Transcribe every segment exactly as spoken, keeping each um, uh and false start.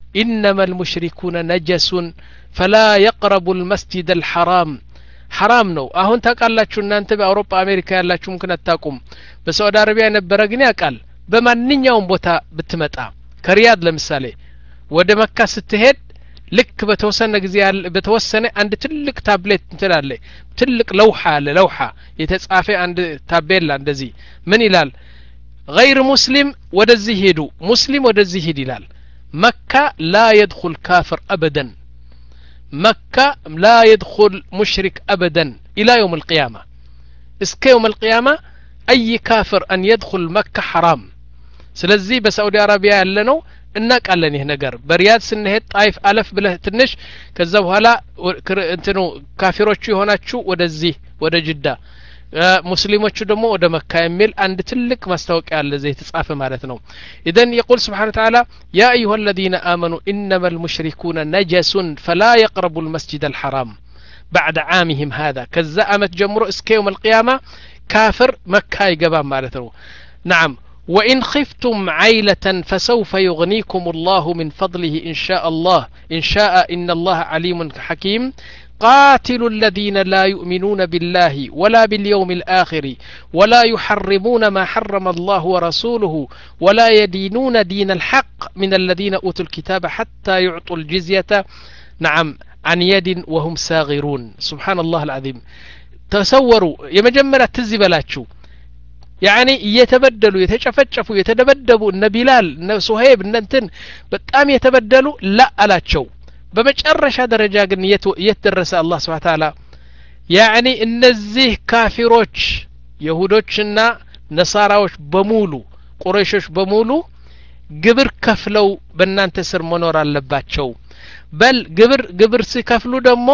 إنما المشركون نجس فلا يقربوا المسجد الحرام حرام ነው አሁን ታውቃላችሁ እናንተ በአውሮፓ አሜሪካ ያላችሁ ممكن አታውቁም በሳውዲ አረቢያ የነበረ ግን ያውቃል በማንኛውም ቦታ ብትመጣ ከሪያድ ለምሳሌ ወደ መካ ስትሄድ ልክ በተወሰነ ጊዜ በተወሰነ አንድ ትልቅ ታብሌት እንትላለ ትልቅ ለውሃ አለ ለውሃ የተጻፈ አንድ ታቤላ እንደዚህ ምን ይላል غير مسلم ወደዚህ ሄዱ ሙስሊም ወደዚህ ሄድ ይላል مكة لا يدخل كافر أبدا مكة لا يدخل مشرك أبدا إلى يوم القيامة اسك يوم القيامة أي كافر أن يدخل مكة حرام سلزي بسعودي عربية لنو إنك قالني هنا قر برياد سنهت طائف ألف بله تنش كذب هلا انتنو كافروچو هوناچو ودزي ወደ ጅዳ ሙስሊሞቹ ደግሞ ወደ መካ የሚል አንድ ትልቅ ማስታወቂያ አለ ዘይ ተጻፈ ማለት ነው اذا يقول سبحانه وتعالى يا ايها الذين امنوا انما المشركون نجس فلا يقربوا المسجد الحرام بعد عامهم هذا كذا امت جمرو اسك يوم القيامه كافر مكه يغبا ማለት ነው نعم وإن خفتم عيلة فسوف يغنيكم الله من فضله إن شاء الله إن شاء إن الله عليم حكيم قاتلوا الذين لا يؤمنون بالله ولا باليوم الآخر ولا يحرمون ما حرم الله ورسوله ولا يدينون دين الحق من الذين أوتوا الكتاب حتى يعطوا الجزية نعم عن يد وهم صاغرون سبحان الله العظيم تصوروا يمجمرة تزبلاتشو يعني يتبدلوا يتشفشفوا يتدبدبوا ان بلال ان صهيب ان انتن በጣም يتبدلوا لا አላቸው በመጨረሻ ደረጃ ግን يتدرس الله سبحانه وتعالى يعني እነዚህ ካፊሮች ይሁዶችና ነሳራዎች በሙሉ ቁረይሾች በሙሉ ግብር ከፍለው በእናንተ ስር መኖር አለባቸው በል ግብር ግብር ሲከፍሉ ደግሞ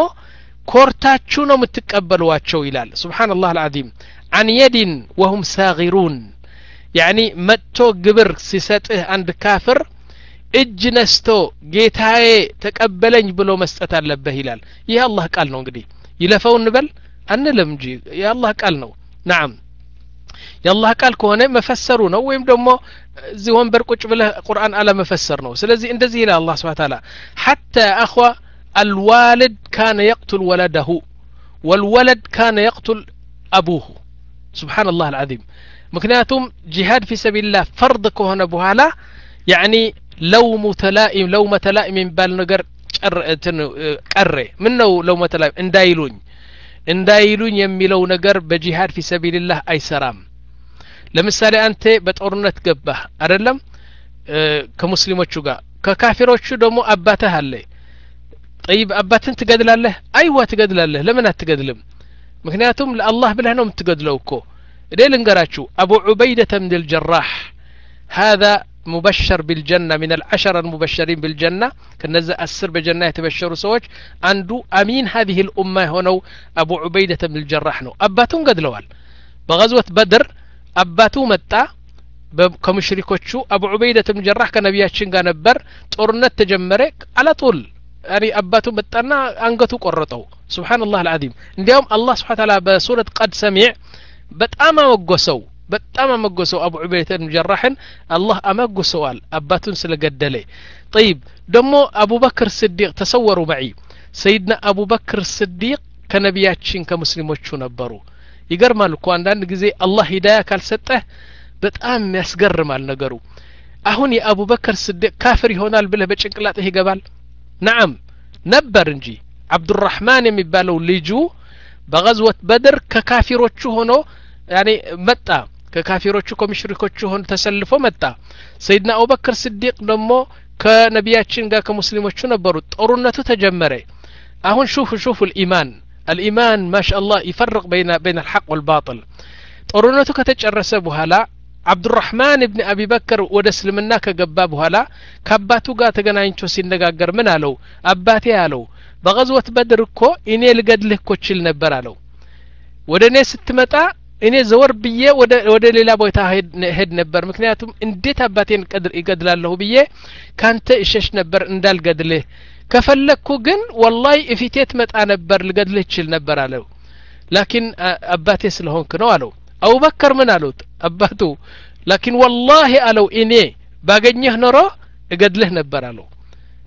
ኮርታችሁ ነው የምትቀበሏቸው ይላል سبحان الله العظيم عن يد وهم صاغرون يعني متو ግብር ሲሰጥህ አንድ ካፍር እጅ ነስቶ ጌታዬ ተቀበለኝ ብሎ መስጠት አለበት ይላል ይሄ አላህ ቃል ነው እንግዲህ ይለፈው እንበል አንለም እንጂ የአላህ ቃል ነው نعم የአላህ ቃል ከሆነ መፈሰሩ ነው ወይም ደግሞ እዚህ ወንበር ቁጭ ብለህ ቁርአን አለ መፈሰር ነው ስለዚህ እንደዚህ ይላል አላህ Subhanahu Wa Ta'ala حتى اخوا الوالد كان يقتل ولده والولد كان يقتل ابوه سبحان الله العظيم مكنياتهم جهاد في سبيل الله فرض كهنا بهالا يعني لو متلائم لو متلائم بال نجر قره منو لو متلائم እንዳይሉኝ እንዳይሉኝ የሚለው ነገር በጂሃድ في سبيل الله አይሰራም ለምሳሌ አንተ በጦርነት ገባህ አይደለም ከሙስሊሞቹ ጋር ከካፊሮቹ ደግሞ አባትህ አለ طيب አባትን ትገድላለህ አይዋ ትገድላለህ ለምን አትገድልም ምክንያቱም ለአላህ ብለህ ነው የምትገድለው እኮ እዴ ልንገራችሁ አቡ ዑበይደة بن الجراح هذا مبشر بالجنة من العشرة المبشرين بالجنة كنزا أسر بجنة يتبشروا سوج عنده أمين هذه الأمة هنا أبو عبيدة بن الجراح نو أباتون قد لوال بغزوة بدر أباتو متى كمشركوتشو أبو عبيدة بن الجراح كنبياتشن نبر تورنت تجمرك على طول يعني أباتو متانا أنقتو قرطو سبحان الله العظيم اليوم الله سبحانه وتعالى بسورة قد سمع بتأما وقسو በጣም አመጎሰው አቡ ዑበይዳ ብን ጀራህን አላህ አመጎሰዋል አባቱን ስለገደለ طيب ደሞ አቡበክር ስዲቅ ተሰወሩ معي ሰይድና አቡበክር ስዲቅ ከነቢያችን ከሙስሊሞቹ ነበሩ ይገርማል እኮ አንዳንድ ጊዜ አላህ ሂዳያ ካልሰጠህ በጣም ያስገርማል ነገሩ አሁን የአቡበክር ስዲቅ ካፍር ይሆናል ብለህ በጭንቅላትህ ይገባል نعم ነበር እንጂ አብዱራህማን የሚባለው ልጁ በغزوة بدر ከካፊሮቹ ሆኖ يعني متى ككافروቹ ከሙሽሪኮቹ ሆኖ ተሰልፎ መጣ ሰይድና አቡበክር ስዲቅ ደግሞ ከነቢያችን ጋር ከሙስሊሞቹ ነበሩ ጦርነቱ ተጀመረ አሁን شوف شوف الإيمان الإيمان ما شاء الله يفرق بين بين الحق والباطل ጦርነቱ ከተጨረሰ በኋላ አብዱራህማን ኢብኑ አቢ በክር ወደ እስልምና ከገባ በኋላ ከአባቱ ጋር ተገናኝቶ ሲነጋገር ምን አለው አባቴ አለው በغزوة بدر እኮ እኔ ልገድልህ እኮ ችል ነበር አለው ወደኔ ስትመጣ እኔ ዘወር ብዬ ወደ ወደ ሌላ ቦታ ሄድ ነበር ምክንያቱም እንዴት አባቴን ቀድር ይገድላለሁ ብዬ ካንተ እሸሽ ነበር እንዳልገድልህ ከፈለኩ ግን والله እፊቴት መጣ ነበር ልገድልህ ችል ነበር አለው لكن አባቴ ስለሆንክ ነው አለው አቡበክር ምን አሉት አባቱ لكن والله አለው እኔ ባገኘህ ኖሮ እገድልህ ነበር አለው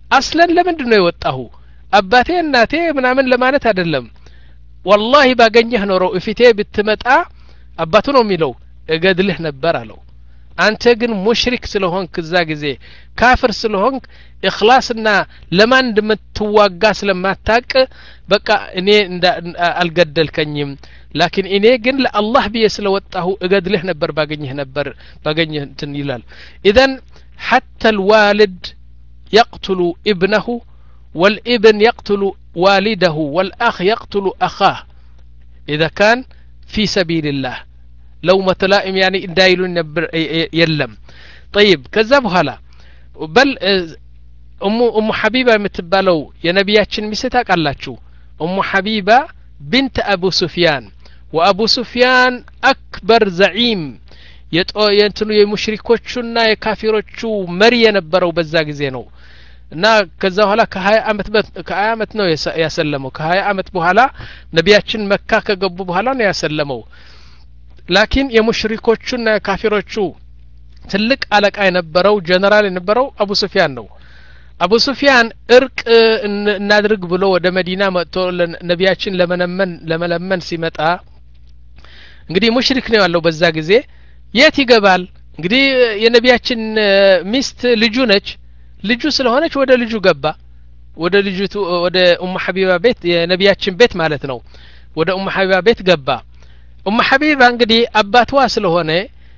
አስለን ለምንድነው የወጣሁ አባቴ እናቴ ምናምን ለማለት አይደለም والله ባገኘህ ኖሮ እፊቴ ብትመጣ አባቱ ነው የሚለው እገድልህ ነበር አለው አንተ ግን ሙሽሪክ ስለሆንክ እዛ ጊዜ ካፍር ስለሆንክ ኢኽላስና ለማን እንደምትዋጋ ስለማታቅ በቃ እኔ አልገደልከኝም ላኪን እኔ ግን ለአላህ ብዬ ስለወጣሁ እገድልህ ነበር ባገኘህ ነበር ባገኘህ እንትን ይላል اذا حتى الوالد يقتل ابنه والابن يقتل والده والأخ يقتل أخاه إذا كان في سبيل الله لو متلائم يعني دايلون يلم طيب كذبها لا بل أم أم حبيبة متبالو يا نبياتشن مستاك اللاتشو أم حبيبة بنت أبو سفيان وأبو سفيان أكبر زعيم ينتنو يمشركوشنا يكافروشو مريا نبرو بزاق زينو እና ከዛ በኋላ ከ20 አመት ከ20 አመት ነው ያሰለመው ከ20 አመት በኋላ ነብያችን መካ ከገቡ በኋላ ነው ያሰለመው ላኪን የሙሽሪኮቹና የካፊሮቹ ትልቅ አለቃ የነበረው ጀነራል የነበረው አቡ ሱፊያን ነው አቡ ሱፊያን እርቅ እናድርግ ብሎ ወደ መዲና መጥቶ ነብያችን ለመነመን ለመለመን ሲመጣ እንግዲህ ሙሽሪክ ነው ያለው በዛ ጊዜ የት ይገባል እንግዲህ የነብያችን ሚስት ልጁ ነች ልጁ ስለሆነች ወደ ልጁ ገባ ወደ ልጅቱ ወደ ኡም ሐቢባ ቤት የነብያችን ቤት ማለት ነው ወደ ኡም ሐቢባ ቤት ገባ ኡም ሐቢባ እንግዲህ አባቷ ስለሆነ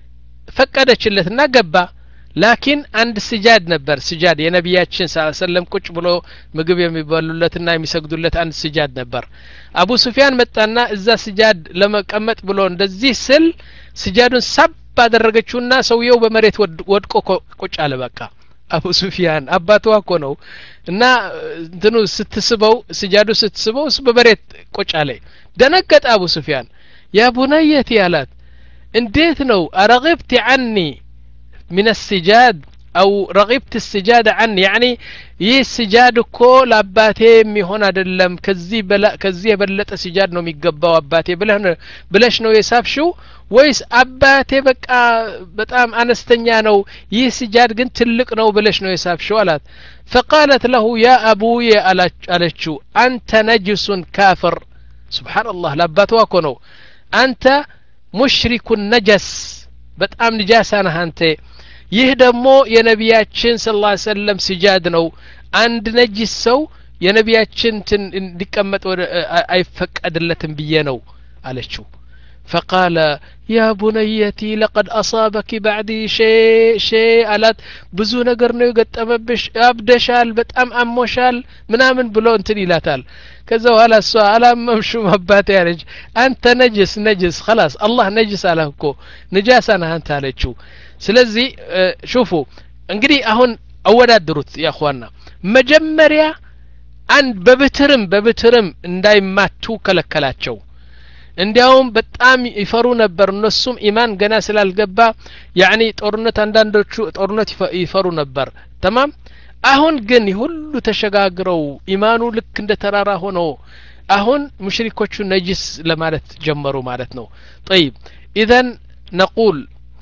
ፈቀደችለትና ገባ ላኪን አንድ ስጃድ ነበር ስጃድ የነብያችን ሰለም ቁጭ ብሎ ምግብ የሚበሉለትና የሚሰግዱለት አንድ ስጃድ ነበር አቡ ሱፊያን መጣና እዛ ስጃድ ለመቀመጥ ብሎ እንደዚህ ስል ስጃዱን ሰብ አደረገችውና ሰውየው በመሬት ወድቆ ቁጭ አለ በቃ አቡ ሱፊያን አባቷ እኮ ነው እና እንትኑ ስትስበው ስጃዱ ስትስበው በመሬት ቁጭ አለ ደነገጠ አቡ ሱፊያን ያ ቡነየቲ ያላት እንዴት ነው አረግብቲ عني من السجاد او رغبت السجاد عني يعني ይህ ስጃድ እኮ ለአባቴ የሚሆን አይደለም ከዚህ በላ ከዚህ የበለጠ ስጃድ ነው የሚገባው አባቴ ብለህ ብለሽ ነው የሳብሽው ወይስ አባቴ በቃ በጣም አነስተኛ ነው ይህ ስጃድ ግን ትልቅ ነው ብለሽ ነው የሳብሽው አላት فقالت له يا ابوي አለችው አንተ ነጅስ ካፍር سبحان الله ለአባቷ እኮ ነው አንተ ሙሽሪክ ነጀስ በጣም ንጃሳ ነህ አንተ ይህ ደግሞ የነብያችን ሰለላሁ ዐለይሂ ወሰለም ስጃድ ነው አንድ ነጅስ ሰው የነብያችን እንዲቀመጥ አይፈቀድለትም ብዬ ነው አለችው فقال يا بنيتي لقد أصابك بعدي شيء شيء አላት ብዙ ነገር ነው የገጠመብሽ አብደሻል በጣም አሞሻል ምናምን ብሎ እንትን ይላታል ከዛ በኋላ እሷ አላመምሽም አባቴ ያለች አንተ ነጅስ ነጅስ خلاص الله ነጅስ አለህኮ ንጃሳ ነህ አንተ አለችው ስለዚህ ሹፉ እንግዲህ አሁን አወዳድሩት ያ اخوانا መጀመሪያ አንድ በብትርም በብትርም እንዳይማቱ ከለከላቸው እንዲያውም በጣም ይፈሩ ነበር እነሱም ኢማን ገና ስላልገባ ያኒ ጦርነት አንዳንዶቹ ጦርነት ይፈሩ ነበር ተማም አሁን ግን ሁሉ ተሸጋግረው ኢማኑ ልክ እንደ ተራራ ሆኖ አሁን ሙሽሪኮቹ ነጅስ ለማለት ጀመሩ ማለት ነው طيب اذا نقول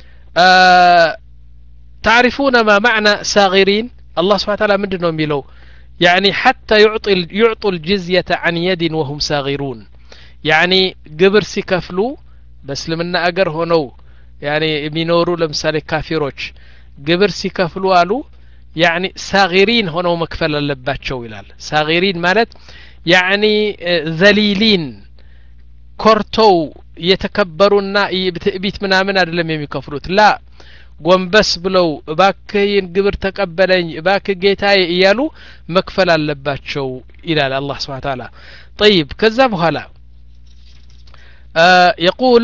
آه تعرفون ما معنى صاغرين الله سبحانه وتعالى ምንድነው የሚለው يعني حتى يعطي يعطوا الجزية عن يد وهم صاغرون يعني ግብር ሲከፍሉ በእስልምና አገር ሆነው يعني የሚኖሩ ለምሳሌ ካፊሮች ግብር ሲከፍሉ አሉ يعني صاغرين ሆነው መክፈል አለባቸው ይላል صاغرين ማለት يعني ذليلين ኮርተው የተከበሩና ቢት ምናምን አይደለም የሚከፍሉት ላ ጎንበስ ብለው እባክህን ግብር ተቀበለኝ እባክህ ጌታዬ እያሉ መክፈል አለባቸው ይላል አላህ Subhanahu Wa Ta'ala طيب ከዛ በኋላ آه يقول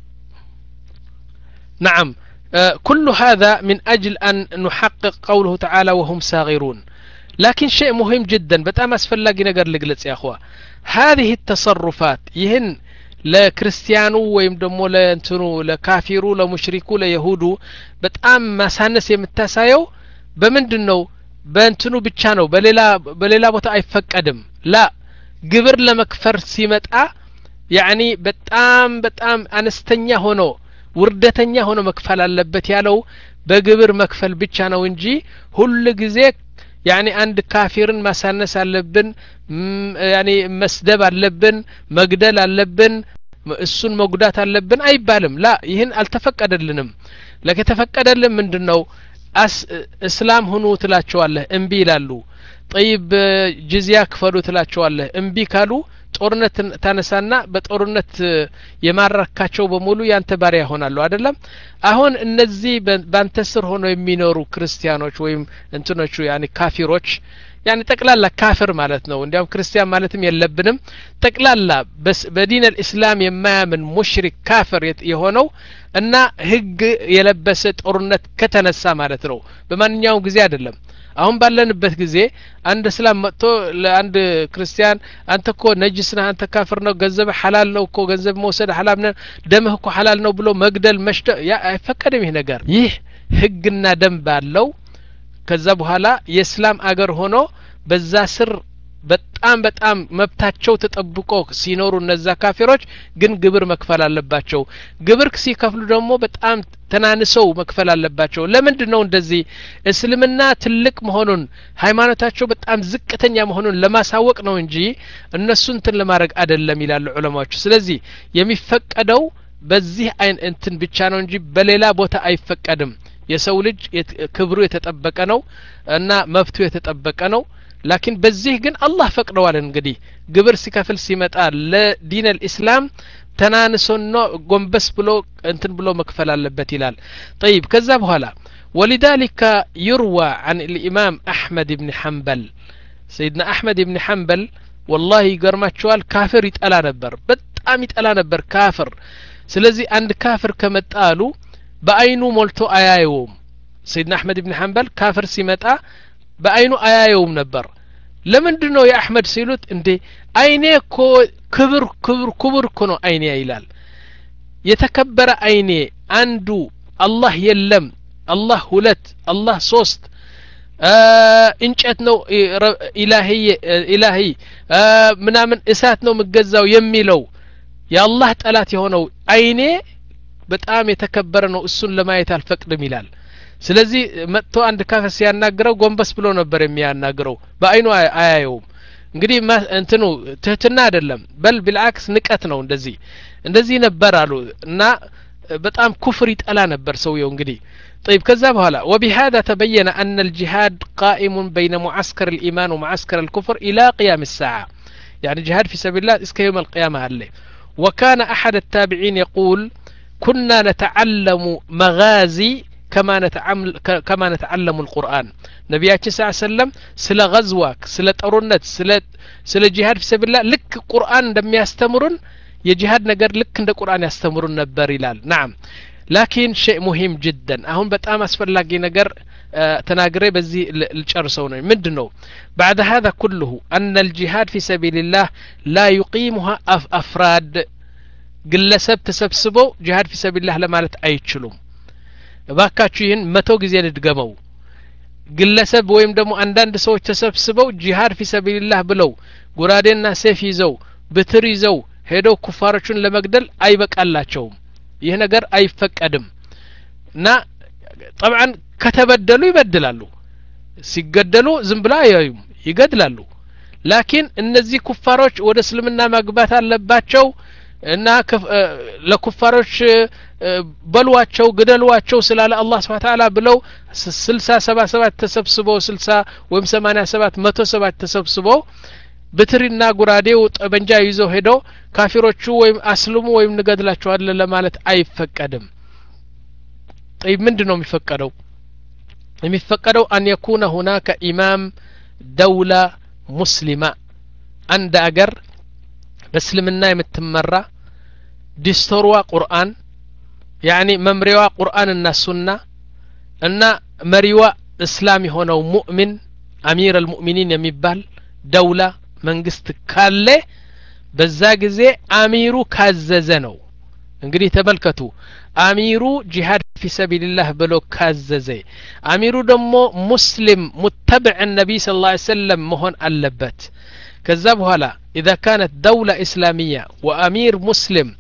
نعم آه كل هذا من أجل أن نحقق قوله تعالى وهم صاغرون لكن شيء مهم جدا بتأم أسفل نقر لقلت يا أخوة هذه التصرفات يهن ለክርስቲያኑ ወይም ደግሞ ለእንትኑ ለካፊሩ ለሙሽሪኩ ለይሁዱ በጣም ማሳነስ የምታሳየው በመንድነው በእንትኑ ብቻ ነው በሌላ በሌላ ቦታ አይፈቀድም ላ ግብር ለመክፈር ሲመጣ ያኒ በጣም በጣም አነስተኛ ሆኖ ውርደተኛ ሆኖ መክፈል አለበት ያለው በግብር መክፈል ብቻ ነው እንጂ ሁሉ ጊዜ يعني عند كافرن ማሳነስ አለብን يعني መስደብ አለብን መግደል አለብን እሱን መጉዳት አለብን አይባልም لا ይሄን አልተፈቀደልንም ለከተፈቀደልን ምንድነው እስላም ሆኖ ትላቸዋለህ እንቢ ይላሉ طيب ጅዝያ ክፈሉ ትላቸዋለህ እንቢ ካሉ ጦርነት ታነሳና በጦርነት የማረካቸው በሙሉ ያንተ ባሪያ ይሆናሉ አይደለም አሁን እነዚህ ባንተ ስር ሆነው የሚኖሩ ክርስቲያኖች ወይም እንትኖቹ ያኒ ካፊሮች ያኒ ጠቅላላ ካፍር ማለት ነው እንዲያው ክርስቲያን ማለትም የለብንም ጠቅላላ በዲን الاسلام የማያምን ሙሽሪክ ካፍር የሆነው እና ህግ የለበሰ ጦርነት ከተነሳ ማለት ነው በማንኛውም ጊዜ አይደለም አሁን ባለንበት ጊዜ አንድ እስላም መጥቶ ለአንድ ክርስቲያን አንተ እኮ ነጅስ ነህ አንተ ካፍር ነው ገንዘብ ሐላል ነው እኮ ገንዘብ መውሰድ ሐላል ነው ደምህ እኮ ሐላል ነው ብሎ መግደል መሽተ ያ አይፈቀድም ይሄ ነገር ይህ ህግና ደንብ አለው ከዛ በኋላ የእስላም አገር ሆኖ በዛ ስር በጣም በጣም መብታቸው ተጠብቆ ሲኖሩ እነዛ ካፊሮች ግን ግብር መክፈል አለባቸው ግብር ሲከፍሉ ደግሞ በጣም ተናንሰው መክፈል አለባቸው ለምንድን ነው እንደዚህ እስልምና ትልቅ መሆኑን ሃይማኖታቸው በጣም ዝቅተኛ መሆኑን ለማሳወቅ ነው እንጂ እነሱን እንትን ለማድረግ አይደለም ይላሉ ዑለማዎች ስለዚህ የሚፈቀደው በዚህ አይን እንትን ብቻ ነው እንጂ በሌላ ቦታ አይፈቀድም የሰው ልጅ ክብሩ የተጠበቀ ነው እና መብቱ የተጠበቀ ነው لكن በዚህ ግን አላህ ፈቅደዋል እንግዲህ ግብር ሲከፍል ሲመጣ ለዲን الاسلام ተናንሶና ጎንበስ ብሎ እንትን ብሎ መክፈል አለበት ይላል طيب ከዛ በኋላ ولذلك يروى عن الامام احمد بن حنبل سيدنا احمد بن حنبل والله يገርማቸዋል ካፍር ይጠላ ነበር በጣም ይጠላ ነበር ካፍር ስለዚህ አንድ ካፍር ከመጣሉ በአይኑ ሞልቶ አያየውም سيدنا احمد بن حنبل ካፍር ሲመጣ በአይኑ አያየውም ነበር ለምንድነው የአህመድ ሲሉት እንዴ አይኔ እኮ ክብር ክብር ክብር እኮ ነው አይኔ ይላል የተከበረ አይኔ አንዱ አላህ የለም አላህ ሁለት አላህ ሶስት እንጨት ነው ኢላሂ ኢላሂ ምናምን እሳት ነው መገዛው የሚለው የአላህ ጠላት የሆነው አይኔ በጣም የተከበረ ነው እሱን ለማየት አልፈቅድም ይላል ስለዚህ መጥቶ አንድ ካፍር ሲያናግረው ጎንበስ ብሎ ነበር የሚያናግረው በአይኑ አያየውም እንግዲህ እንትኑ ትህትና አይደለም በል بالعكس ንቀት ነው እንደዚህ እንደዚህ ነበር አሉ እና በጣም ኩፍር ይጠላ ነበር ሰውየው እንግዲህ طيب كذا بهلا وبهذا تبين أن الجهاد قائم بين معسكر الإيمان ومعسكر الكفر إلى قيام الساعة يعني جهاد في سبيل الله اسك يوم القيامة عليه وكان أحد التابعين يقول كنا نتعلم مغازي كما نتعامل كما نتعلم القرآن نبياتنا صلى الله عليه وسلم سلا غزوك سلا طرنت سلا سلا جهاد في سبيل الله لك قرآن دم يستمرون يجهاد نجر لك عند القرآن يستمرون نبر يلال نعم لكن شيء مهم جدا أهم بتأم أسفل لاقي نجر اه تناقري بزي الشرسون مدنو بعد هذا كله أن الجهاد في سبيل الله لا يقيمها أف أفراد قلسب تسبسبو جهاد في سبيل الله لما لتأيتشلوم ባካችሁ ይሄን መቶ ጊዜ ልድገመው ግለሰብ ወይም ደግሞ አንዳንድ ሰዎች ተሰብስበው ጂሃድ في سبيل الله ብለው ጉራዴና ሰይፍ ይዘው በትር ይዘው ሄደው ኩፋሮችን ለመግደል አይበቃላቸውም ይሄ ነገር አይፈቀድም እና طبعا ከተበደሉ ይበድላሉ ሲገደሉ ዝም ብላ ያዩም ይገድላሉ لكن እነዚህ ኩፋሮች ወደ እስልምና መግባት አለባቸው እና ለኩፋሮች በልዋቸው ግደልዋቸው ስላለ አላህ Subhanahu Wa Ta'ala ብለው ስልሳ ሰባ ሰባት ተሰብስበው ስልሳ ወይም ሰማንያ ሰባት መቶ ሰባት ተሰብስበው በትሪና ጉራዴው ጠበንጃ ይዘው ሄደው ካፊሮቹ ወይም አስልሙ ወይም ንገድላቸዋለን ለማለት አይፈቀድም طيب ምንድነው የሚፈቀደው የሚፈቀደው أن يكون هناك إمام دولة مسلمة عند أجر በእስልምና የምትመራ ዲስቶርዋ ቁርአን يعني መምሪዋ ቁርአንና ሱና እና መሪዋ እስላም የሆነው ሙእሚን አሚር المؤمنين የሚባል ደውላ መንግስት ካለ በዛ ጊዜ አሚሩ ካዘዘ ነው እንግዲህ ተመልከቱ አሚሩ ጂሃድ في سبيل الله ብሎ ካዘዘ አሚሩ ደግሞ ሙስሊም ሙተበዕ النبي صلى الله عليه وسلم መሆን አለበት ከዛ በኋላ إذا كانت دولة إسلامية وأمير مسلم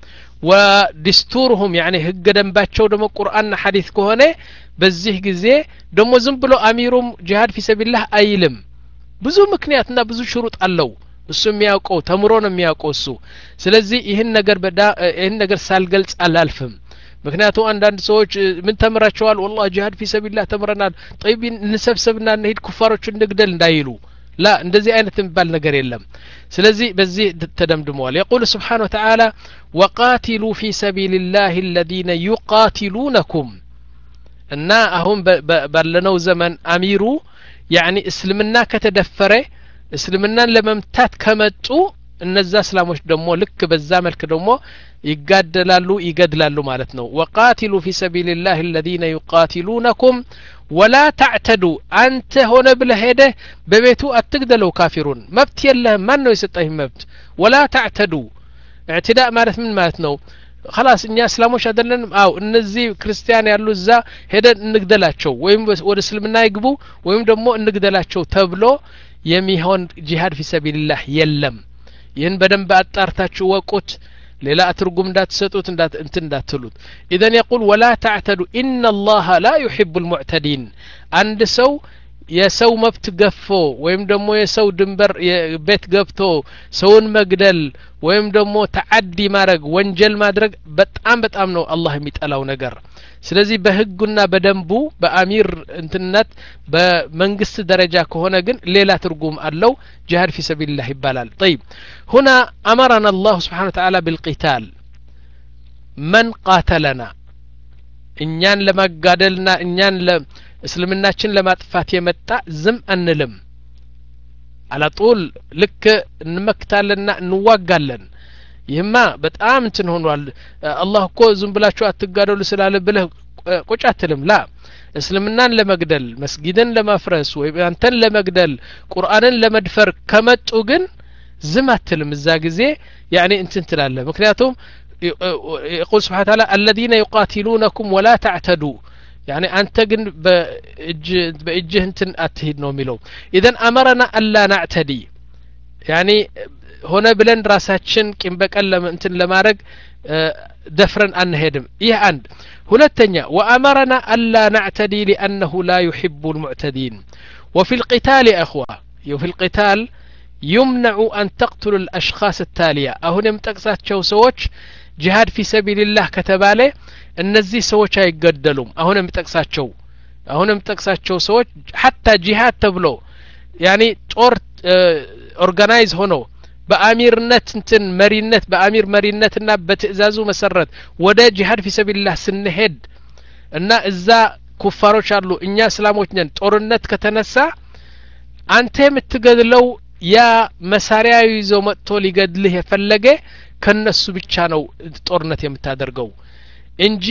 ودستورهم يعني ህገ ደንባቸው ደግሞ ቁርአንና ሐዲስ ከሆነ በዚህ ጊዜ ደግሞ ዝም ብሎ አሚሩም ጂሃድ في سبيل الله አይልም ብዙ ምክንያትና ብዙ ሽሩጥ አለው እሱ የሚያውቀው ተምሮ ነው የሚያውቀው እሱ ስለዚህ ይሄን ነገር በዳ ይሄን ነገር ሳልገልጽ አላልፍም ምክንያቱም አንዳንድ ሰዎች ምን ተምራቸዋል والله ጂሃድ في سبيل الله ተምረናል طيب እንሰብሰብና እንሄድ ኩፋሮችን እንግደል እንዳይሉ لا እንደዚህ አይነት የሚባል ነገር የለም ስለዚህ በዚህ ተደምድመዋል يقول سبحانه وتعالى وقاتلوا في سبيل الله الذين يقاتلونكم እና አሁን ባለነው ዘመን አሚሩ يعني እስልምና ከተደፈረ እስልምናን ለመምታት ከመጡ እነዛ እስላሞች ደግሞ ልክ በዛ መልክ ደግሞ ይጋደላሉ ይገድላሉ ማለት ነው وقاتلوا في سبيل الله الذين يقاتلونكم ولا تعتدوا انت هنا بالهده ببيتو اتقدلوا كافرون مبت يله من ነው የሰጠህ መብት ولا تعتدوا اعتداء ማለት ምን ማለት ነው خلاص እኛ እስላሞች አይደለንም አው እነዚህ ክርስቲያን ያሉ እዛ ሄደን እንግደላቸው ወይም ወደ እስልምና ይግቡ ወይም ደግሞ እንግደላቸው ተብሎ የሚሆን ጂሃድ في سبيل الله የለም ይህን በደንብ አጣርታችሁ ወቁት ሌላ አትርጉም እንዳትሰጡት እንዳት እንት እንዳትሉት اذا يقول ولا تعتدوا ان الله لا يحب المعتدين አንድ ሰው የሰው መብት ገፎ ወይም ደግሞ የሰው ድንበር ቤት ገብቶ ሰውን መግደል ወይም ደግሞ ተዓዲ ማድረግ ወንጀል ማድረግ በጣም በጣም ነው አላህ የሚጠላው ነገር ስለዚህ በህጉና በደንቡ በአሚር እንትነት በመንግስት ደረጃ ከሆነ ግን ሌላ ትርጉም አለው ጂሃድ في سبيل الله ይባላል طيب هنا امرنا الله سبحانه وتعالى بالقتال من قاتلنا እኛን ለማጋደልና እኛን እስልምናችን ለማጥፋት የመጣ ዝም አንልም على طول ልክ እንመክታለና እንዋጋለን ይህማ በጣም እንትን ሆኗል አላህ እኮ ዝም ብላችሁ አትጋደሉ ስላለ ብለህ ቁጭ አትልም ላ እስልምናን ለመግደል መስጊድን ለማፍረስ ወይ አንተን ለመግደል ቁርአንን ለመድፈር ከመጡ ግን ዝም አትልም እዛ ጊዜ يعني እንትን ትላለህ ምክንያቱም يقول سبحانه وتعالى الذين يقاتلونكم ولا تعتدوا يعني أنت جن بإج بإجه انتن أتهيد نوميلو إذن أمرنا ألا نعتدي يعني هنا بلن راساتشن كم بكلم انتن لمارق دفرن أنهدم إيه عند هنا التانية وأمرنا ألا نعتدي لأنه لا يحب المعتدين وفي القتال أخوة وفي القتال يمنع أن تقتل الأشخاص التالية أهنا متقصات شو سوتش جهاد في سبيل الله كتباله እነዚህ ሰዎች አይገደሉም አሁን የምጠቅሳቸው አሁን የምጠቅሳቸው ሰዎች حتى ጂሃድ ተብሎ يعني ጦር ኦርጋናይዝ ሆኖ በአሚርነት እንትን መሪነት በአሚር መሪነትና በትዕዛዙ መሰረት ወደ ጂሃድ في سبيل الله ስንሄድ እና እዛ ኩፋሮች አሉ እኛ እስላሞች ነን ጦርነት ከተነሳ አንተ የምትገድለው ያ መሳሪያ ይዞ መጥቶ ሊገድልህ የፈለገ ከነሱ ብቻ ነው ጦርነት የምታደርገው እንጂ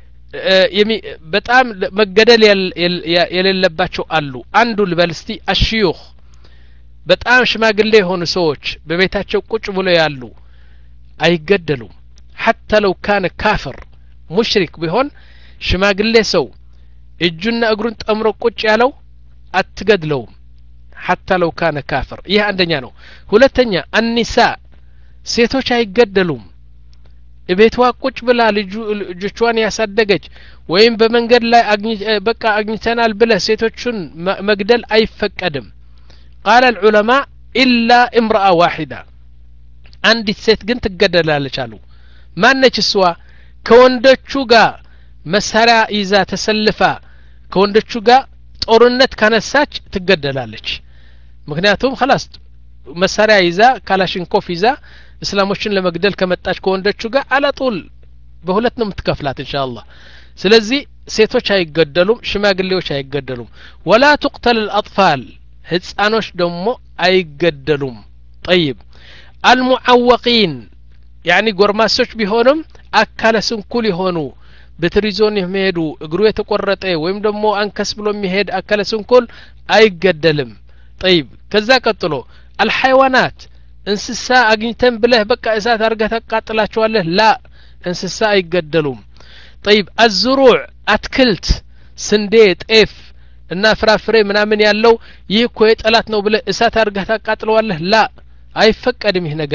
በጣም መገደል የሌለባቸው አሉ አንዱ ልበልስቲ አሽዩኽ በጣም ሽማግሌ ሆኑ ሰዎች በቤታቸው ቁጭ ብሎ ያሉ አይገደሉም حتى لو كان كافر مشرك ቢሆን ሽማግሌ ሰው እጁና እግሩን ጠምሮ ቁጭ ያለው አትገድለውም حتى لو كان كافر ይህ አንደኛ ነው ሁለተኛ النساء ሴቶች አይገደሉም ቤቷ ቁጭ ብላ ልጆቿን ያሳደገች ወይም በመንገድ ላይ በቃ አግኝተናል ብለ ሴቶችን መግደል አይፈቀድም قال العلماء الا امراه واحده አንዲት ሴት ግን ትገደላለች አሉ ማነች እሷ ከወንዶቹ ጋር መሳሪያ ይዛ ተሰልፋ ከወንዶቹ ጋር ጦርነት ካነሳች ትገደላለች ምክንያቱም خلاص መሳሪያ ይዛ ካላሽንኮፍ ይዛ እስላሞችን ለመግደል ከመጣች ከወንዶቹ ጋር አላጡል በሁለት ነው የምትከፍላት ኢንሻአላህ ስለዚህ ሴቶች አይገደሉም ሽማግሌዎች አይገደሉም ولا تقتل الاطفال ህፃኖች ደግሞ አይገደሉም طيب المعوقين يعني ጎርማሶች ቢሆኑም አካለ ስንኩል ይሆኑ በትሪዞን የሚሄዱ እግሩ የተቆረጠ ወይም ደግሞ አንከስ ብሎ የሚሄድ አካለ ስንኩል አይገደልም طيب ከዛ ቀጥሎ الحيوانات እንስሳ አግኝተን ብለህ በቃ እሳት አርገህ ተቃጥላቸዋለህ ላ እንስሳ አይገደሉም طيب الزروع አትክልት ስንዴ ጤፍ እና ፍራፍሬ ምናምን ያለው ይህ እኮ የጠላት ነው ብለህ እሳት አርገህ ተቃጥለዋለህ ላ አይፈቀድም ይህ ነገር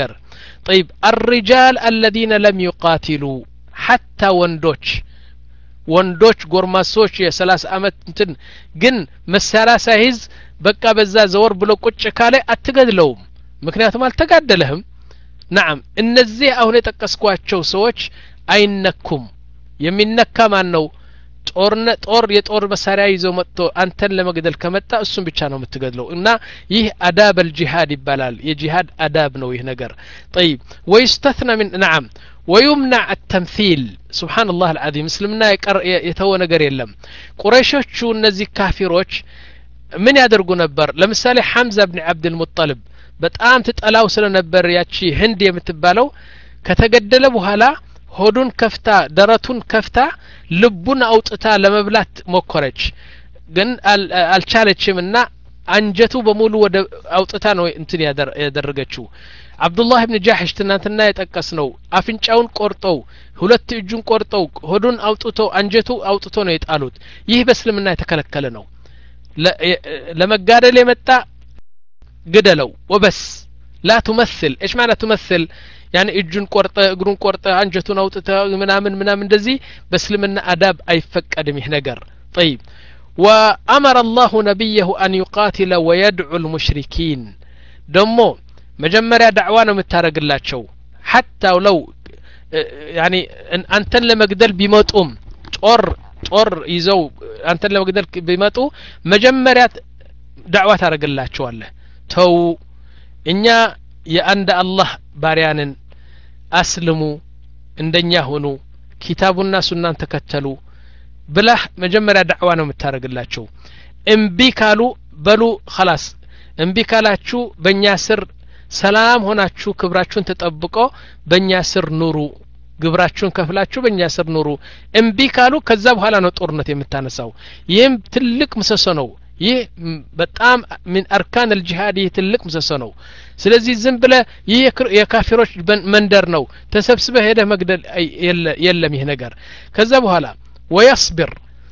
طيب الرجال الذين لم يقاتلوا حتى ወንዶች ወንዶች ጎርማሶች የ30 አመት እንትን ግን መሳሪያ ሳይዝ በቃ በዛ ዘወር ብሎ ቁጭ ካለ አትገድለውም ምክንያቱም አልተጋደለህም نعم እነዚህ አሁን የጠቀስኳቸው ሰዎች አይነኩም የሚነካ ማን ነው ጦርነ ጦር የጦር መሳሪያ ይዘው መጥቶ አንተን ለመግደል ከመጣ እሱን ብቻ ነው የምትገድለው እና ይህ አዳብ الجهاد ይባላል የጂሃድ አዳብ ነው ይህ ነገር طيب ويستثنى من نعم ويمنع التمثيل سبحان الله العظيم እስልምና የተወ ነገር የለም ቁረይሾቹ እነዚህ ካፊሮች ምን ያደርጉ ነበር ለምሳሌ ሐምዛ ኢብኑ አብዱል ሙጠሊብ በጣም ተጠላው ስለነበር ያቺ ህንድ የምትባለው ከተገደለ በኋላ ሆዱን ከፍታ ደረቱን ከፍታ ልቡን አውጥታ ለመብላት ሞከረች ግን አልቻለችምና አንጀቱ በሙሉ ወደ አውጥታ ነው እንትን ያደረገችው አብዱላህ ኢብኑ ጃህሽ ትናንትና የጠቀስነው አፍንጫውን ቆርጠው ሁለት እጁን ቆርጠው ሆዱን አውጥተው አንጀቱ አውጥቶ ነው የጣሉት ይህ በእስልምና የተከለከለ ነው ለመጋደል የመጣ ገደለው ወበስ لا تمثل ايش معنى تمثل يعني እጁን ቆርጠ እግሩን ቆርጠ አንጀቱን አውጥተ ምናምን ምናምን እንደዚህ በእስልምና አዳብ አይፈቀድም ይህ ነገር طيب وامر الله نبيه ان يقاتل ويدعو المشركين ደሞ መጀመሪያ ዳዕዋ ነው የምታረግላቸው حتى لو يعني አንተን ለመግደል ቢመጡም ጦር ጦር ይዘው አንተን ለመግደል ቢመጡ መጀመሪያ ዳዕዋ ታረግላቸዋለህ ተው እኛ የአንድ አላህ ባሪያንን አስልሙ እንደኛ ሆኑ ኪታቡና ሱናን ተከተሉ ብላህ መጀመሪያ ዳዕዋ ነው የምታረግላቸው እምቢ ካሉ በሉ خلاص እምቢ ካላችሁ በእኛ ስር ሰላም ሆናችሁ ክብራችሁን ተጠብቆ በእኛ ስር ኑሩ ግብራችሁን ከፍላችሁ በእኛ ስር ኑሩ እምቢ ካሉ ከዛ በኋላ ነው ጦርነት የምታነሳው ይህም ትልቅ ምሰሶ ነው ይህ በጣም ምን አርካን الجهاد ይህ ትልቅ ምሰሶ ነው ስለዚህ ዝም ብለ ይህ የካፊሮች መንደር ነው ተሰብስበ ሄደ መግደል የለም ይህ ነገር ከዛ በኋላ ويصبر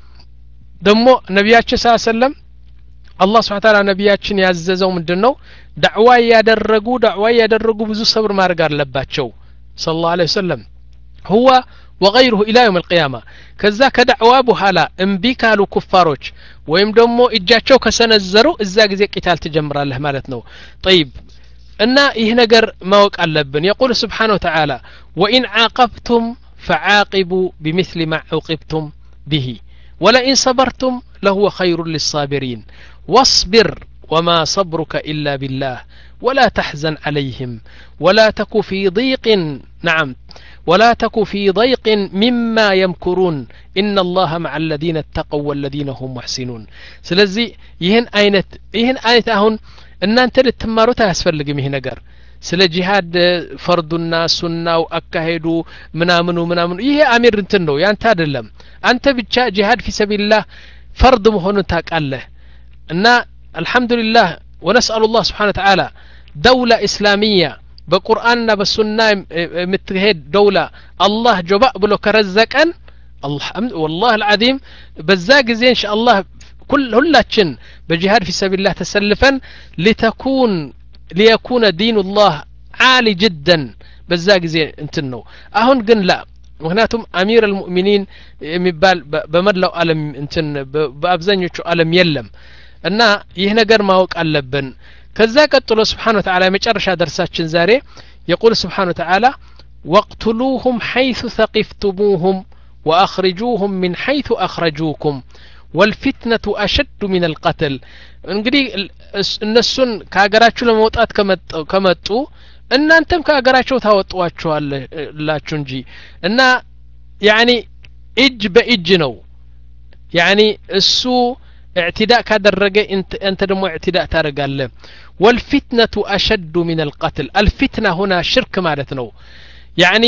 ደሞ ነብያችን ሰለላሁ ዐለይሂ ወሰለም አላህ Subhanahu Wa Ta'ala ነብያችን ያዘዘው ምንድነው ዳዕዋ ያደረጉ ዳዕዋ ያደረጉ ብዙ ሰብር ማድረግ አለባቸው ሰለላሁ ዐለይሂ ወሰለም هو وغيره الى يوم القيامه ከዛ ከዳዕዋ በኋላ እምቢ ካሉ ኩፋሮች ወይም ደሞ እጃቸው ከሰነዘሩ እዛ ጊዜ ቂታል ተጀምራለህ ማለት ነው طيب እና ይህ ነገር ማወቅ አለብን يقول سبحانه وتعالى وان عاقبتم فعاقبوا بمثل ما عوقبتم به ولئن صبرتم لهو خير للصابرين واصبر وما صبرك الا بالله ولا تحزن عليهم ولا تك في ضيق نعم ولا تك في ضيق مما يمكرون إن الله مع الذين اتقوا والذين هم محسنون ስለዚህ ይህን አይነት ይህን አይነት አሁን እናንተ ልትማሩት አያስፈልግም ይሄ ነገር ስለ ጂሃድ ፈርዱና ሱናው አካሄዱ ምናምኑ ምናምኑ ይሄ አሚር እንትን ነው ያንተ አይደለም አንተ ብቻ ጂሃድ في سبيل الله فرض መሆኑን ታውቃለህ እና الحمدلله ونسأل الله سبحانه وتعالى دولة إسلامية بقرآننا بالسنة متهد دولة الله جباء بلو كرزقن الله والله العظيم بزاق زي إن شاء الله كل هلاتشن بجهاد في سبيل الله تسلفا لتكون ليكون دين الله عالي جدا بزاق زي انتنو اهون قن لا مهناتهم امير المؤمنين مبال بمدلو ألم انتن بأبزانيوشو ألم يلم እና ይህ ነገር ማወቅ አለብን ከዛ ቀጥሎ سبحانه وتعالى መጨረሻ ደርሳችን ዛሬ يقول سبحانه وتعالى واقتلوهم حيث ثقفتموهم واخرجوهم من حيث اخرجوكم والفتنة اشد من القتل እንግዲህ እነሱን ከሀገራቸው ለመውጣት ከመጡ እናንተም ከሀገራቸው ታወጣዋቸዋላችሁ እንጂ እና يعني እጅ በእጅ ነው يعني እሱ اعتداء كادرجه انت انت دمو اعتداء تارجاله والفتنه اشد من القتل الفتنه هنا شرك معناتنو يعني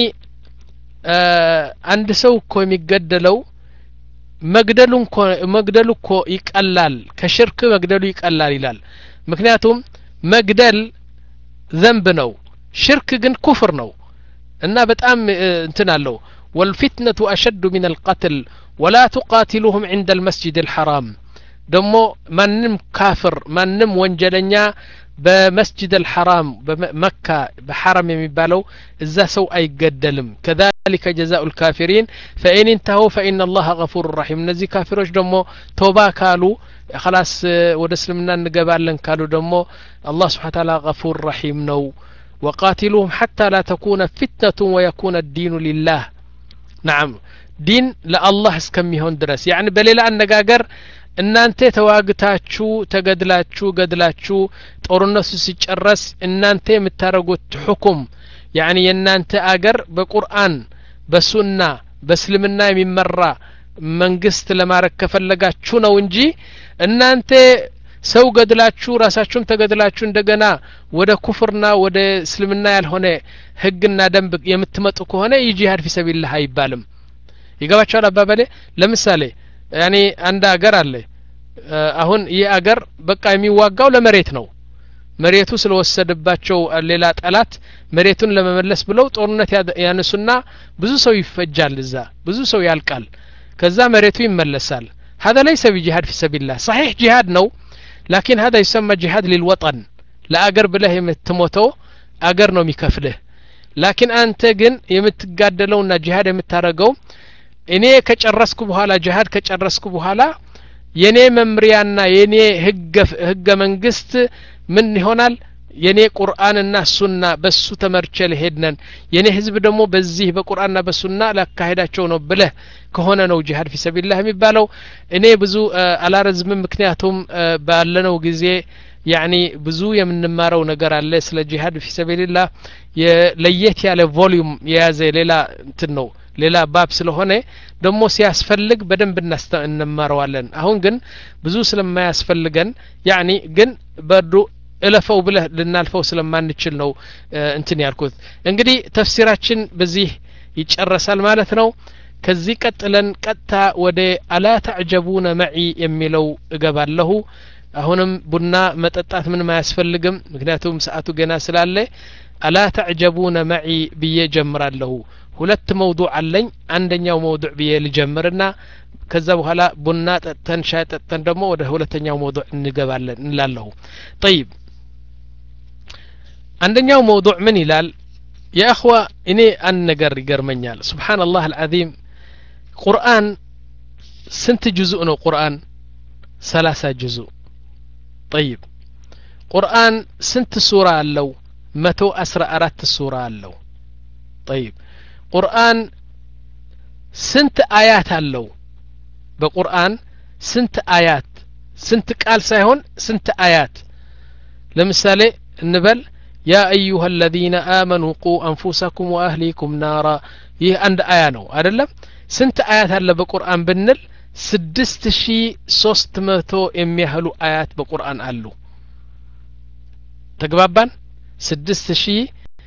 عند سو كو يمجدلو مجدلون كو مجدلو كو يقلال كشرك مجدلو يقلال يلال مكنياتهم مجدل ذنب نو شرك جن كفر نو እና በጣም እንትን አለው والفتنه اشد من القتل ولا تقاتلهم عند المسجد الحرام ደሞ ማንም ካፍር ማንም ወንጀለኛ በመስጂድ الحرام በመካ በሐረም የሚባለው እዛ ሰው አይገደልም كذلك جزاء الكافرين فإن انتهوا فإن الله غفور رحيم እነዚህ ካፊሮች ደግሞ ተውባ ካሉ خلاص ወደ እስልምና እንገባለን ካሉ ደግሞ አላህ Subhanahu Wa Ta'ala غفور رحيم ነው وقاتلوهم حتى لا تكون فتنة ويكون الدين لله نعم دين لله እስከሚሆን ድረስ يعني በሌላ አነጋገር እናንተ ተዋግታችሁ ተገድላችሁ ገድላችሁ ጦርነቱ ሲጨረስ እናንተ የምታረጉት ሁኩም يعني የናንተ አገር በቁርአን በሱና በእስልምና የሚመራ መንግስት ለማረክ ከፈለጋችሁ ነው እንጂ እናንተ ሰው ገድላችሁ ራሳችሁም ተገድላችሁ እንደገና ወደ ኩፍርና ወደ እስልምና ያልሆነ ህግና ደንብ የምትመጡ ከሆነ ይጂሃድ في سبيل الله አይባልም ይገባችኋል አባባሌ ለምሳሌ يعني አንድ አገር አለ አሁን ይሄ አገር በቃ የሚዋጋው ለመሬት ነው መሬቱ ስለወሰደባቸው ሌላ ጠላት መሬቱን ለመመለስ ብለው ጦርነት ያነሱና ብዙ ሰው ይፈጃል እዛ ብዙ ሰው ያልቃል ከዛ መሬቱ ይመለሳል هذا ليس بجهاد في سبيل الله صحيح جهاد ነው لكن هذا يسمى جهاد للوطن ለአገር ብለህ የምትሞተው አገር ነው የሚከፍልህ لكن አንተ ግን የምትጋደለውና ጂሃድ የምታረገው እኔ ከጨረስኩ በኋላ ጂሃድ ከጨረስኩ በኋላ የኔ መምሪያና የኔ ህገ ህገ መንግስት ምን ይሆናል የኔ ቁርአንና ሱና በሱ ተመርቸ ለሄድነን የኔ ህዝብ ደግሞ በዚህ በቁርአንና በሱና ለካሄዳቸው ነው ብለህ ከሆነ ነው ጂሃድ في سبيل الله የሚባለው እኔ ብዙ አላረዝም ምክንያቱም ባለነው ጊዜ يعني ብዙ የምንማረው ነገር አለ ስለ ጂሃድ في سبيل الله የለየት ያለ ቮሊዩም የያዘ ሌላ እንትን ነው ሌላ ባብ ስለሆነ ደሞ ሲያስፈልግ በደንብ እንማረዋለን አሁን ግን ብዙ ስለማያስፈልገን يعني ግን በዱ እለፈው ብለህ ልናልፈው ስለማንችል ነው እንትን ያልኩት እንግዲህ ተፍሲራችን በዚህ ይጨረሳል ማለት ነው ከዚህ ቀጥለን ቀጣ ወደ አላ ተዕጀቡነ መዒ የሚለው እገባለሁ አሁንም ቡና መጠጣት ምንም አያስፈልግም ምክንያቱም ሰዓቱ ገና ስላለ አላ ተዕጀቡነ መዒ ብዬ ጀምራለሁ ሁለት መውዱዕ አለኝ አንደኛው መውዱዕ ብዬ ልጀምርና ከዛ በኋላ ቡና ጠጥተን ሻይ ጠጥተን ደግሞ ወደ ሁለተኛው መውዱዕ እንገባለን እንላለሁ طيب አንደኛው መውዱዕ ምን ይላል يا اخوه እኔ አንድ ነገር ይገርመኛል سبحان الله العظيم ቁርአን ስንት ጁዙእ ነው ቁርአን ثلاثة ጁዙእ طيب ቁርአን ስንት ሱራ አለው مئة وأربعة عشر ሱራ አለው طيب ቁርአን ስንት አያት አለው በቁርአን ስንት አያት ስንት ቃል ሳይሆን ስንት አያት ለምሳሌ እንበል يا ايها الذين امنوا قوا انفسكم واهليكم نارا ይህ አንድ አያ ነው አይደለም ስንት አያት አለ በቁርአን ብንል ስድስት ሺህ ሶስት መቶ የሚያህሉ አያት በቁርአን አሉ ተግባባን ስድስት ሺህ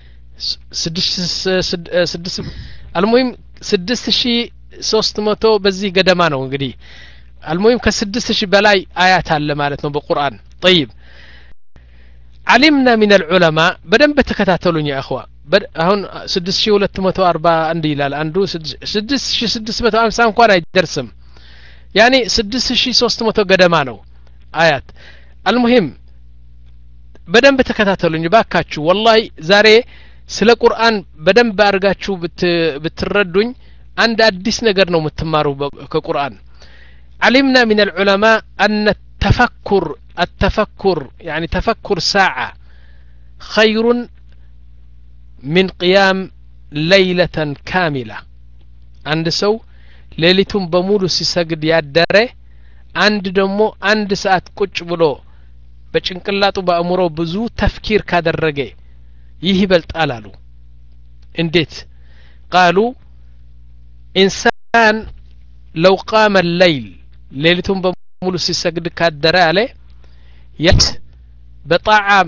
ስድስት المهم ስድስት ሺህ ሶስት መቶ በዚህ ገደማ ነው እንግዲህ المهم ከስድስት ሺህ በላይ አያት አለ ማለት ነው በቁርአን طيب علمنا من العلماء بدن بتكتاتلون يا اخوه አሁን ስድስት ሺህ ሁለት መቶ አርባ አንድ ይላል አንዱ ስድስት ሺህ ስድስት መቶ ሃምሳ እንኳን አይደርስም يعني ስድስት ሺህ ሶስት መቶ ገደማ ነው አያት المهم بدن بتكتاتلون ባካችሁ والله ዛሬ ስለ ቁርአን በደም ባርጋችሁ ብትረዱኝ አንድ አዲስ ነገር ነው የምትማሩ ከቁርአን علمنا من العلماء أن التفكر التفكر يعني تفكر ساعة خير من قيام ليلة كاملة عند سو ليلتهم بمولو سيسجد يادره عند دمو عند ساعات كوش بلو بچنقلاطو بأمرو بزو تفكير كادرجه يهبلت አላሉ እንዴት قالوا انسان لو قام الليل ليلتهم በሙሉ ሲሰግድ ካደረ አለ የት በጣዓ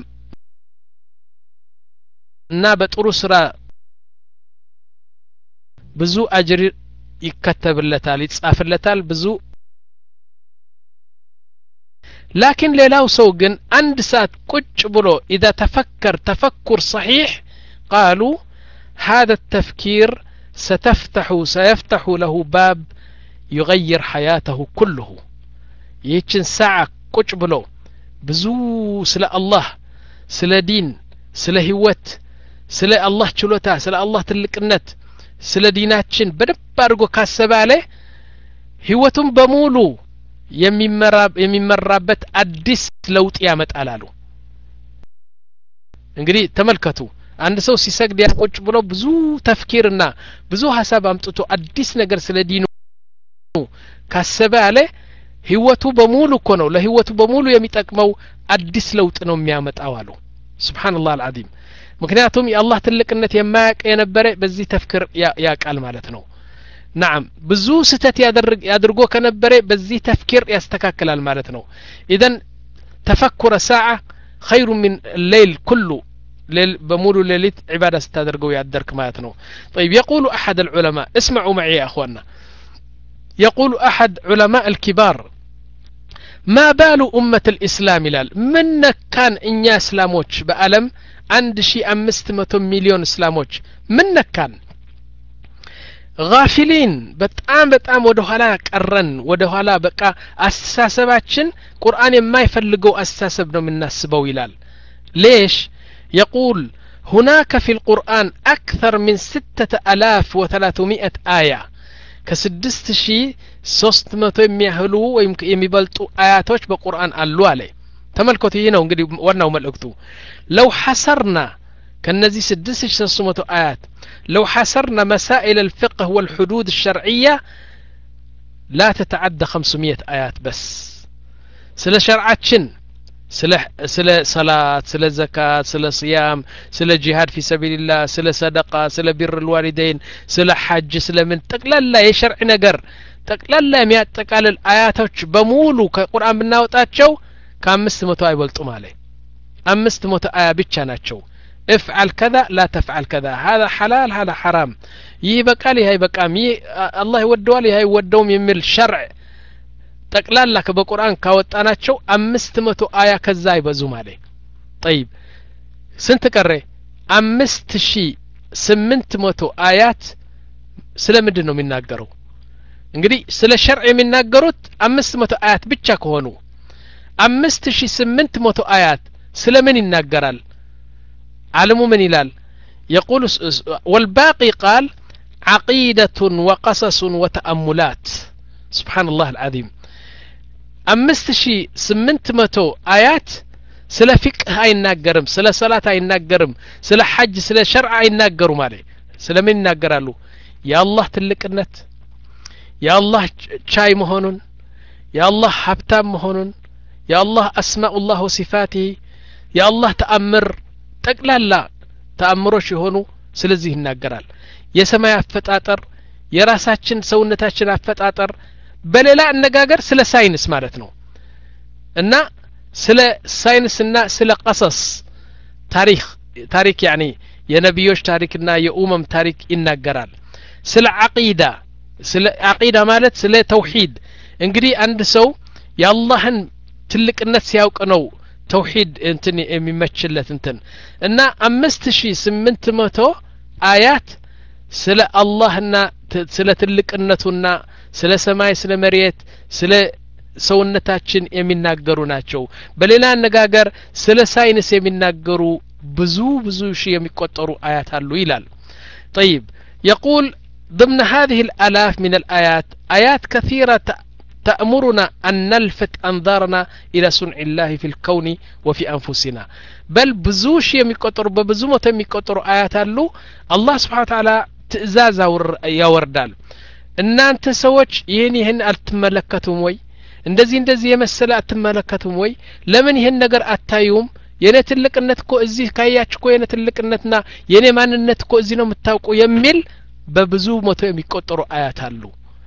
እና በጥሩ ስራ ብዙ አጅር ይከተብለታል ይጻፍለታል ብዙ لكن ሌላው ሰው ግን አንድ ሰዓት ቁጭ ብሎ اذا تفكر تفكر صحيح قالوا هذا التفكير ستفتح سيفتح له باب يغير حياته كله ይህችን ሰዓት ቁጭ ብሎ ብዙ ስለ አላህ ስለ ዲን ስለ ህይወት ስለ አላህ ችሎታ ስለ አላህ ትልቅነት ስለ ዲናችን በደንብ አድርጎ ካሰበ አለ ህይወቱን በሙሉ የሚመራ የሚመራበት አዲስ ለውጥ ያመጣል አሉ። እንግዲህ ተመልከቱ አንድ ሰው ሲሰግድ ያቆጭ ብሎ ብዙ ተፍኪርና ብዙ ሐሳብ አምጥቶ አዲስ ነገር ስለ ዲኑ ካሰበ አለ ህይወቱ በሙሉ እኮ ነው ለህይወቱ በሙሉ የሚጠቅመው አዲስ ለውጥ ነው የሚያመጣው አሉ። ሱብሃንአላህ አልዓዚም። ምክንያቱም የአላህ ትልቅነት የማያውቅ የነበረ በዚህ ተፍክር ያቃል ማለት ነው። نعم ብዙ ስተት ያደርግ ያድርጎ ከነበረ በዚህ ተፍኪር ያስተካክላል ማለት ነው። اذا تفكر ساعه خير من الليل كله ليل بمولو ليلت عباده ستادرغو يادرك معناتنو. طيب يقول احد العلماء اسمعوا معي يا اخواننا يقول احد علماء الكبار ما بال امه الاسلام لال من كان انيا اسلاموች በአለም አንድ ሺህ አምስት መቶ ሚሊዮን እስላሞች ምን ነካን غافلين በጣም በጣም ወደ ኋላ ቀረን ወደ ኋላ በቃ አስተሳሰባችን ቁርአን የማይፈልገው አስተሳሰብ ነው የምናስበው ይላል። ليش يقول هناك في القرآن أكثر من ستة آلاف وثلاثمائة آية كسدست شي ሶስት መቶ የሚያህሉ ወይም የሚበልጡ አያቶች በቁርአን አሉ አለ። ተመልከቱ ይሄ ነው እንግዲህ ዋናው መልእክቱ لو حصرنا كنزي سدست شي ሶስት መቶ آيات لو حصرنا مسائل الفقه والحدود الشرعية لا تتعدى خمسمائة آيات بس سلا شرعاتشن سلا سلا صلاة سلا زكاة سلا صيام سلا جهاد في سبيل الله سلا صدقة سلا بر الوالدين سلا حج سلا من تقلل يشرع نجر تقلل مئة تقلل آياتوች በሙሉ ከቁርአን ብናወጣቸው ከአምስት መቶ አይበልጡም አለ። አምስት መቶ አያ ብቻ ናቸው። افعل كذا لا تفعل كذا هذا حلال هذا حرام يبقى لي هي بقى مي الله يودوا لي هي يودوم يمل شرع ጠቅላላ በቁርአን ካወጣናቸው አምስት መቶ አያ ከዛ ይበዙም አለ። طيب ስንት ቀረ? አምስት ሺህ ስምንት መቶ አያት ስለምንድን ነው የሚናገረው? እንግዲህ ስለ ሸርዕ የሚናገሩት አምስት መቶ አያት ብቻ ከሆኑ አምስት ሺህ ስምንት መቶ አያት ስለምን ይናገራል? علموا من يلال يقول والباقي قال عقيدة وقصص وتأملات. سبحان الله العظيم. أمست شي سمنت متو آيات سلا فقه هاي الناقرم سلا صلاة هاي الناقرم سلا حج سلا شرع هاي الناقرم عليه سلا من ناقرالو يا الله تلك النت يا الله شاي مهونون يا الله حبتام مهونون يا الله أسماء الله وصفاته يا الله تأمر ጠቅላላ ተአምሮች የሆኑ ስለዚህ ይናገራል። የሰማይ አፈጣጠር የራሳችን ሰውነታችን አፈጣጠር በሌላ አነጋገር ስለ ሳይንስ ማለት ነው እና ስለ ሳይንስና ስለ ቀሰስ ታሪክ ታሪክ يعني የነብዮች ታሪክና የኡመም ታሪክ ይናገራል። ስለ አቂዳ ስለ አቂዳ ማለት ስለ ተውሂድ እንግዲህ አንድ ሰው የአላህን ትልቅነት ሲያውቅ ነው توحيد انتن የሚመችለት እንትን እና አምስት ሺህ ስምንት መቶ አያት ስለ አላህና ስለ ትልቅነቱና ስለ ሰማይ ስለ መሬት ስለ ሰውነታችን የሚናገሩ ናቸው። በሌላ አነጋገር ስለ ሳይንስ የሚናገሩ ብዙ ብዙ ሺህ የሚቆጠሩ አያት አሉ ይላል። طيب يقول ضمن هذه الآلاف من الآيات آيات كثيرة تأمرنا أن نلفت أنظارنا إلى صنع الله في الكون وفي أنفسنا بل بزوش يميكتر ببزومة يميكتر آيات اللو الله سبحانه وتعالى تأزاز يا وردال إن أنت سوتش يهني هن أتملكتهم وي እንደዚህ እንደዚህ የመሰለ አትመለከቱም ወይ ለምን ይሄን ነገር አታዩም የኔ ትልቅነት እኮ እዚህ ካያችሁ እኮ የኔ ትልቅነትና የኔ ማንነት እኮ እዚህ ነው የምታውቁ የሚል በብዙ መቶ የሚቆጠሩ አያት አሉ።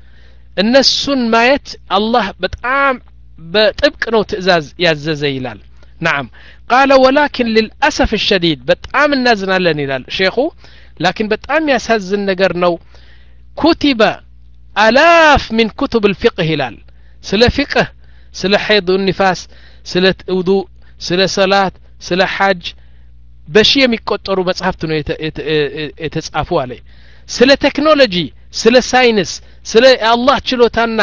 እነሱን ማየት አላህ በጣም በጥብቅ ነው ትእዛዝ ያዘዘ ይላል። نعم قال ولكن للاسف الشديد በጣም እናዝናለን ይላል ሼኹ لكن በጣም ያሳዝን ነገር ነው كتب آلاف من كتب الفقه ይላል ስለ ፍቅህ ስለ ሐይድ ወንፋስ ስለ ውዱእ ስለ ሰላት ስለ ሐጅ በሺ የሚቆጠሩ መጽሐፍት ነው የተጻፉ አለ። ስለ ቴክኖሎጂ ስለ ሳይንስ ስለ አላህ ችሎታና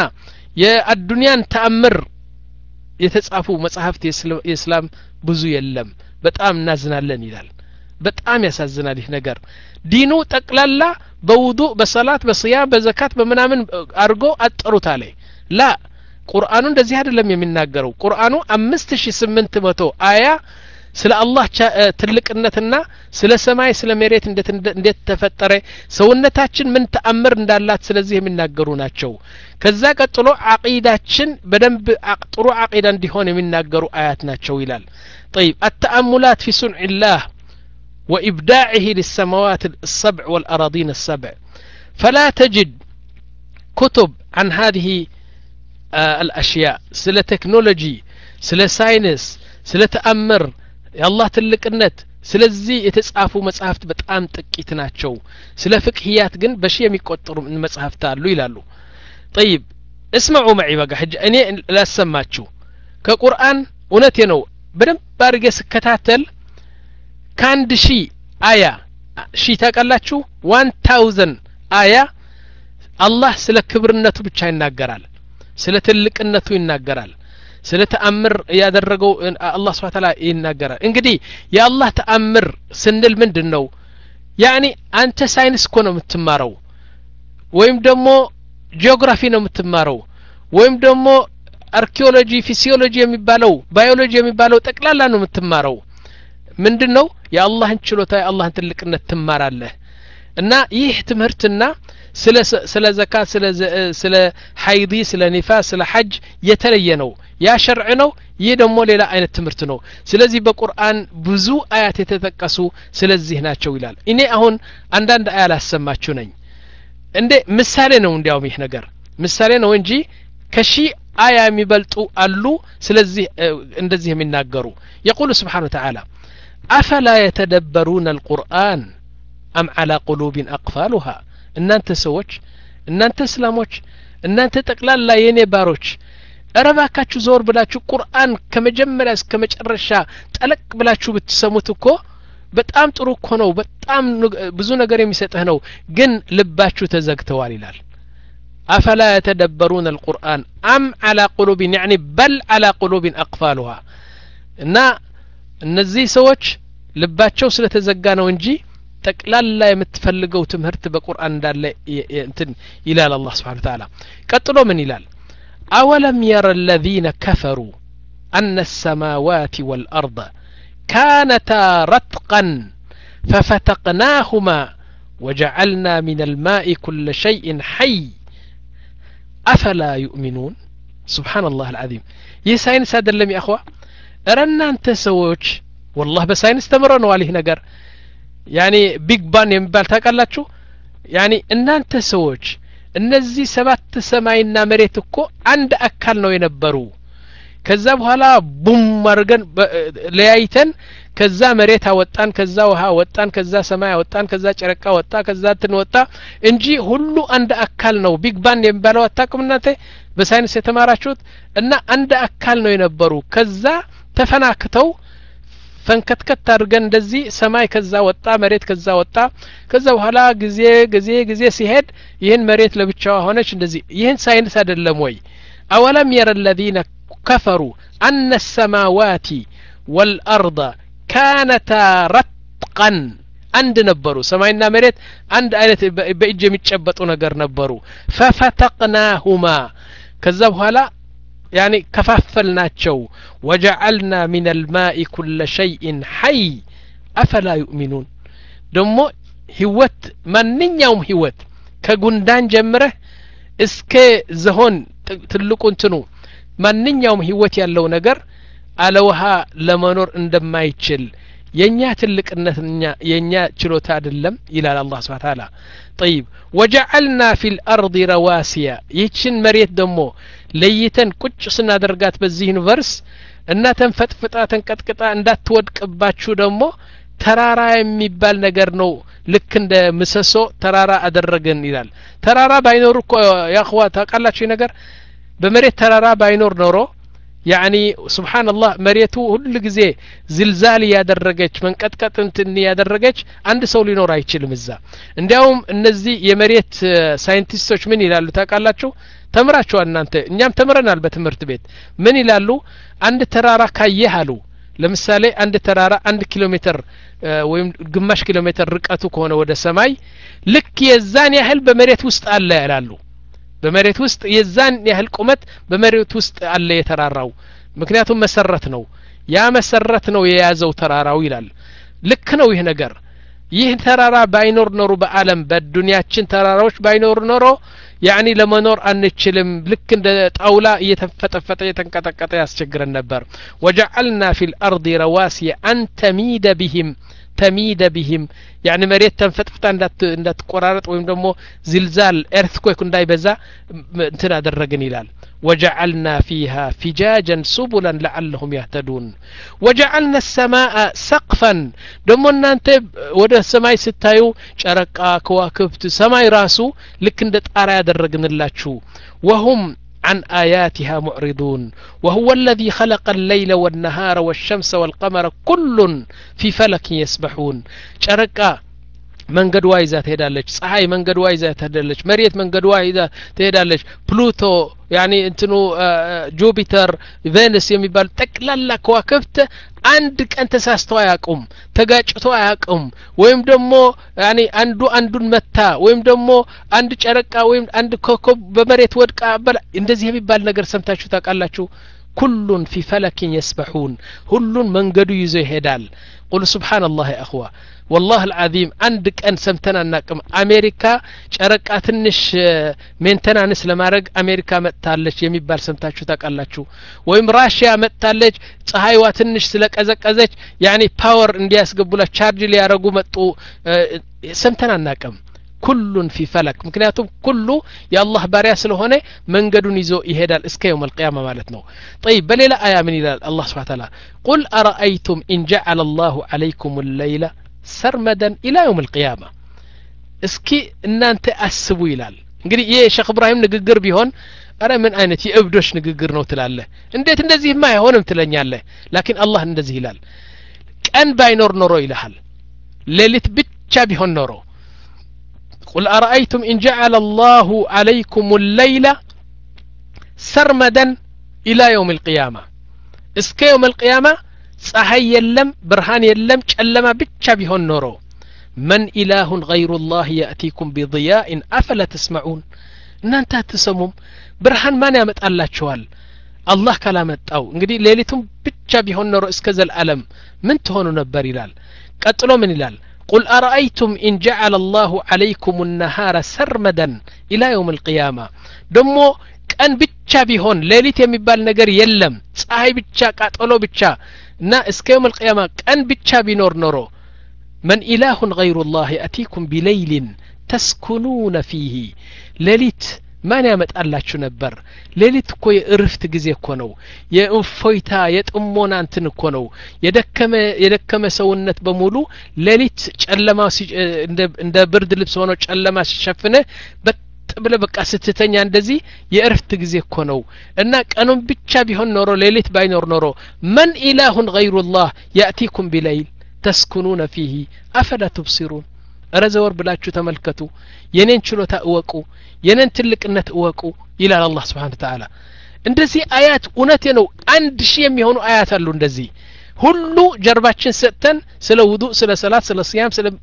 የአዱንያን ተአምር የተጻፉ መጽሐፍት የእስላም ብዙ የለም በጣም እናዝናለን ይላል በጣም ያሳዝናል ይህ ነገር ዲኑ ጠቅላላ በውዱእ በሰላት በስያም በዘካት በመናምን አርጎ አጥሩት አለ ላ ቁርአኑ እንደዚህ አይደለም የሚናገረው ቁርአኑ አምስት ሺህ ስምንት መቶ አያ ስለ አላህ ትልቅነትና ስለ ሰማይ ስለ መሬት እንዴት እንዴት ተፈጠረ ሰውነታችን ምን ተአምር እንዳላት ስለዚህ የሚናገሩ ናቸው ከዛ ቀጥሎ አቂዳችን በደንብ ጥሩ አቂዳ እንዲሆን የሚናገሩ አያት ናቸው ይላል طيب التأملات في صنع الله وإبداعه للسماوات السبع والأراضين السبع فلا تجد كتب عن هذه آه الأشياء سلا تكنولوجي سلا ساينس سلا تأمر يا الله تلقنت ስለዚህ የተጻፉ መጽሐፍት በጣም ጥቂት ናቸው ስለ ፍቅህያት ግን በሺ የሚቆጠሩ መጽሐፍት አሉ ይላሉ طيب اسمعوا معي بقى حج እኔ ላሰማችሁ ከቁርአን እውነቴ ነው በደንብ ባርገ ስከታተል ካንድ ሺ አያ ሺ ታቀላችሁ one thousand አያ አላህ ስለ ክብርነቱ ብቻ ይናገራል ስለ ትልቅነቱ ይናገራል ስለ ተአምር ያደረገው አላህ Subhanahu Wa Ta'ala ይናገራል እንግዲህ የአላህ ተአምር ስንል ምንድነው ያኒ አንተ ሳይንስ እኮ ነው የምትማረው ወይም ደግሞ ጂኦግራፊ ነው የምትማረው ወይም ደግሞ አርኪኦሎጂ ፊሲዮሎጂ የሚባለው ባዮሎጂ የሚባለው ጠቅላላ ነው የምትማረው ምንድነው የአላህን ችሎታ የአላህን ትልቅነት ትማራለህ እና ይህ ትምህርትና ስለ ስለ ዘካት ስለ ስለ ሐይዲ ስለ ኒፋስ ስለ ሐጅ የተለየ ነው ያ ሸርዕ ነው ይህ ደግሞ ሌላ አይነት ትምህርት ነው ስለዚህ በቁርአን ብዙ አያት የተጠቀሱ ስለዚህ ናቸው ይላል እኔ አሁን አንዳንድ አያ ላሰማችሁ ነኝ እንደ ምሳሌ ነው እንዲያውም ይህ ነገር ምሳሌ ነው እንጂ ከሺ አያ የሚበልጡ አሉ ስለዚህ እንደዚህ የሚናገሩ يقول سبحانه وتعالى أفلا يتدبرون القرآن أم على قلوب أقفالها እናንተ ሰዎች እናንተ እስላሞች እናንተ ጠቅላላ የኔ ባሮች አረባካችሁ ዞር ብላችሁ ቁርአን ከመጀመሪያ እስከ መጨረሻ ጠለቅ ብላችሁ ብትሰሙት እኮ በጣም ጥሩ እኮ ነው በጣም ብዙ ነገር የሚሰጥህ ነው ግን ልባችሁ ተዘግተዋል ይላል أفلا يتدبرون القرآن أم على قلوب يعني بل على قلوب أقفالها እና እነዚህ ሰዎች ልባቸው ስለተዘጋ ነው እንጂ ጠቅላላ የምትፈልገው ትምህርት በቁርአን እንዳለ እንትን ይላል አላህ Subhanahu Wa Ta'ala ቀጥሎ ምን ይላል أولم يرى الذين كفروا أن السماوات والأرض كانتا رتقا ففتقناهما وجعلنا من الماء كل شيء حي أفلا يؤمنون سبحان الله العظيم يساين سادلم يا أخوة أرنا أنت سووش والله بساينس تمرون عليه نجر يعني بيج بان የሚባል ታውቃላችሁ يعني እናንተ ሰዎች እነዚህ ሰባት ሰማይና መሬት እኮ አንድ አካል ነው የነበሩ ከዛ በኋላ ቡም አርገን ለያይተን ከዛ መሬት አወጣን ከዛ ውሃ አወጣን ከዛ ሰማይ አወጣን ከዛ ጨረቃ ወጣ ከዛ እንትን ወጣ እንጂ ሁሉ አንድ አካል ነው ቢግ ባን የሚባለው አታውቁም እናንተ በሳይንስ የተማራችሁት እና አንድ አካል ነው የነበሩ ከዛ ተፈናክተው ፈንከትከት አድርገን እንደዚህ ሰማይ ከዛ ወጣ መሬት ከዛ ወጣ ከዛ በኋላ ጊዜ ጊዜ ጊዜ ሲሄድ ይህን መሬት ለብቻው ሆነች እንደዚህ ይህን ሳይንስ አይደለም ወይ أولم يرى الذين كفروا أن السماوات والأرض كانتا رتقا عند نبروا سماينا مريت عند آية بإج متشبطوا نقر نبروا ففتقناهما كذا بحالا يعني كفافلناچو وجعلنا من الماء كل شيء حي أفلا يؤمنون دمو هوت مننيوم هوت كغندان جمره እስከ ዘሆን ትልቁ እንትኑ ማንኛውም ህይወት ያለው ነገር አለውሃ ለመኖር እንደማይችል የኛ ትልቅነትና የኛ ችሎታ አይደለም ይላል አላህ Subhanahu Wa Ta'ala طيب وجعلنا في الارض رواسي ይችን መሬት ደግሞ ለይተን ቁጭ ስናደርጋት በዚህ ዩኒቨርስ እና ተንፈጥፍጣ ተንቀጥቅጣ እንዳትወድቅባችሁ ደግሞ ተራራ የሚባል ነገር ነው ልክ እንደ ምሰሶ ተራራ አደረገን ይላል ተራራ ባይኖር እኮ ያخዋ ታቃላችሁ ነገር በመሬት ተራራ ባይኖር ኖሮ يعني سبحان الله መሬቱ ሁሉ ጊዜ ዝልዛል ያደረገች መንቀጥቀጥ እንትን ያደረገች አንድ ሰው ሊኖር አይችልም እዛ እንዲያውም እነዚህ የመሬት ሳይንቲስቶች ምን ይላሉ ታቃላችሁ ተምራችሁ እናንተ እኛም ተምረናል በትምህርት ቤት ምን ይላሉ አንድ ተራራ ካየህ አሉ ለምሳሌ አንድ ተራራ አንድ ኪሎ ሜትር ወይም ግማሽ ኪሎ ሜትር ርቀቱ ከሆነ ወደ ሰማይ ልክ የዛን ያህል በመሬት ውስጥ አለ ያላሉ በመሬት ውስጥ የዛን ያህል ቁመት በመሬት ውስጥ አለ የተራራው ምክንያቱም መሰረት ነው ያ መሰረት ነው የያዘው ተራራው ይላል ልክ ነው ይህ ነገር ይህ ተራራ ባይኖር ኖሮ በአለም በዱንያችን ተራራዎች ባይኖር ኖሮ ያኒ ለመኖር አንችልም ልክ እንደ ጣውላ እየተፈጠፈጠ እየተንቀጠቀጠ ያስቸግረን ነበር وجعلنا في الارض رواسي ان تميد بهم تميد بهم يعني مريت تنفتفታ እንዳትቆራረጥ ወይም ደግሞ ዝልዛል earthquake እንዳይበዛ እንትና አደረገን ይላል وجعلنا فيها فجاجا سبلا لعلهم يهتدون وجعلنا السماء سقفا دሞ እናንተ ወደ ሰማይ ስታዩ ጨረቃ ከዋክብት ሰማይ ራሱ ልክ እንደ ጣራ ያደረግንላችሁ وهم عن آياتها معرضون وهو الذي خلق الليل والنهار والشمس والقمر كل في فلك يسبحون ጨረቃ መንገድ ዋይዛ ትሄዳለች ፀሐይ መንገድ ዋይዛ ትሄዳለች መሬት መንገድ ዋይዛ ትሄዳለች ፕሉቶ ያኒ እንትኑ ጁፒተር ቬነስ የሚባል ጠቅላላ ከዋክብት አንድ ቀን ተሳስተው አያቁም ተጋጭቶ አያቁም ወይም ደግሞ ያኒ አንዱ አንዱን መታ ወይም ደግሞ አንድ ጨረቃ ወይም አንድ ኮከብ በመሬት ወድቃ እንደዚህ የሚባል ነገር ሰምታችሁ ታውቃላችሁ ኩሉን في فلك يسبحون ሁሉን መንገዱ ይዞ ይሄዳል قل سبحان الله يا اخوه والله العظيم عند كان سمتنا ناقم امريكا ጨረቃ ትንሽ ሜንተናንስ ለማድረግ አሜሪካ መጣለች የሚባል ሰምታችሁ ታውቃላችሁ ወይም ራሺያ መጣለች ፀሐይዋ ትንሽ ስለቀዘቀዘች ያኒ ፓወር እንዲያስገቡላ ቻርጅ ሊያረጉ መጡ ሰምተና ናቀም كل في فلك ምክንያቱም ኩሉ የአላህ ባሪያ ስለሆነ መንገዱን ይዞ ይሄዳል እስከ يوم القيامه ማለት ነው طيب በሌላ አያ ምን ይላል አላህ Subhanahu Wa Ta'ala قل ارايتم ان جعل الله عليكم الليل سرمدا الى يوم القيامه እስኪ እናንተ አስቡ ይላል እንግዲህ ይሄ ሼክ ኢብራሂም ንግግር ቢሆን አረ ምን አይነት የእብዶሽ ንግግር ነው ትላለህ እንዴት እንደዚህማ አይሆንም ትለኛለህ ላኪን አላህ እንደዚህ ይላል ቀን ባይኖር ኖሮ ይልሃል ሌሊት ብቻ ቢሆን ኖሮ قل أرأيتم إن جعل الله عليكم الليل سرمدا إلى يوم القيامة اسك يوم القيامة ፀሐይ የለም ብርሃን የለም ጨለማ ብቻ ቢሆን ኖሮ من إله غير الله يأتيكم بضياء أفلا تسمعون እናንተ አትሰሙም ብርሃን ማን ያመጣላችኋል አላህ ካላመጣው እንግዲህ ሌሊቱም ብቻ ቢሆን ኖሮ እስከ ዘላለም ምን ትሆኑ ነበር ይላል ቀጥሎ ምን ይላል قل أرأيتم إن جعل الله عليكم النهار سرمدا إلى يوم القيامة دمو كان بيتشا بيهون ليلت يميبال نجر يلم صاحي بيتشا قاتلو بيتشا نا اسك يوم القيامة كان بيتشا بنور نورو من إله غير الله يأتيكم بليل تسكنون فيه ليلت ማን ያመጣላችሁ ነበር ሌሊት እኮ የእርፍት ጊዜ እኮ ነው የእፎይታ የጥሞና እንትን እኮ ነው የደከመ የደከመ ሰውነት በሙሉ ሌሊት ጨለማ እንደ እንደ ብርድ ልብስ ሆኖ ጨለማ ሲሸፍነ በጥብለ በቃ ስትተኛ እንደዚህ የእርፍት ጊዜ እኮ ነው እና ቀኑን ብቻ ቢሆን ኖሮ ሌሊት ባይኖር ኖሮ من إله غير الله يأتيكم بليل تسكنون فيه أفلا تبصرون ረዘወር ብላችሁ ተመልከቱ የኔን ችሎታ እወቁ የኔን ትልቅነት እወቁ ይላል አላህ Subhanahu Wa Ta'ala እንደዚህ አያት እውነቴ ነው አንድ ሺህ የሚሆኑ አያት አሉ እንደዚህ ሁሉ ጀርባችን ሰጥተን ስለ ውዱእ ስለ ሰላት ስለ ሲያም ስለ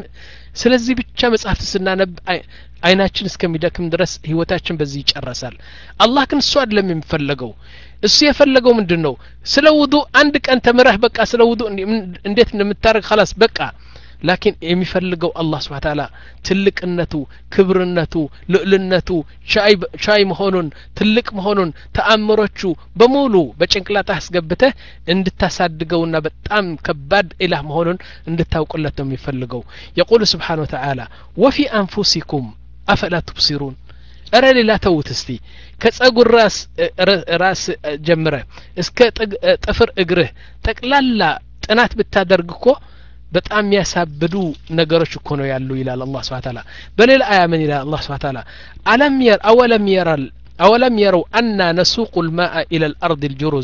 ስለዚህ ብቻ መጽሐፍ ስናነብ አይናችን እስከሚደክም ድረስ ህይወታችን በዚህ ይጨረሳል አላህ ግን እሱ አይደለም የሚፈልገው እሱ የፈለገው ምንድነው ስለ ውዱእ አንድ ቀን ተመረህ በቃ ስለ ውዱእ እንዴት እንደምታረግ خلاص በቃ لكن የሚፈልገው አላህ Subhanahu Wa Ta'ala ትልቅነቱ ክብርነቱ ልዕልነቱ ሻይ ሻይ መሆኑን ትልቅ መሆኑን ተአምሮቹ በሙሉ በጭንቅላት አስገብተህ እንድታሳድገውና በጣም ከባድ ኢላህ መሆኑን እንድታውቁለት ነው የሚፈልገው يقول سبحانه وتعالى وفي انفسكم افلا تبصرون أرى لا توت استي كتصغر راس راس ጀምረ እስከ ጥፍር እግርህ ጠቅላላ ጥናት ብታደርግኮ በጣም ያሳብዱ ነገሮች እኮ ነው ያሉ ይላል አላህ Subhanahu Wa Ta'ala በሌላ አያ ምን ይላል አላህ Subhanahu Wa Ta'ala አለም ير اولم يرى اولم يروا ان نسوق الماء الى الارض الجرز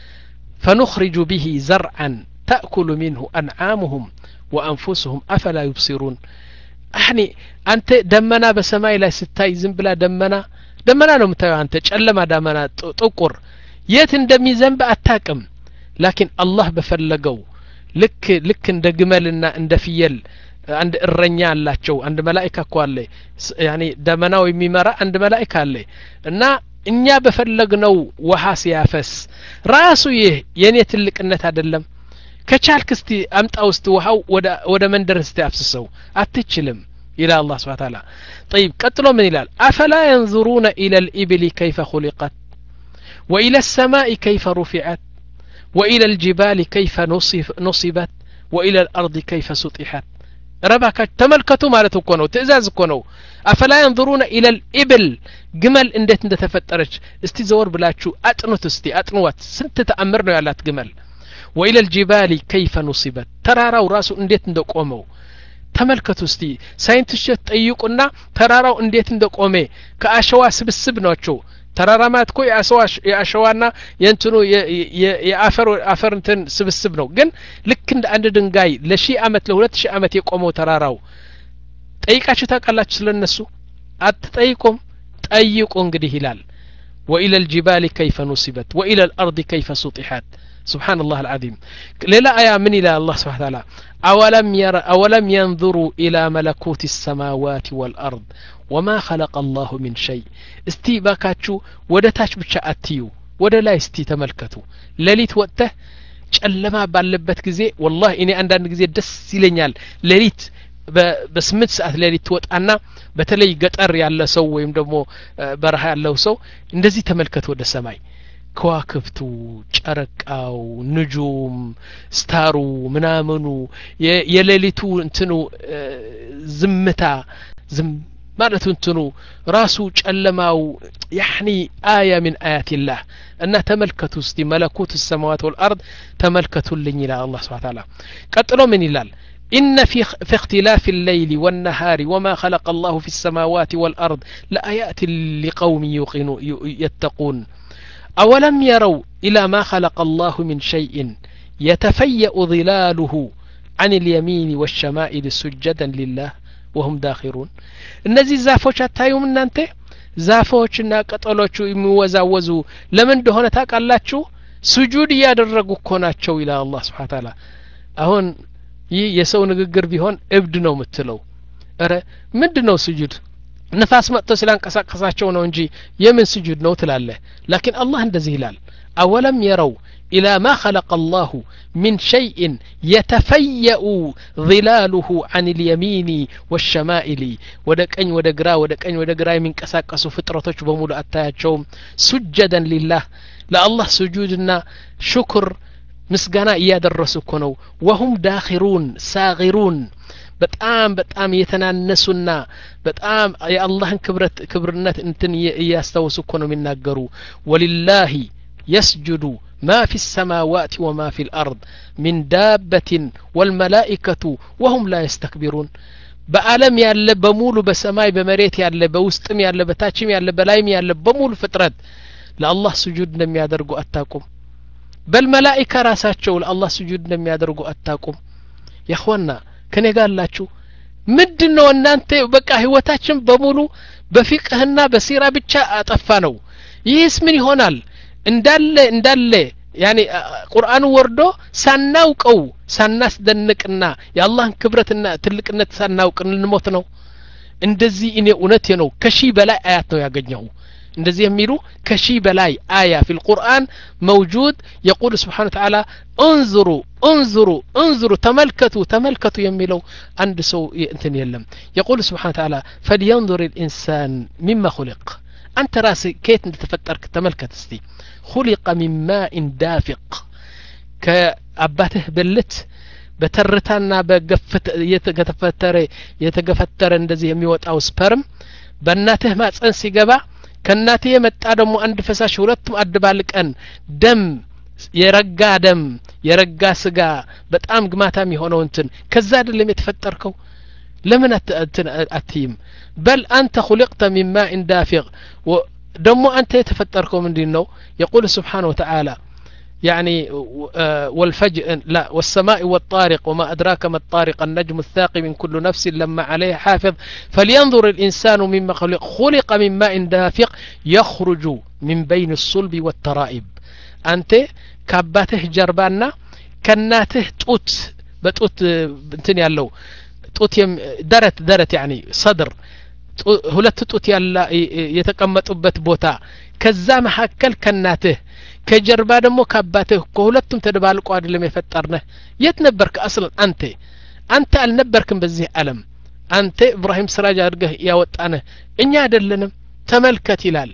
فنخرج به زرعا تاكل منه انعامهم وانفسهم افلا يبصرون يعني انت دمنا بسماي ላይ ስታይ ዝም ብላ ደመና ደመና ነው የምታየው አንተ ጨለማ ደመና ጥቁር የት እንደሚዘንብ አታቅም لكن الله بفلقو لك لك عند جملنا عند فيل عند الرنيا አላቸው عند ملائكه እኮ አለ يعني ደመናው የሚመራ عند ملائكه አለ እና እኛ በፈለግነው ውሃ ሲያፈስ ራሱ ይህ የኔ ትልቅነት አይደለም ከቻልክ እስቲ አምጣው እስቲ ውሃው ወደ ወደ መንደር እስቲ አፍስሰው አትችልም الى الله سبحانه وتعالى طيب قتلوا من الى افلا ينظرون الى الابل كيف خلقت والى السماء كيف رفعت والى الجبال كيف نصف نصبت والى الارض كيف سطحت ربك تملكتوا مالتو እኮ ነው ትእዛዝ እኮ ነው افلا ينظرون الى الابل ግመል እንዴት እንደተፈጠረች እስቲ ዘወር ብላችሁ አጥኑት እስቲ አጥኑዋት ስንት ተአምር ነው ያላት ግመል والى الجبال كيف نصبت ተራራው ራሱ እንዴት እንደቆመው ተመልከቱ እስቲ ሳይንቲስቶች ጠይቁና ተራራው እንዴት እንደቆመ ከአሸዋ ስብስብ ናቸው ተራራ ማለት እኮ ያሸዋ ያሸዋና የእንትኑ የአፈር አፈር እንትን ስብስብ ነው ግን ልክ እንደ አንድ ድንጋይ ለሺህ አመት ለሁለት ሺህ አመት የቆመው ተራራው ጠይቃችሁ ታውቃላችሁ ስለነሱ አትጠይቁም ጠይቁ እንግዲህ ይላል والى الجبال كيف نصبت والى الارض كيف سطحت سبحان الله العظيم ليلة آية من إلى الله سبحانه وتعالى أولم ير أولم ينظروا إلى ملكوت السماوات والأرض وما خلق الله من شيء استيباكاتشو ودتاش بشأتيو ودا لا استي تملكتو لليت وقته ጨለማ ባለበት ጊዜ والله እኔ አንዳንድ ጊዜ ደስ ይለኛል ለሊት በስምንት ሰዓት ለሊት ወጣና በተለይ ገጠር ያለ ሰው ወይም ደግሞ በረሃ ያለው ሰው እንደዚህ ተመልከቱ ወደ ሰማይ ከዋክብቱ ጨረቃው ንጁም ስታሩ ምናምኑ የሌሊቱ እንትኑ ዝምታ ዝም ማለት እንትኑ ራሱ ጨለማው يعني آية من آيات الله أن تملكتوا استي ملكوت السماوات والأرض تملكتوا لني إلى الله سبحانه وتعالى قتلوا من إلال إن في في اختلاف الليل والنهار وما خلق الله في السماوات والأرض لآيات لقوم يوقنون يتقون أولم يروا إلى ما خلق الله من شيء يتفيأ ظلاله عن اليمين والشمائل سجدا لله وهم داخرون እነዚህ ዛፎች አታዩም እናንተ ዛፎችና ቅጠሎቹ የሚወዛወዙ ለምን እንደሆነ ታውቃላችሁ ስጁድ ያደረጉ እኮ ናቸው ኢላ አላህ Subhanahu Ta'ala አሁን ይህ የሰው ንግግር ቢሆን እብድ ነው የምትለው አረ ምንድነው ስጁድ ነፋስ መጥቶ ስላንቀሳቀሳቸው ነው እንጂ የምን ስጁድ ነው ትላለህ لكن الله እንደዚህ ይላል أولم يروا إلى ما خلق الله من شيء يتفيأ ظلاله عن اليمين والشمائل ودكن ودغرا ودكن ودغرا ينقسقسو فطرቶች በሙሉ አታያቸውም سجدا لله لله سجودنا شكر ምስጋና እያደረሱ እኮ ነው وهم داخرون صاغرون በጣም በጣም የተናነሱና በጣም የአላህን ክብረት ክብርነት እንትን ያስተውሱ እኮ ነው የሚናገሩ ولله يسجد ما في السماوات وما في الأرض من دابة والملائكة وهم لا يستكبرون بألم يالله بمولو بسماي بمريت يالله بوستم يالله بتاچم يالله بلايم يالله بمولو فطرت لله سجود لم يادرغو أتاكم بل ملائكة راساتشو لله سجود لم يادرغو أتاكم يا اخوانا كني قال لاتشو ምንድነው እናንተ በቃ ህይወታችን በሙሉ በፍቅህና በሲራ ብቻ አጠፋነው ይህስ ምን ይሆናል እንዳለ እንዳለ يعني ቁርአኑ ወርዶ ሳናውቀው ሳናስደንቅና የአላህን ክብረትና ትልቅነት ሳናውቅ እንሞት ነው እንደዚህ እኔ እውነቴ ነው ከሺ በላይ አያት ነው ያገኘው እንደዚህ የሚሉ ከሺ በላይ አያ في القرآن موجود يقول سبحانه وتعالى انظروا انظروا انظروا تملكتوا تملكتوا የሚለው አንድ ሰው እንትን የለም يقول سبحانه وتعالى فلينظر الإنسان مما خلق أنت راسي كيف تفكرك تملكت استي خلق من ماء دافق كأباته بلت بترتانا بقفت يتغفتر يتغفتر እንደዚህ የሚወጣው ስፐርም በእናትህ ማጽን ሲገባ ከእናትህ የመጣ ደግሞ አንድ ፈሳሽ ሁለቱም አድባልቀን ደም የረጋ ደም የረጋ ስጋ በጣም ግማታም የሆነው እንትን ከዛ አይደለም የተፈጠርከው لمن أتيم بل أنت خلقت من ماء دافق ودمو أنت يتفتركم من دينه يقول سبحانه وتعالى يعني والفجر لا والسماء والطارق وما أدراك ما الطارق النجم الثاقب من كل نفس لما عليه حافظ فلينظر الإنسان مما خلق خلق من ماء دافق يخرج من بين الصلب والترائب أنت ከአባትህ ጀርባና ከናትህ ጡት በጡት እንትን ያለው ጡት ደረት ደረት يعني صدر ሁለት ጡት ያላ የተቀመጡበት ቦታ ከዛ መሐከል ከናትህ ከጀርባ ደግሞ ከአባትህ ከሁለቱም ተደባልቆ አይደለም የፈጠርነህ የት ነበርክ አስለን አንተ አንተ አልነበርክም በዚህ ዓለም አንተ ኢብራሂም ስራጅ አድርገህ ያወጣነህ እኛ አይደለንም ተመልከት ይላል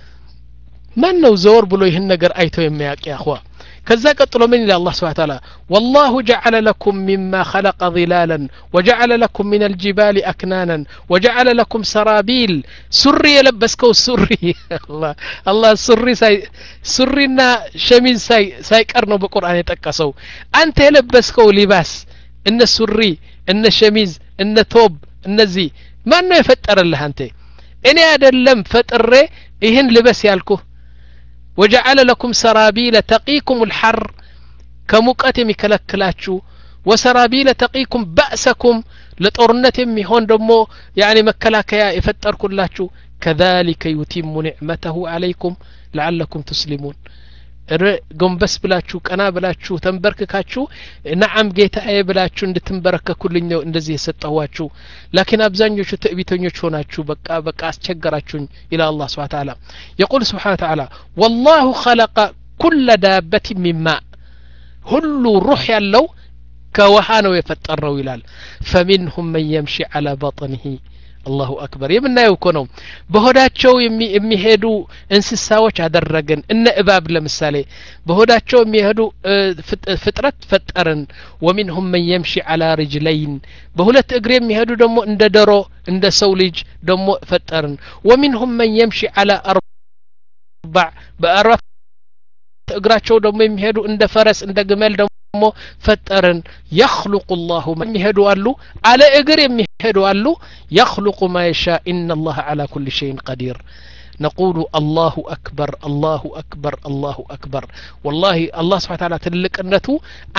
ማን ነው ዘወር ብሎ ይህን ነገር አይቶ የሚያውቅ ያخوا ከዛ ቀጥሎ ምን ይላል አላህ Subhanahu Wa Ta'ala والله جعل لكم مما خلق ظلالا وجعل لكم من الجبال أكنانا وجعل لكم سرابيل سري يلبسكوا سري الله الله سري ساي سرينا شميز ساي ساي قرنو بقرآن يتقسو انت يلبسكوا لباس ان سري ان شميز ان توب እነዚህ ማን ነው የፈጠረልህ አንተ እኔ አይደለም ፈጥሬ ይሄን ልበስ ያልኩ وجعل لكم سرابيل تقيكم الحر كمقات يمكلكلاچو وسرابيل تقيكم بأسكم لطورنت يميهون دمو يعني مكلاكيا يفطركلاچو كذلك يتم نعمته عليكم لعلكم تسلمون ጎንበስ ብላችሁ ቀና ብላችሁ ተንበርክካችሁ ነዓም ጌታዬ ብላችሁ እንድትንበረከኩልኝ ነው እንደዚህ የሰጣዋችሁ لكن አብዛኞቹ ትዕቢተኞች ሆናችሁ በቃ በቃ አስቸገራችሁኝ ኢላ አላህ Subhanahu Wa Ta'ala يقول سبحانه وتعالى والله خلق كل دابة من ماء ሁሉ روح ያለው ከውሃ ነው የፈጠረው ይላል فمنهم من يمشي على بطنه الله أكبر የምናየው እኮ ነው በሆዳቸው የሚሄዱ እንስሳዎች አደረገን እነ እባብ ለምሳሌ በሆዳቸው የሚሄዱ ፍጥረት ፈጠረን ومنهم من يمشي على رجلين በሁለት እግር የሚሄዱ ደግሞ እንደ ደሮ እንደ ሰው ልጅ ደግሞ ፈጠረን ومنهم من يمشي على أربع በአራት እግራቸው ደግሞ የሚሄዱ እንደ ፈረስ እንደ ግመል ደግሞ ፈጠረን يخلق الله من يهدو አሉ على እግር የሚሄዱ አሉ يخلق ما يشاء إن الله على كل شيء قدير نقول الله أكبر الله أكبر الله أكبر والله الله سبحانه وتعالى تلقنته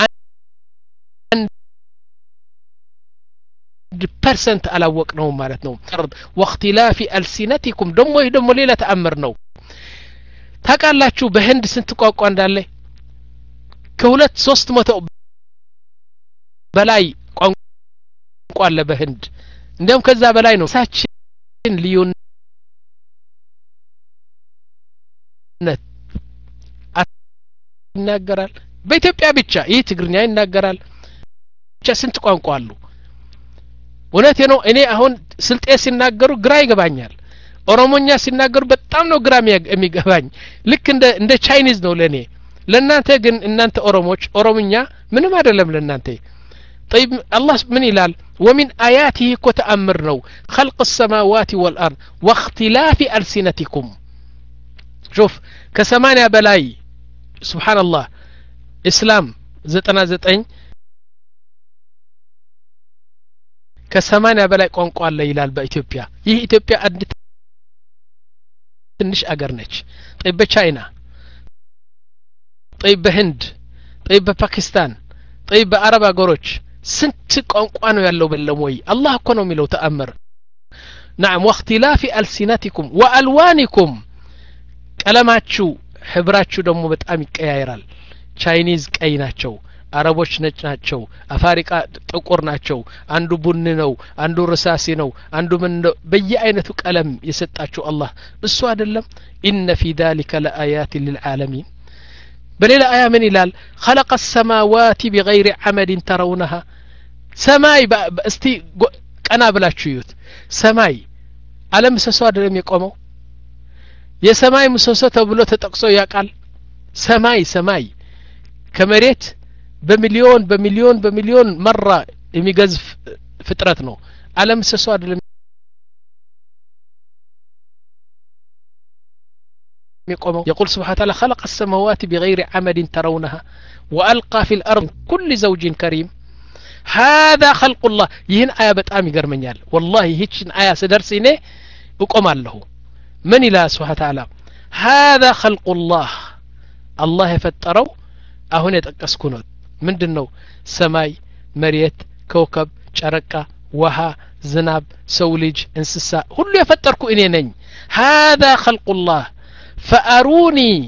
percent على وقناه معناتنو واختلاف ألسنتكم دمو يدمو ليلة تأمر ነው ታውቃላችሁ በህንድ ስንት ቋንቋ እንዳለ ከሁለት ሶስት መቶ በላይ ቋንቋ አለ በህንድ እንደም ከዛ በላይ ነው ሳችን ልዩነት ይናገራል በኢትዮጵያ ብቻ ይህ ትግርኛ ይናገራል ብቻ ስንት ቋንቋ አሉ ወነቴ ነው እኔ አሁን ስልጤ ሲናገሩ ግራ ይገባኛል ኦሮሞኛ ሲናገሩ በጣም ነው ግራ የሚገባኝ ልክ እንደ እንደ ቻይኒዝ ነው ለኔ ለናንተ ግን እናንተ ኦሮሞች ኦሮሞኛ ምንም አይደለም ለናንተ طيب الله من ይላል ومن آياته كتأمر ነው خلق السماوات والأرض واختلاف ألسنتكم شوف كثمانية በላይ سبحان الله اسلام ዘጠና ዘጠኝ ከሰማንያ በላይ ቋንቋ አለ ይላል በኢትዮጵያ ይህ ኢትዮጵያ አንድ ትንሽ አገር ነች طيب በቻይና طيب በህንድ طيب በፓኪስታን طيب በአረብ አገሮች ስንት ቋንቋ ነው ያለው በለም ወይ አላህ እኮ ነው የሚለው ተአምር نعم واختلاف ألسنتكم وألوانكم ቀለማችሁ ህብራችሁ ደግሞ በጣም ይቀያየራል ቻይኒዝ ቀይ ናቸው አረቦች ነጭ ናቸው አፍሪካ ጥቁር ናቸው አንዱ ቡኒ ነው አንዱ ርሳሲ ነው አንዱ ምን በየአይነቱ ቀለም የሰጣችሁ አላህ እሱ አይደለም إن في ذلك لآيات للعالمين بليل آية من إلال خلق السماوات بغير عمد ترونها سماي استي أنا بلا شيوت سماي على مسسو لم يقوموا يا سماي مسسو تبلو تتقصو يقال سماي سماي كمريت بمليون بمليون بمليون مرة يميقذف فترتنا على مسسو لم يقول سبحانه وتعالى خلق السماوات بغير عمد ترونها وألقى في الأرض كل زوج كريم هذا خلق الله يهن آية بتأمي قرمنيال والله هيتشن آية سدرسيني وقم له من إله سبحانه وتعالى هذا خلق الله الله يفتروا أهون يتقسكونات من دنو سماي مريت كوكب شركة وها زناب سولج انسساء كله يفتركوا إنينين هذا خلق الله فأروني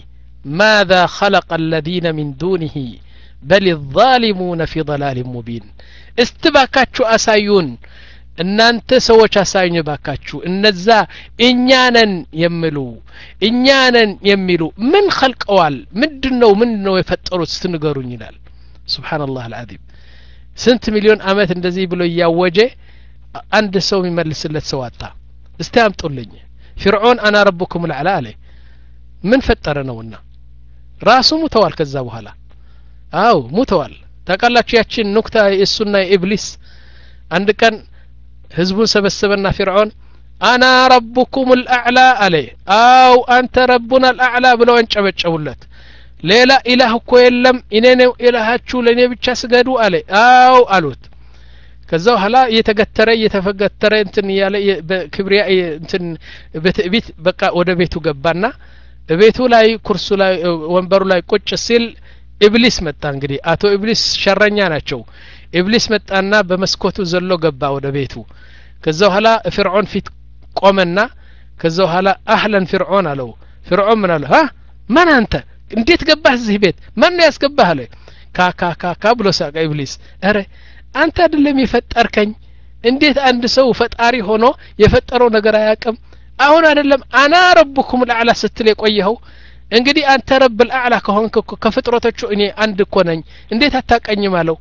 ماذا خلق الذين من دونه بل الظالمون في ضلال مبين استباكاتشو أسايون እናንተ ሰዎች አሳዩኝ ባካችሁ እነዛ እኛነን የሚሉ እኛነን የሚሉ ምን خلقዋል ምንድነው ምንድነው የፈጠሩት ስትንገሩኝ ይላል ሱብሃንአላህ አልዓዚም ስንት ሚሊዮን አመት እንደዚህ ብሎ ያወጀ አንድ ሰው የሚመልስለት ሰው አጣ እስቲ አምጡልኝ ፍርዖን አና ረብኩም العلا አለ ምን ፈጠረ ነውና ራሱ ሙተዋል ከዛ በኋላ አው ሙተዋል ታቃላችሁ ያቺን ኑክታ እሱና ኢብሊስ አንድ ቀን ህዝቡን ሰበሰበና ፍርዖን አና ረብኩም الأعلى አለ አው አንተ ረቡና الأعلى ብለው እንጨበጨቡለት ሌላ ኢላህ እኮ የለም እኔ ነው ኢላሃችሁ ለኔ ብቻ ስገዱ አለ አው አሉት ከዛው ኋላ እየተገተረ እየተፈገተረ እንትን ያለ በክብሪያ እንትን በትዕቢት በቃ ወደ ቤቱ ገባና ቤቱ ላይ ኩርሱ ላይ ወንበሩ ላይ ቁጭ ሲል ኢብሊስ መጣ እንግዲህ አቶ ኢብሊስ ሸረኛ ናቸው ኢብሊስ መጣና በመስኮቱ ዘሎ ገባ ወደ ቤቱ ከዛው ኋላ ፍርዖን ፊት ቆመና ከዛው ኋላ አህለን ፍርዖን አለው ፍርዖን ምን አለ ها ማን አንተ እንዴት ገባህ እዚህ ቤት ማን ያስገባህ አለ ካካ ካካ ብሎ ሳቀ ኢብሊስ አረ አንተ አይደለም የፈጠርከኝ እንዴት አንድ ሰው ፈጣሪ ሆኖ የፈጠረው ነገር አያውቅም አሁን አይደለም አና ረብኩም الأعلى ስትል የቆየው እንግዲህ አንተ ረብ الأعلى ከሆንክ ከፍጥረቶቹ እኔ አንድ እኮ ነኝ እንዴት አታቀኝም አለው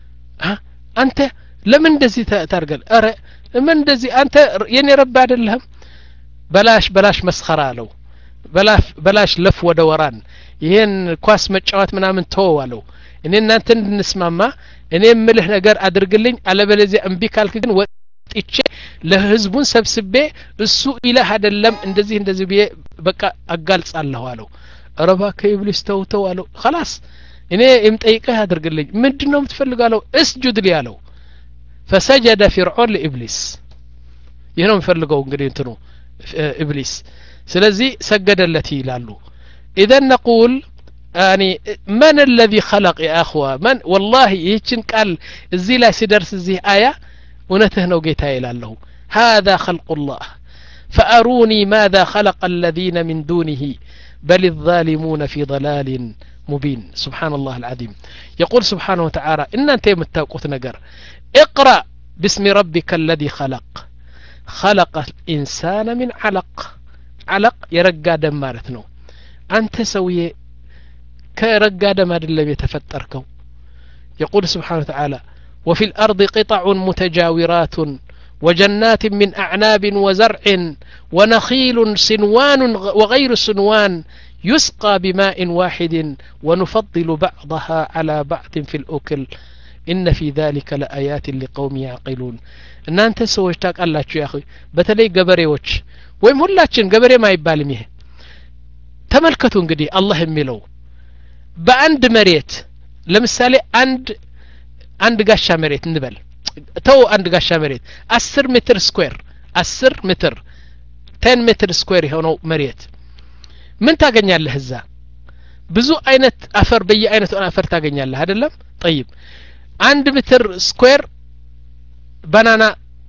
አንተ ለምን እንደዚህ ታርገል አረ ለምን እንደዚህ አንተ የኔ ረብ አይደለም በላሽ በላሽ መስخራ አለው በላሽ በላሽ ለፍ ወደ ወራን ይሄን ኳስ መጫወት ምናምን ተው አለው እኔ እናንተ እንድንስማማ እኔ ምልህ ነገር አድርግልኝ አለበለዚያ እምቢ ካልክ ግን ወጥቼ ለህዝቡን ሰብስቤ እሱ ኢላህ አይደለም እንደዚህ እንደዚህ ቢየ በቃ አጋልጻለሁ አለው ረባ ከኢብሊስ ተውተው አለው خلاص እኔ እምጠይቀህ አድርግልኝ ምንድነው የምትፈልጋለው እስጁድ لي አለው فسجد فرعون لابليس ይሄው የሚፈልገው እንግዲህ እንትኑ ኢብሊስ ስለዚህ ሰገደለት ይላሉ اذا نقول يعني من الذي خلق يا اخوه من والله ይህችን ቃል እዚህ ላይ ሲደርስ እዚህ አያ እውነትህ ነው ጌታ ይላልሁ هذا خلق الله فاروني ماذا خلق الذين من دونه بل الظالمون في ضلال مبين سبحان الله العظيم يقول سبحانه وتعالى ان انت متاقوت نجر اقرأ باسم ربك الذي خلق خلق الانسان من علق علق يرقى دم مالتنا انت سوي كرقى دم አይደለም የተፈጠርከው يقول سبحانه وتعالى وفي الارض قطع متجاورات وجنات من اعناب وزرع ونخيل صنوان وغير صنوان يسقى بماء واحد ونفضل بعضها على بعض في الأكل إن في ذلك لآيات لقوم يعقلون إن أنت سويت تاقلاችሁ يا أخي በተለይ ገበሬዎች ወይም ሁላችን ገበሬ ማይባልም ይሄ ተመልከቱ እንግዲህ አላህ የሚለው በአንድ መሬት ለምሳሌ አንድ አንድ ጋሻ መሬት እንበል ተው አንድ ጋሻ መሬት አስር ሜትር ስኩዌር አስር ሜትር ten ሜትር ስኩዌር የሆነው መሬት ምን ታገኛለህ እዛ ብዙ አይነት አፈር በየአይነቱ አፈር ታገኛለህ አይደለም طيب አንድ ሜትር ስኩዌር ባናና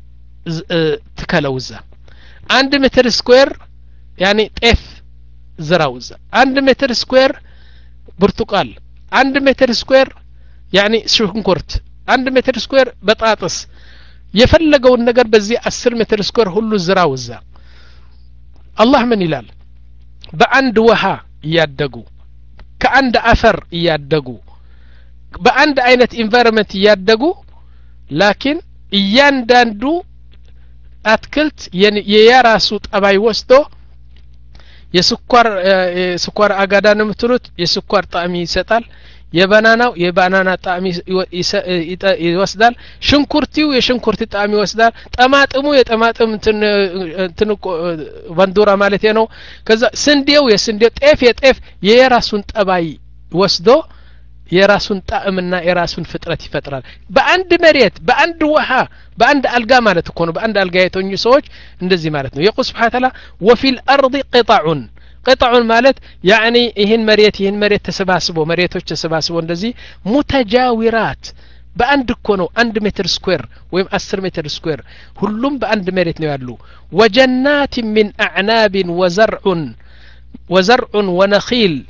ትከለውዛ አንድ ሜትር ስኩዌር يعني ጤፍ ዝራውዛ አንድ ሜትር ስኩዌር ብርቱቃል አንድ ሜትር ስኩዌር يعني ሽንኩርት አንድ ሜትር ስኩዌር በጣጥስ የፈለገውን ነገር በዚህ አስር ሜትር ስኩዌር ሁሉ ዝራውዛ አላህ ምን ይላል በአንድ ውሃ ያደጉ ከአንድ አፈር ያደጉ በአንድ አይነት ኢንቫይሮንመንት ያደጉ ላኪን እያንዳንዱ አትክልት የየራሱ ጠባይ ወስዶ የስኳር የስኳር አጋዳ ነው የምትሉት የስኳር ጣዕም ይሰጣል የባናናው የባናና ጣዕም ይወስዳል ሽንኩርቲው የሽንኩርት ጣዕም ይወስዳል ጠማጥሙ የጠማጥም እንትን እንትን ባንዶራ ማለት ነው ከዛ ስንዴው የስንዴው ጤፍ የጤፍ የራሱን ጠባይ ወስዶ የራሱን ጣዕምና የራሱን ፍጥረት ይፈጥራል በአንድ መሬት በአንድ ውሃ በአንድ አልጋ ማለት እኮ ነው በአንድ አልጋ የተኙ ሰዎች እንደዚህ ማለት ነው የቁስ ስብሐ ተዓላ وفي الارض قطع قطع ማለት يعني ይሄን መሬት ይሄን መሬት ተሰባስቦ መሬቶች ተሰባስቦ እንደዚህ ሙተጃዊራት በአንድ እኮ ነው አንድ ሜትር ስኩዌር ወይም አስር ሜትር ስኩዌር ሁሉም በአንድ መሬት ነው ያሉ وجنات من اعناب وزرع وزرع ونخيل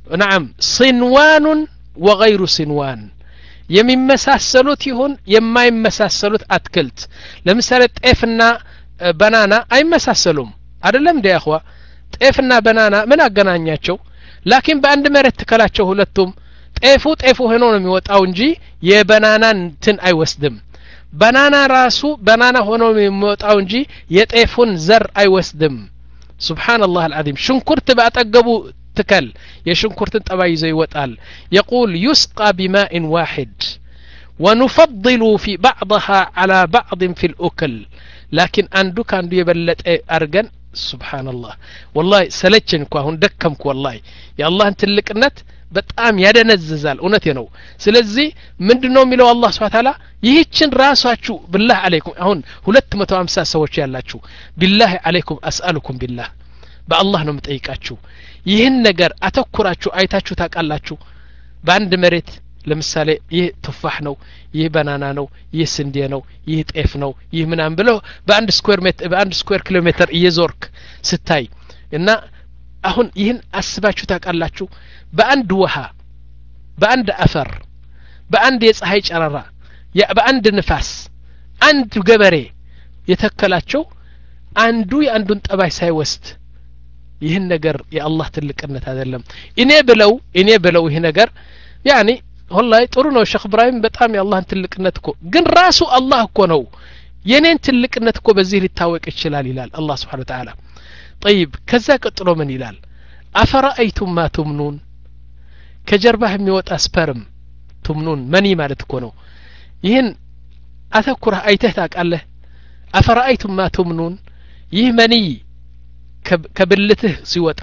نعم صنوان وغير صنوان የሚመሳሰሉት ይሁን የማይመሳሰሉት አትክልት ለምሳሌ ጤፍና ባናና አይመሳሰሉም አይደለም እንደ ያخوا ጤፍና ባናና ምን አገናኛቸው ላኪን በአንድ መሬት ተከላቸው ሁለቱም ጤፉ ጤፉ ሆኖ ነው የሚወጣው እንጂ የባናናን እንትን አይወስድም ባናና ራሱ ባናና ሆኖ የሚወጣው እንጂ የጤፉን ዘር አይወስድም ሱብሃንአላህ አልዓዚም ሽንኩርት ባጠገቡ تكل يشنكرت طباي زي وطال يقول يسقى بماء واحد ونفضل في بعضها على بعض في الأكل لكن عندو كان يبلت أرجن سبحان الله والله سلتشنكو هون دكمكو والله يا الله انت لكنت በጣም ያደነዝዛል እውነቴ ነው ስለዚህ ምንድነው የሚለው አላህ Subhanahu Wa Ta'ala ይህችን ራሳችሁ بالله عليكم አሁን ሁለት መቶ ሃምሳ ሰዎች ያላችሁ بالله عليكم اسالكم بالله በአላህ ነው የምጠይቃችሁ ይህን ነገር አተኩራችሁ አይታችሁ ታቃላችሁ በአንድ መሬት ለምሳሌ ይህ ቱፋህ ነው ይህ ባናና ነው ይህ ስንዴ ነው ይህ ጤፍ ነው ይህ ምናም ብለው በአንድ ስኩዌር ሜትር በአንድ ስኩዌር ኪሎ ሜትር እየዞርክ ስታይ እና አሁን ይህን አስባችሁ ታቃላችሁ በአንድ ውሃ በአንድ አፈር በአንድ የፀሐይ ጨረራ በአንድ ንፋስ አንድ ገበሬ የተከላቸው አንዱ የአንዱን ጠባይ ሳይወስድ ይህን ነገር የአላህ ትልቅነት አይደለም እኔ ብለው እኔ ብለው ይህ ነገር ያኒ والله ጥሩ ነው ሼክ ኢብራሂም በጣም የአላህን ትልቅነት እኮ ግን ራሱ አላህ እኮ ነው የኔን ትልቅነት እኮ በዚህ ሊታወቅ ይችላል ይላል አላህ Subhanahu Wa Ta'ala طيب ከዛ ቀጥሎ ምን ይላል አፈራአይቱም ማ ተምኑን ከጀርባህ የሚወጣ ስፐርም ተምኑን መኒ ማለት እኮ ነው ይህን አተኩራ አይተህ ታቃለህ አፈራአይቱም ማ ተምኑን ይህ መኒ ከብልትህ ሲወጣ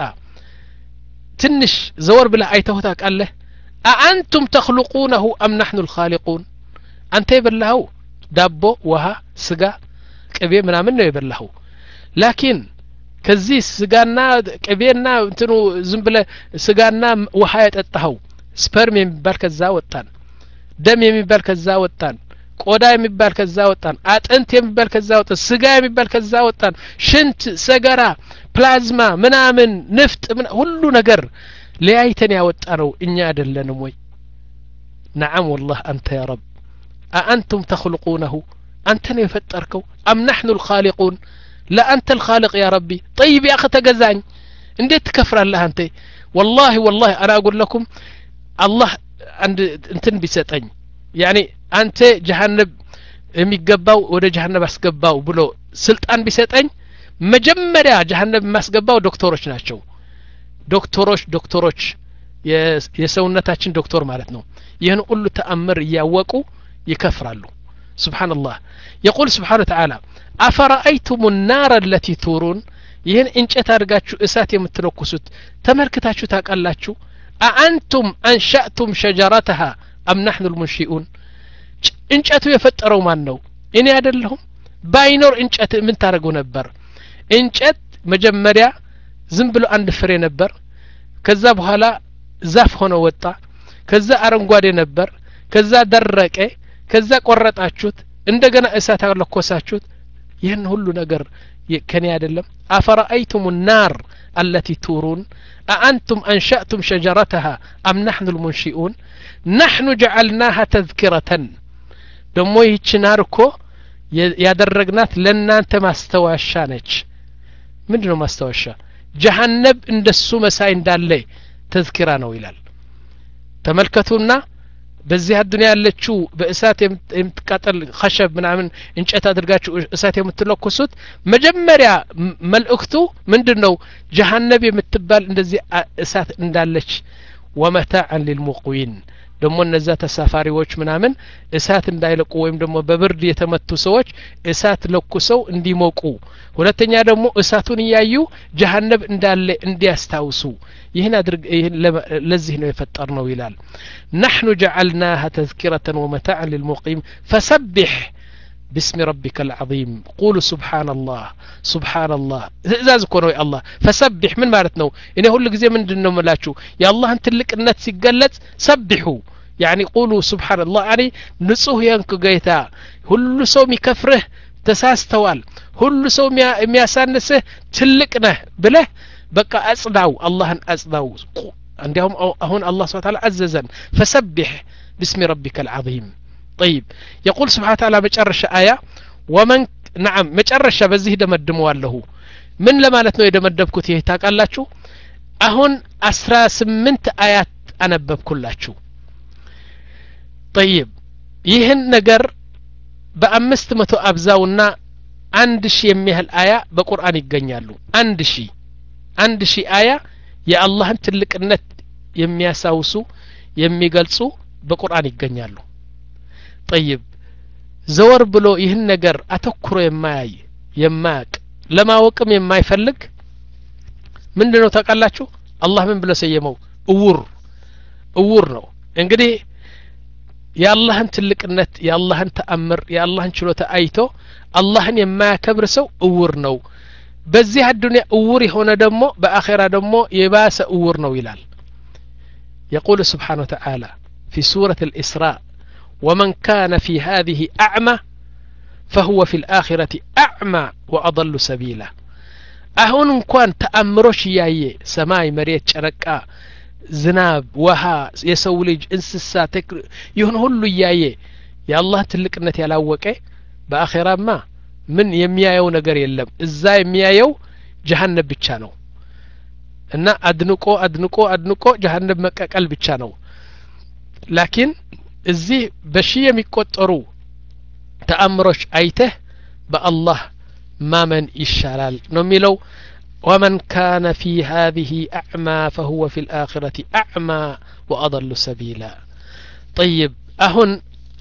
ትንሽ ዘወር ብለህ አይተህ ታቃለህ أأنتم تخلقونه أم نحن الخالقون أنت يبلهو دابو وها سقا كبير منا منه يبلهو لكن كزي سقانا كبيرنا انتنو زنبلة سقانا وحاية التهو سبرم يمبال كزاوتان دم يمبال كزاوتان ቆዳ የሚባል ከዛውጣን አጥንት የሚባል ከዛውጣን ስጋ የሚባል ከዛውጣን ሽንት ሰገራ ፕላዝማ ምናምን ንፍጥ ሁሉ ነገር ለያይተን ያወጣነው እኛ አይደለንም ወይ نعم والله أنت يا رب أأنتم تخلقونه أنت يفتركوا أم نحن الخالقون لا أنت الخالق يا ربي طيب يا أخي تجزاኝ እንዴት ትከፍራለህ አንተ والله والله أنا أقول لكم الله عند እንትን ቢሰጠኝ يعني አንተ ጀሃነም የሚገባው ወደ ጀሃነም አስገባው ብሎ ስልጣን ቢሰጠኝ መጀመሪያ ጀሃነም ማስገባው ዶክተሮች ናቸው ዶክተሮች ዶክተሮች የሰውነታችን ዶክተር ማለት ነው ይሄን ሁሉ ተአምር ያወቁ ይከፍራሉ سبحان الله يقول سبحانه وتعالى أفرأيتم النار التي تورون ይሄን እንጨት አድርጋችሁ እሳት የምትለኩሱት ተመልክታችሁ ታቃላችሁ أأنتم أنشأتم شجرتها أم نحن المنشئون እንጨቱ የፈጠረው ማን ነው እኔ አይደለሁም ባይኖር እንጨት ምን ታረጉ ነበር እንጨት መጀመሪያ ዝም ብሎ አንድ ፍሬ ነበር ከዛ በኋላ ዛፍ ሆኖ ወጣ ከዛ አረንጓዴ ነበር ከዛ ደረቀ ከዛ ቆረጣችሁት እንደገና እሳት አለኮሳችሁት ይሄን ሁሉ ነገር ከኔ አይደለም አፈራአይቱም النار التي تورون أأنتم أنشأتم شجرتها أم نحن المنشئون نحن جعلناها تذكرة ደሞ ይህች ናር እኮ ያደረግናት ለእናንተ ማስተዋሻ ነች ምንድነው ማስተዋሻ ጀሃነም እንደሱ መሳይ እንዳለ ተዝኪራ ነው ይላል ተመልከቱና በዚህ አዱንያ ያለችው በእሳት የምትቃጠል خشب ምናምን እንጨት አድርጋችሁ እሳት የምትለኩሱት መጀመሪያ መልእክቱ ምንድነው ጀሃነም የምትባል እንደዚህ እሳት እንዳለች ومتاعا للمقوين ደሞ እነዛ ተሳፋሪዎች ምናምን እሳት እንዳይለቁ ወይም ደሞ በብርድ የተመቱ ሰዎች እሳት ለኩሰው እንዲሞቁ ሁለተኛ ደሞ እሳቱን ያዩ ጀሃነም እንዳለ እንዲያስታውሱ ይሄን አድርግ ይሄን ለዚህ ነው የፈጠርነው ይላል نحن جعلناها تذكرة ومتاعا للمقيم فسبح باسم ربك العظيم قولوا سبحان الله سبحان الله اذاز كونو يا الله فسبح من معناتنو اني كل غزي مندنو ملاچو يا الله انت لقنت سيغلص سبحوا يعني قولوا سبحان الله يعني نصح ينك جيتا كل سو ميكفره تساستوال كل سو مياسانسه تلق نه بله بقى اصداو اللهن اصداو عندهم هون الله سبحانه وتعالى عززا فسبح باسم ربك العظيم طيب يقول سبحانه وتعالى بجرش آية ومن نعم مجرش بزيه دمدموا له من لمالت ነው የደመደብኩት ይሄ ታውቃላችሁ አሁን አስራ ስምንት አያት አነበብኩላችሁ طيب ይህን ነገር በአምስት መቶ አብዛውና አንድ ሺህ የሚያህል አያ በቁርአን ይገኛሉ አንድ ሺህ አንድ ሺህ አያ የአላህን ትልቅነት የሚያሳውሱ የሚገልጹ በቁርአን ይገኛሉ طيب ዘወር ብሎ ይህን ነገር አተኩሮ የማያይ የማያቅ ለማወቅም የማይፈልግ ምንድነው ታውቃላችሁ አላህ ምን ብሎ ሰየመው እውር እውር ነው እንግዲህ የአላህን ትልቅነት የአላህን ተአምር የአላህን ችሎታ አይቶ አላህን የማያከብር ሰው እውር ነው በዚህ አዱንያ እውር የሆነ ደግሞ በአኺራ ደግሞ የባሰ እውር ነው ይላል يقول سبحانه وتعالى في سورة الإسراء ومن كان في هذه أعمى فهو في الآخرة أعمى وأضل سبيلا أهون كان تأمرش ياي سماي مريت شركا ዝናብ ውሃ የሰው ልጅ እንስሳ ይሁን ሁሉ ያየ ያላህ ትልቅነት ያላወቀ በአኺራማ ምን የሚያየው ነገር የለም እዛ የሚያየው ጀሃነም ብቻ ነው እና አድንቆ አድንቆ አድንቆ ጀሃነም መቀቀል ብቻ ነው ላኪን እዚህ በሺ የሚቆጠሩ ተአምሮች አይተህ በአላህ ማመን ይሻላል ነው የሚለው ومن كان في هذه أعمى فهو في الآخرة أعمى وأضل سبيلا طيب أهن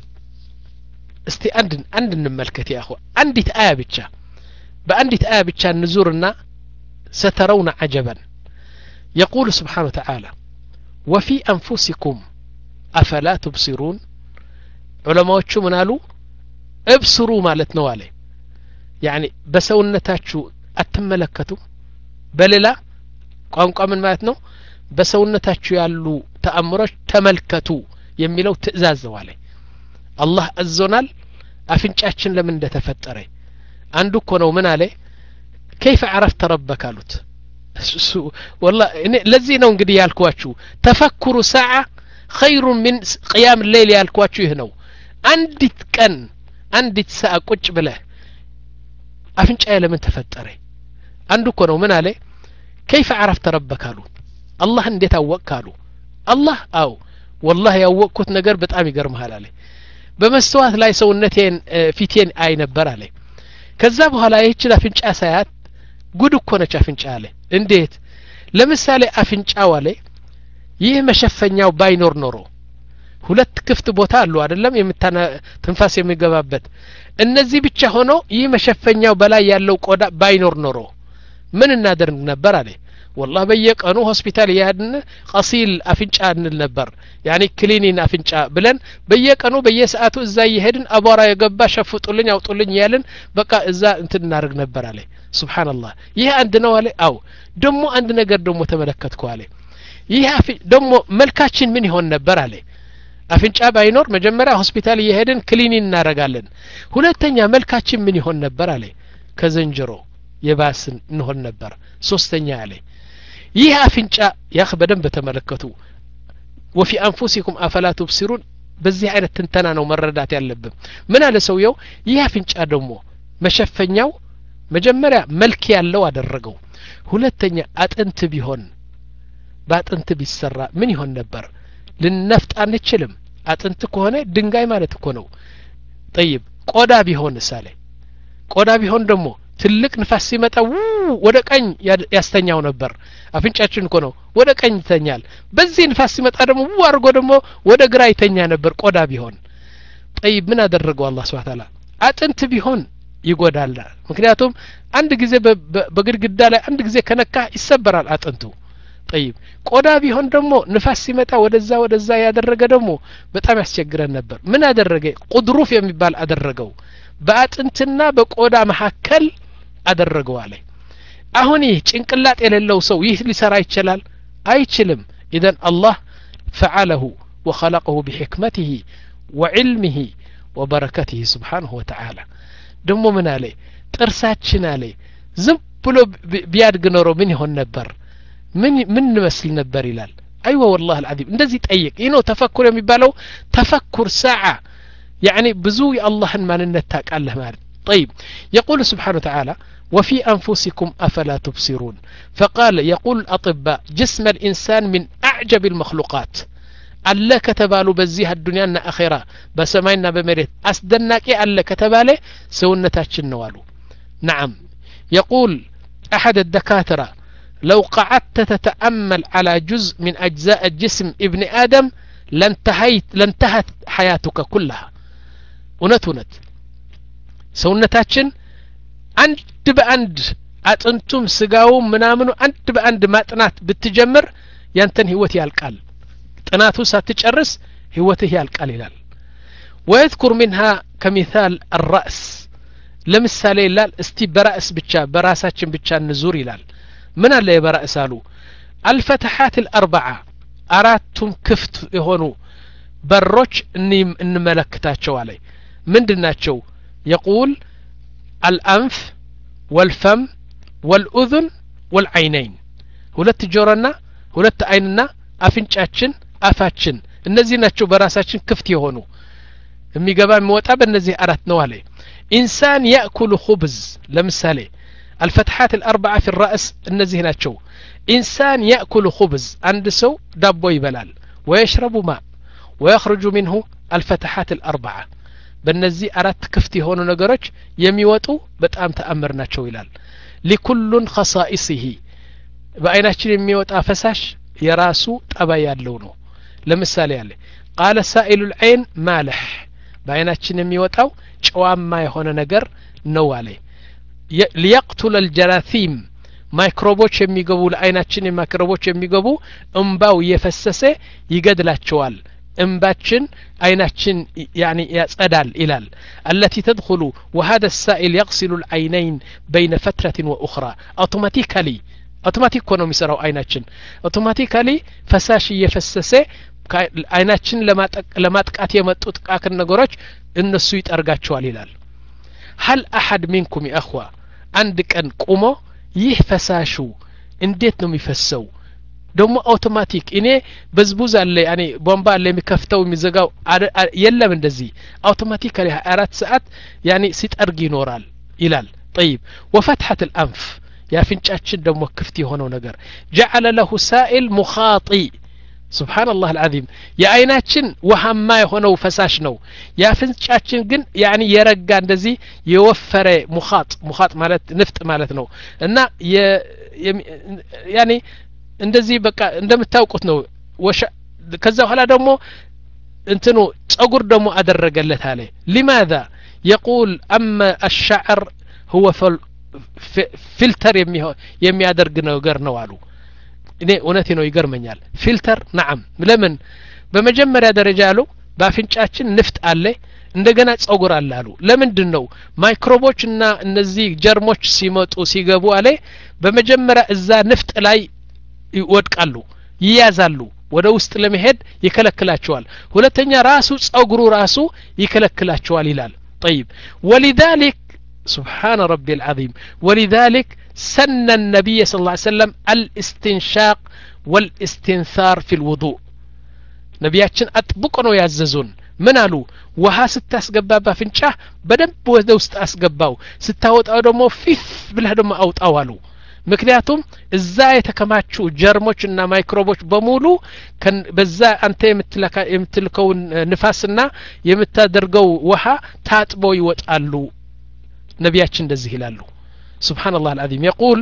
استي عند عند الملكة يا أخوة عندي آية بتشا بأندي آية بتشا نزورنا سترون عجبا يقول سبحانه وتعالى وفي أنفسكم أفلا تبصرون علماء شو منالو ابصروا مالتنا عليه يعني بسونتاتشو أتملكتوا በሌላ ቋንቋ ምን ማለት ነው በሰውነታችሁ ያሉ ተአምሮች ተመልከቱ የሚለው ትእዛዝ ነው አለ አላህ አዞናል አፍንጫችን ለምን እንደተፈጠረ አንዱ እኮ ነው ምን አለ كيف عرفت ربك አሉት والله ለዚህ ነው እንግዲህ ያልኳችሁ ተፈክሩ ساعه خير من قيام الليل ያልኳችሁ ይሄ ነው አንዲት ቀን አንዲት ሰዓት ቁጭ ብለህ አፍንጫዬ ለምን ተፈጠረ አንዱ እኮ ነው ምን አለ كيف عرفت ربك አሉ አላህ እንዴት አወቅካሉ አላህ አው والله ያወቅኩት ነገር በጣም ይገርምሃል አለ በመስተዋት ላይ ሰውነቴን ፊቴን አይ ነበር አለ ከዛ በኋላ ይህች አፍንጫ ሳያት ጉድ እኮ ነች አፍንጫ አለ እንዴት ለምሳሌ አፍንጫው አለ ይህ መሸፈኛው ባይኖር ኖሮ ሁለት ክፍት ቦታ አሉ አይደለም የምታና ትንፋስ የሚገባበት እነዚህ ብቻ ሆኖ ይህ መሸፈኛው በላይ ያለው ቆዳ ባይኖር ኖሮ ምን እናደርግ ነበር አለ والله በየቀኑ ሆስፒታል ያድን ቀሲል አፍንጫ እንል ነበር يعني ክሊኒን አፍንጫ ብለን በየቀኑ በየሰዓቱ እዛ ይሄድን አቧራ የገባ ሸፍጡልኝ አውጡልኝ ያልን በቃ እዛ እንትን እናደርግ ነበር አለ ሱብሃንአላህ ይሄ አንድ ነው አለ አው ደሞ አንድ ነገር ደሞ ተመለከትኩ አለ ይሄ ደሞ መልካችን ምን ይሆን ነበር አለ አፍንጫ ባይኖር መጀመሪያ ሆስፒታል ይሄድን ክሊኒን እናረጋለን ሁለተኛ መልካችን ምን ይሆን ነበር አለ ከዘንጀሮ የባስን እንሆን ነበር ሶስተኛ አለ ይህ አፍንጫ ያخ በደንብ ተመለከቱ وفي انفسكم افلا تبصرون በዚህ አይነት ትንተና ነው መረዳት ያለብን ምን አለ ሰውየው ይህ አፍንጫ ደግሞ መሸፈኛው መጀመሪያ መልክ ያለው አደረገው ሁለተኛ አጥንት ቢሆን ባጥንት ቢሰራ ምን ይሆን ነበር ልንነፍጥ አንችልም አጥንት ከሆነ ድንጋይ ማለት እኮ ነው طيب ቆዳ ቢሆን ሳለ ቆዳ ቢሆን ደግሞ ትልቅ ንፋስ ሲመጣ ወደ ቀኝ ያስተኛው ነበር አፍንጫችን እኮ ነው ወደ ቀኝ ተኛል በዚህ ንፋስ ሲመጣ ደግሞ አርጎ ደግሞ ወደ ግራ ይተኛ ነበር ቆዳ ቢሆን طيب ምን አደረገው አላህ Subhanahu Wa Ta'ala አጥንት ቢሆን ይጎዳል ምክንያቱም አንድ ጊዜ በግድግዳ ላይ አንድ ጊዜ ከነካ ይሰበራል አጥንቱ طيب ቆዳ ቢሆን ደግሞ ንፋስ ሲመጣ ወደዛ ወደዛ ያደረገ ደግሞ በጣም ያስቸግረን ነበር ምን አደረገ ቁድሩፍ የሚባል አደረገው በአጥንትና በቆዳ መሐከል አደረገው አለ አሁን ይህ ጭንቅላት የሌለው ሰው ይህ ሊሰራ ይችላል አይችልም اذا الله فعله وخلقه بحكمته وعلمه وبركته سبحانه وتعالى ደሞ ምን አለ ጥርሳችን አለ ዝም ብሎ ቢያድግ ኖሮ ምን ይሆን ነበር ምን ምን መስል ነበር ይላል ايوه والله العظيم እንደዚህ ጠይቅ ይኖ ተፈኩር የሚባለው ተፈኩር ساعة يعني بزوي الله ማንነት ታቃለህ ማለት طيب يقول سبحانه وتعالى وفي أنفسكم أفلا تبصرون فقال يقول الأطباء جسم الإنسان من أعجب المخلوقات ألا كتبالو بزيها الدنيا أخيرا بسماينا بمريت أسدناكي ألا كتباله سونتاتش النوالو نعم يقول أحد الدكاترة لو قعدت تتأمل على جزء من أجزاء الجسم ابن آدم لانتهيت لانتهت حياتك كلها ونت ونت سونتاتشن عند بأند أنتم سجاوم منامنو عند بأند ما تنات بتجمر ينتهي هوتي القال تناتو ساتجرس هوته القال يلال ويذكر منها كمثال الرأس لمثال يلال استي برأس بتشا براساتشن بتشا نزور يلال من اللي برأس قالوا الفتحات الأربعة أراتهم كفت يهونو بروج إني إن ملكتاتشو علي من دناتشو يقول الأنف والفم والأذن والعينين ሁለት ጆሮና ሁለት አይንና አፍንጫችን አፋችን እነዚህ ናቸው በራሳችን ክፍት የሆኑ የሚገባ የሚወጣ በእነዚህ አራት ነው አለ ኢንሳን ያእኩሉ ኹብዝ ለምሳሌ الفتحات الأربعة في الرأس እነዚህ ናቸው ኢንሳን ያእኩሉ ኹብዝ አንድ ሰው ዳቦ ይበላል ويشرب ماء ويخرج منه الفتحات الأربعة በእነዚህ አራት ክፍት የሆኑ ነገሮች የሚወጡ በጣም ተአምር ናቸው ይላል لكل خصائصه በአይናችን የሚወጣ ፈሳሽ የራሱ ጠባይ ያለው ነው ለምሳሌ ያለ قال سائل العين مالح በአይናችን የሚወጣው ጨዋማ የሆነ ነገር ነው አለ ليقتل الجراثيم ማይክሮቦች የሚገቡ ለአይናችን ማይክሮቦች የሚገቡ እንባው እየፈሰሰ ይገድላቸዋል انباتشن عيناتشن يعني يصدال إلال التي تدخل وهذا السائل يغسل العينين بين فترة وأخرى اوتوماتيكالي اوتوماتيك كونو ميسراو عيناتشن اوتوماتيكالي فساشي يفسسه عيناتشن لما لما تقات يمطو تقاكن نغوروች እነሱ ይጠርጋቸዋል ይላል هل احد منكم يا اخوه አንድ ቀን ቆሞ ይህ ፈሳሹ እንዴት ነው የሚፈሰው ደሞ አውቶማቲክ እኔ በዝቡዝ አለ ያኔ ቦምባ አለ የሚከፍተው የሚዘጋው የለም እንደዚህ አውቶማቲካሊ አራት ሰዓት ያኔ ሲጠርግ ይኖራል ይላል طيب وفتحة الانف يا ፍንጫችን ደሞ ክፍት የሆነው ነገር جعل له سائل مخاطي سبحان الله العظيم يا አይናችን ውሃማ የሆነው ፈሳሽ ነው ያ ፍንጫችን ግን ያኔ የረጋ እንደዚህ የወፈረ ሙኻጥ ሙኻጥ ማለት ንፍጥ ማለት ነው እና ያኔ እንደዚህ በቃ እንደምታውቁት ነው ወሻ ከዛ በኋላ ደግሞ እንትኑ ጸጉር ደግሞ አደረገለት አለ لماذا يقول اما الشعر هو فلتر የሚያደርግ ነገር ነው አሉ እኔ እውነቴ ነው ይገርመኛል ፊልተር نعم ለምን በመጀመሪያ ደረጃ አሉ ባፍንጫችን ንፍጥ አለ እንደገና ጸጉር አለ አሉ ለምንድነው ማይክሮቦችና እነዚህ ጀርሞች ሲመጡ ሲገቡ አለ በመጀመሪያ እዛ ንፍጥ ላይ ይወድቃሉ ይያዛሉ ወደ ውስጥ ለመሄድ ይከለክላቸዋል ሁለተኛ ራሱ ጸጉሩ ራሱ ይከለክላቸዋል ይላል طيب ولذلك سبحان ربي العظيم ولذلك سن النبي صلى الله عليه وسلم الاستنشاق والاستنثار في الوضوء ነቢያችን አጥብቆ ነው ያዘዙን ምን አሉ ውሃ ስታስገባ ባፍንጫ በደንብ ወደ ውስጥ አስገባው ስታወጣው ደግሞ ፊፍ ብለህ ደግሞ አውጣው አሉ ምክንያቱም እዛ የተከማቹ ጀርሞችና ማይክሮቦች በሙሉ በዛ አንተ የምትለካ የምትልከው ንፋስና የምታደርገው ውሃ ታጥቦ ይወጣሉ ነቢያችን እንደዚህ ይላሉ سبحان الله العظيم يقول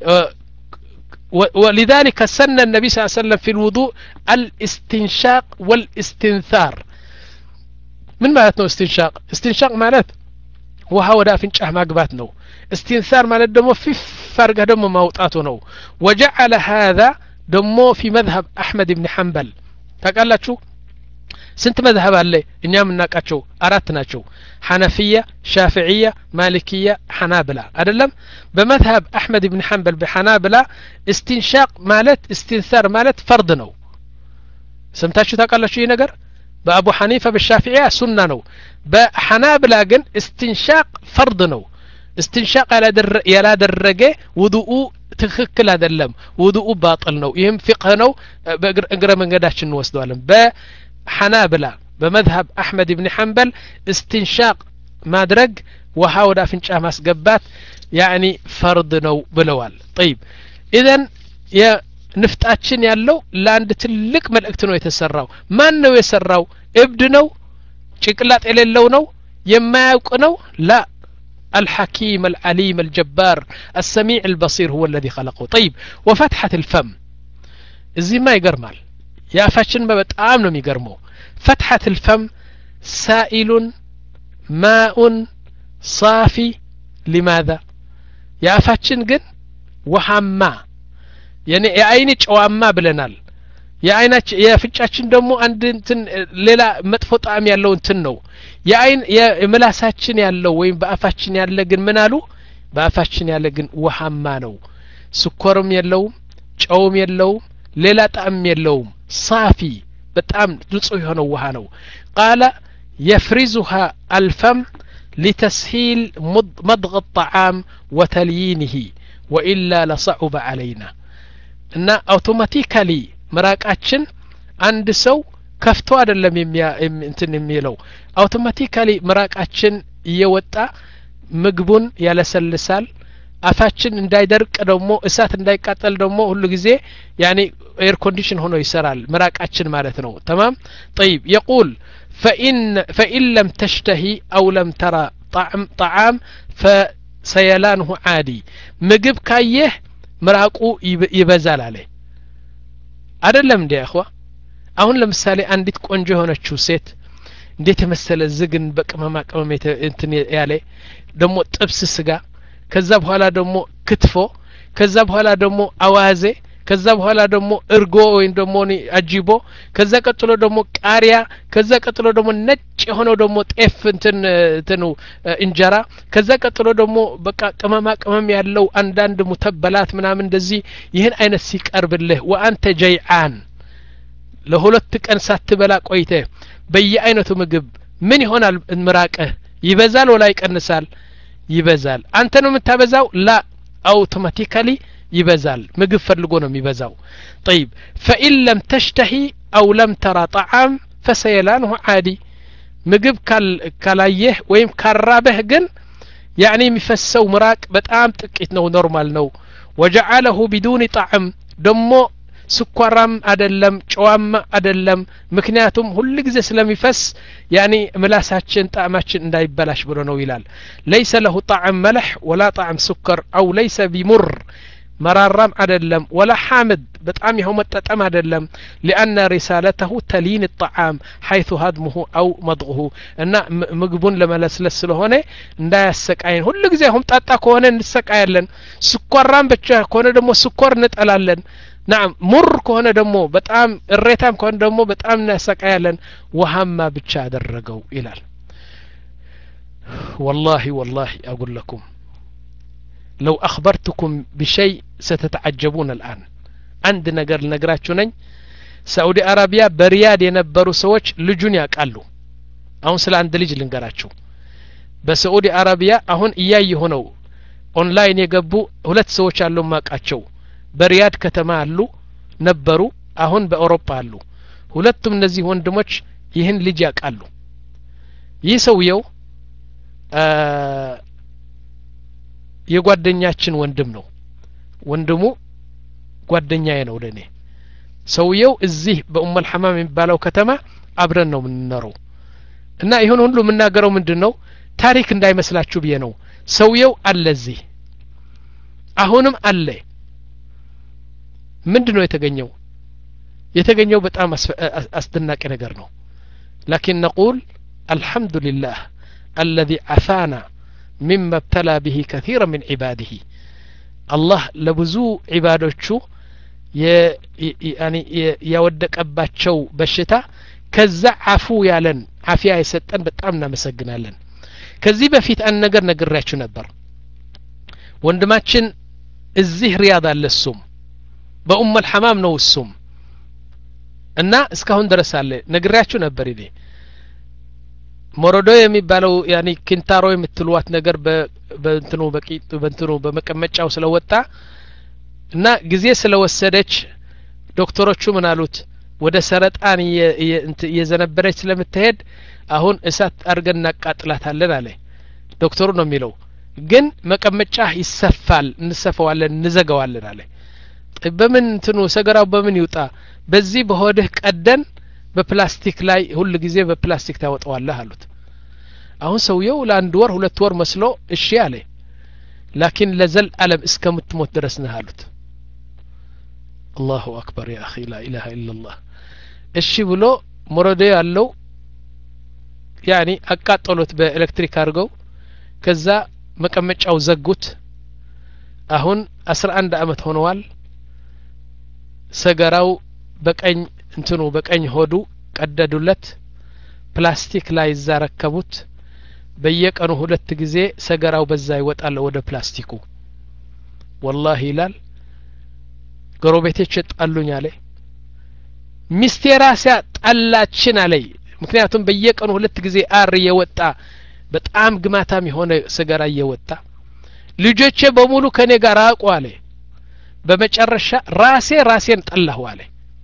ولذلك سن النبي صلى الله عليه وسلم في الوضوء الاستنشاق والاستنثار من معناته استنشاق استنشاق معناته ውሃ ወደ አፍንጫህ ማግባት ነው استنثار ማለት ደግሞ ፊፍ فرق دمو موطاتو نو وجعل هذا دمو في مذهب أحمد بن حنبل تقالاتشو سنت مذهب اللي إنيام الناقاتشو أراتناتشو حنفية شافعية مالكية حنابلة أدلم بمذهب أحمد بن حنبل بحنابلة استنشاق مالت استنثار مالت فرض نو سمتاتشو تقالاتشو ينقر بأبو حنيفة بالشافعية سنة نو بحنابلة جن استنشاق فرض نو استنشاق يلا در يلا درجة وضوء ትክክል አይደለም ውዱኡ ባጥል ነው ይህም ፍቅህ ነው በእግረ መንገዳችን እንወስደዋለን በሐናብላ በመذهب አህመድ ኢብኑ ሐንበል استنشاق ማድረግ ውሃ ወደ አፍንጫ ማስገባት يعني فرض ነው ብለዋል طيب اذا የንፍጣችን ያለው ለአንድ ትልቅ መልእክት ነው የተሰራው ማን ነው የሰራው እብድ ነው ጭቅላት የሌለው ነው የማያውቅ ነው لا الحكيم العليم الجبار السميع البصير هو الذي خلقه طيب وفتحة الفم زي ما يقرمال يا فاشن ما بتعام ነው የሚገርመው فتحة الفم سائل ماء صافي لماذا يا فاشن ግን ውሃማ يعني የአይን ጨዋማ ብለናል የአይናች የፍጫችን ደግሞ አንድ እንትን ሌላ መጥፎ ጣዕም ያለው እንትን ነው የአይን የምላሳችን ያለው ወይም በአፋችን ያለ ግን ምን አሉ በአፋችን ያለ ግን ውሃማ ነው ስኳርም የለውም ጨውም የለውም ሌላ ጣዕም የለውም ሳፊ በጣም ንጹህ የሆነ ውሃ ነው قال يفرزها الفم لتسهيل مضغ الطعام وتليينه وإلا لصعب علينا እና አውቶማቲካሊ መራቃችን አንድ ሰው ከፍቶ አይደለም የሚያ እንትን የሚለው አውቶማቲካሊ መራቃችን እየወጣ ምግቡን ያለሰልሳል አፋችን እንዳይደርቅ ደግሞ እሳት እንዳይቃጠል ደግሞ ሁሉ ጊዜ ያኒ ኤር ኮንዲሽን ሆኖ ይሰራል መራቃችን ማለት ነው تمام طيب يقول فإن فإن لم تشتهي أو لم ترى طعم طعام فسيلانه عادي ምግብ ካየህ መራቁ ይበዛል አለ አይደለም እንዴ አخوا አሁን ለምሳሌ አንዲት ቆንጆ የሆነችው ሴት እንዴት መሰለ ዝግን በቅመማ ቅመም እንትን ያለ ደሞ ጥብስ ስጋ ከዛ በኋላ ደሞ ክትፎ ከዛ በኋላ ደሞ አዋዜ ከዛ በኋላ ደሞ እርጎ ወይ ደሞ አጂቦ ከዛ ቀጥሎ ደሞ ቃሪያ ከዛ ቀጥሎ ደሞ ነጭ የሆነው ደሞ ጤፍ እንትን እንትኑ እንጀራ ከዛ ቀጥሎ ደሞ በቃ ቅመማ ቅመም ያለው አንዳንድ ሙተበላት ምናምን እንደዚህ ይህን አይነት ሲቀርብልህ ወአንተ ጀይዓን ለሁለት ቀን ሳትበላ ቆይተ በየአይነቱ ምግብ ምን ይሆናል ምራቅህ ይበዛል ወላ ይቀንሳል ይበዛል አንተ ነው የምታበዛው ላ አውቶማቲካሊ يبزال مغب فلغو ነው የሚበዛው طيب فإن لم تشتهي أو لم ترى طعام فسيلانه عادي مغب كلايه ወይም ካራበህ ግን يعني የሚፈሰው ምራቅ በጣም ጥቂት ነው ኖርማል ነው وجعله بدون طعم ደሞ ስኳራም አይደለም ጨዋማ አይደለም ምክንያቱም ሁሉ ጊዜ ስለሚፈስ يعني ምላሳችን ጣዕማችን እንዳይበላሽ ብሎ ነው ይላል ليس له طعم ملح ولا طعم سكر أو ليس بمر مرارم عدلم ولا حامد بطعم يهو متطعم عدلم لأن رسالته تلين الطعام حيث هضمه أو مضغه إن مقبون لما لسلس لهونه ندا يسقاين كل غزي هم طاطا كونه نسقايلن سكرام بچا كونه دمو سكر نطلالن نعم مر كونه دمو بطعم الريتام كونه دمو بطعم نسقايلن وهما بچا ادرغو ይላል والله والله أقول لكم لو أخبرتكم بشيء ستتعجبون الآن عند نجر نجراتشو نኝ سعودي عربيا برياد የነበሩ ሰዎች ልጁን ያቃሉ አሁን ስለ አንድ ልጅ ልንገራችሁ በሳዑዲ አረቢያ አሁን እያየ ሆነው ኦንላይን የገቡ ሁለት ሰዎች አሉ ማቃቸው በሪያድ ከተማ አሉ ነበሩ አሁን በአውሮፓ አሉ ሁለቱም እነዚህ ወንድሞች ይህን ልጅ ያቃሉ ይህ ሰውየው የጓደኛችን ወንድም ነው ወንድሙ ጓደኛዬ ነው ለኔ ሰውየው እዚህ በኡመል ሐማም የሚባለው ከተማ አብረን ነው ምንኖረው እና ይሁን ሁሉ ምናገረው ምንድነው ታሪክ እንዳይመስላችሁ ብዬ ነው ሰውየው አለ እዚህ አሁንም አለ ምንድነው የተገኘው የተገኘው በጣም አስደናቂ ነገር ነው لكن نقول الحمد لله الذي عافانا مما ابتلى به كثيرا من عباده الله لبزو عبادوچو يعني يودقባቸው በሽታ ከዛ አፉ ያለን አፊያ የሰጠን በጣም እናመሰግናለን ከዚህ በፊት አንድ ነገር ነግራችሁ ነበር ወንድማችን እዚህ ሪያድ አለሱም በኡመል ሐማም ነው እሱም እና እስካሁን ድረስ አለ ነግራችሁ ነበር ይዴ ሞሮዶ የሚባለው ያኒ ኪንታሮ የምትሉዋት ነገር በእንትኑ በቂጡ በእንትኑ በመቀመጫው ስለወጣ እና ጊዜ ስለወሰደች ዶክተሮቹ ምን አሉት ወደ ሰረጣን የዘነበረች ስለምትሄድ አሁን እሳት አርገን እናቃጥላታለን አለ ዶክተሩ ነው የሚለው ግን መቀመጫ ይሰፋል እንሰፋዋለን እንዘጋዋለን አለ በምን እንትኑ ሰገራው በምን ይውጣ በዚህ በሆድህ ቀደን በፕላስቲክ ላይ ሁሉ ጊዜ በፕላስቲክ ታወጣዋለህ አሉት አሁን ሰውየው ለአንድ ወር ሁለት ወር መስሎ እሺ አለ ላኪን ለዘል ዓለም እስከምትሞት ድረስ ነው አሉት الله أكبر يا أخي لا إله إلا الله እሺ ብሎ ሞረዶ ያለው ያኒ አቃጠሉት በኤሌክትሪክ አርገው ከዛ መቀመጫው ዘጉት አሁን አስራ አንድ አመት ሆነዋል ሰገራው በቀኝ እንትኑ በቀኝ ሆዱ ቀደዱለት ፕላስቲክ ላይ ዘረከቡት በየቀኑ ሁለት ጊዜ ሰገራው በዛ ይወጣል ወደ ፕላስቲኩ والله ይላል ጎረቤቶች ጣሉኝ አለ ሚስቴራሳ ጣላችን አለ ምክንያቱም በየቀኑ ሁለት ጊዜ አር የወጣ በጣም ግማታም የሆነ ሰገራ እየወጣ ልጆቼ በሙሉ ከኔ ጋር አቁ አለ በመጨረሻ ራሴ ራሴን ጠላሁ አለ